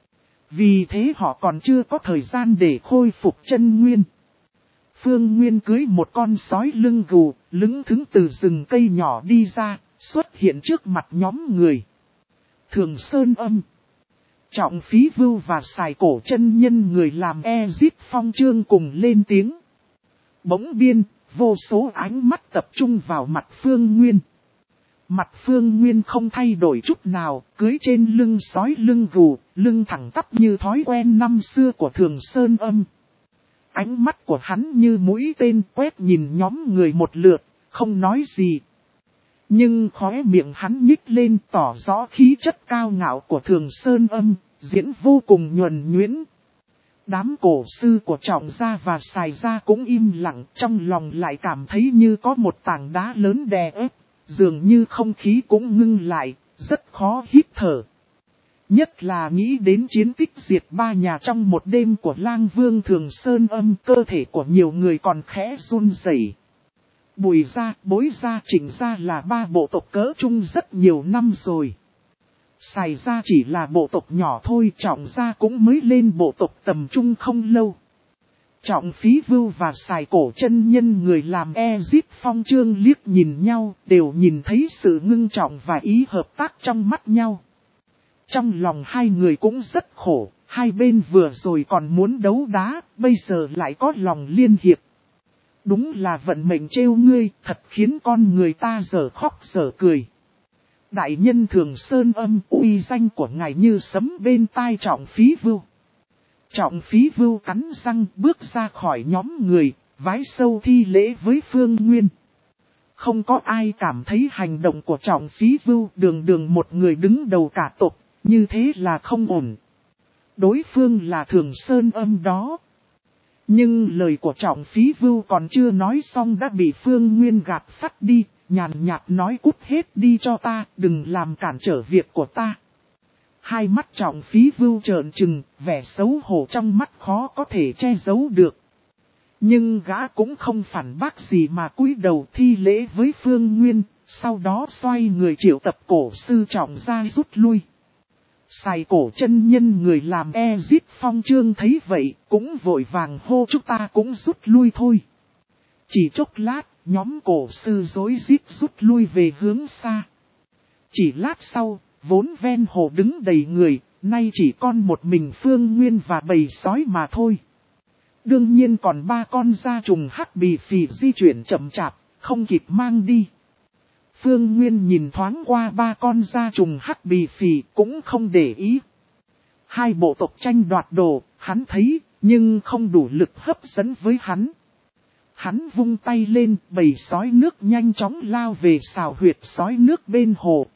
Vì thế họ còn chưa có thời gian để khôi phục chân nguyên. Phương Nguyên cưới một con sói lưng gù, lững thững từ rừng cây nhỏ đi ra, xuất hiện trước mặt nhóm người. Thường Sơn Âm, Trọng Phí Vưu và Sài Cổ chân nhân người làm Ezip Phong Trương cùng lên tiếng. Bỗng biên, vô số ánh mắt tập trung vào mặt Phương Nguyên. Mặt Phương Nguyên không thay đổi chút nào, cưới trên lưng sói lưng gù, lưng thẳng tắp như thói quen năm xưa của Thường Sơn Âm. Ánh mắt của hắn như mũi tên quét nhìn nhóm người một lượt, không nói gì. Nhưng khóe miệng hắn nhích lên tỏ rõ khí chất cao ngạo của Thường Sơn Âm, diễn vô cùng nhuần nhuyễn. Đám cổ sư của Trọng Gia và Sài Gia cũng im lặng, trong lòng lại cảm thấy như có một tảng đá lớn đè ép, dường như không khí cũng ngưng lại, rất khó hít thở. Nhất là nghĩ đến chiến tích diệt ba nhà trong một đêm của Lang Vương Thường Sơn Âm, cơ thể của nhiều người còn khẽ run rẩy. Bùi gia, Bối gia, Trịnh gia là ba bộ tộc cỡ chung rất nhiều năm rồi. Sài gia chỉ là bộ tộc nhỏ thôi, Trọng gia cũng mới lên bộ tộc tầm trung không lâu. Trọng Phí Vưu và Sài Cổ chân nhân người làm Ezip Phong Trương liếc nhìn nhau, đều nhìn thấy sự ngưng trọng và ý hợp tác trong mắt nhau. Trong lòng hai người cũng rất khổ, hai bên vừa rồi còn muốn đấu đá, bây giờ lại có lòng liên hiệp. Đúng là vận mệnh trêu ngươi, thật khiến con người ta dở khóc dở cười. Đại nhân Thường Sơn Âm, uy danh của ngài như sấm bên tai Trọng Phí Vưu. Trọng Phí Vưu cắn răng bước ra khỏi nhóm người, vái sâu thi lễ với Phương Nguyên. Không có ai cảm thấy hành động của Trọng Phí Vưu đường đường một người đứng đầu cả tộc, như thế là không ổn. Đối phương là Thường Sơn Âm đó. Nhưng lời của Trọng Phí Vưu còn chưa nói xong đã bị Phương Nguyên gạt phắt đi, nhàn nhạt nói cút hết đi cho ta, đừng làm cản trở việc của ta. Hai mắt Trọng Phí Vưu trợn trừng, vẻ xấu hổ trong mắt khó có thể che giấu được. Nhưng gã cũng không phản bác gì mà cúi đầu thi lễ với Phương Nguyên, sau đó xoay người triệu tập cổ sư Trọng Gia rút lui. Sài Cổ chân nhân người làm Ezip Phong Trương thấy vậy, cũng vội vàng hô chúng ta cũng rút lui thôi. Chỉ chốc lát, nhóm cổ sư rối rít rút lui về hướng xa. Chỉ lát sau, vốn ven hồ đứng đầy người, nay chỉ còn một mình Phương Nguyên và bầy sói mà thôi. Đương nhiên còn ba con gia trùng hắc bì phì di chuyển chậm chạp, không kịp mang đi. Phương Nguyên nhìn thoáng qua ba con gia trùng hắc bì phì cũng không để ý. Hai bộ tộc tranh đoạt đồ, hắn thấy, nhưng không đủ lực hấp dẫn với hắn. Hắn vung tay lên, bầy sói nước nhanh chóng lao về xào huyệt sói nước bên hồ.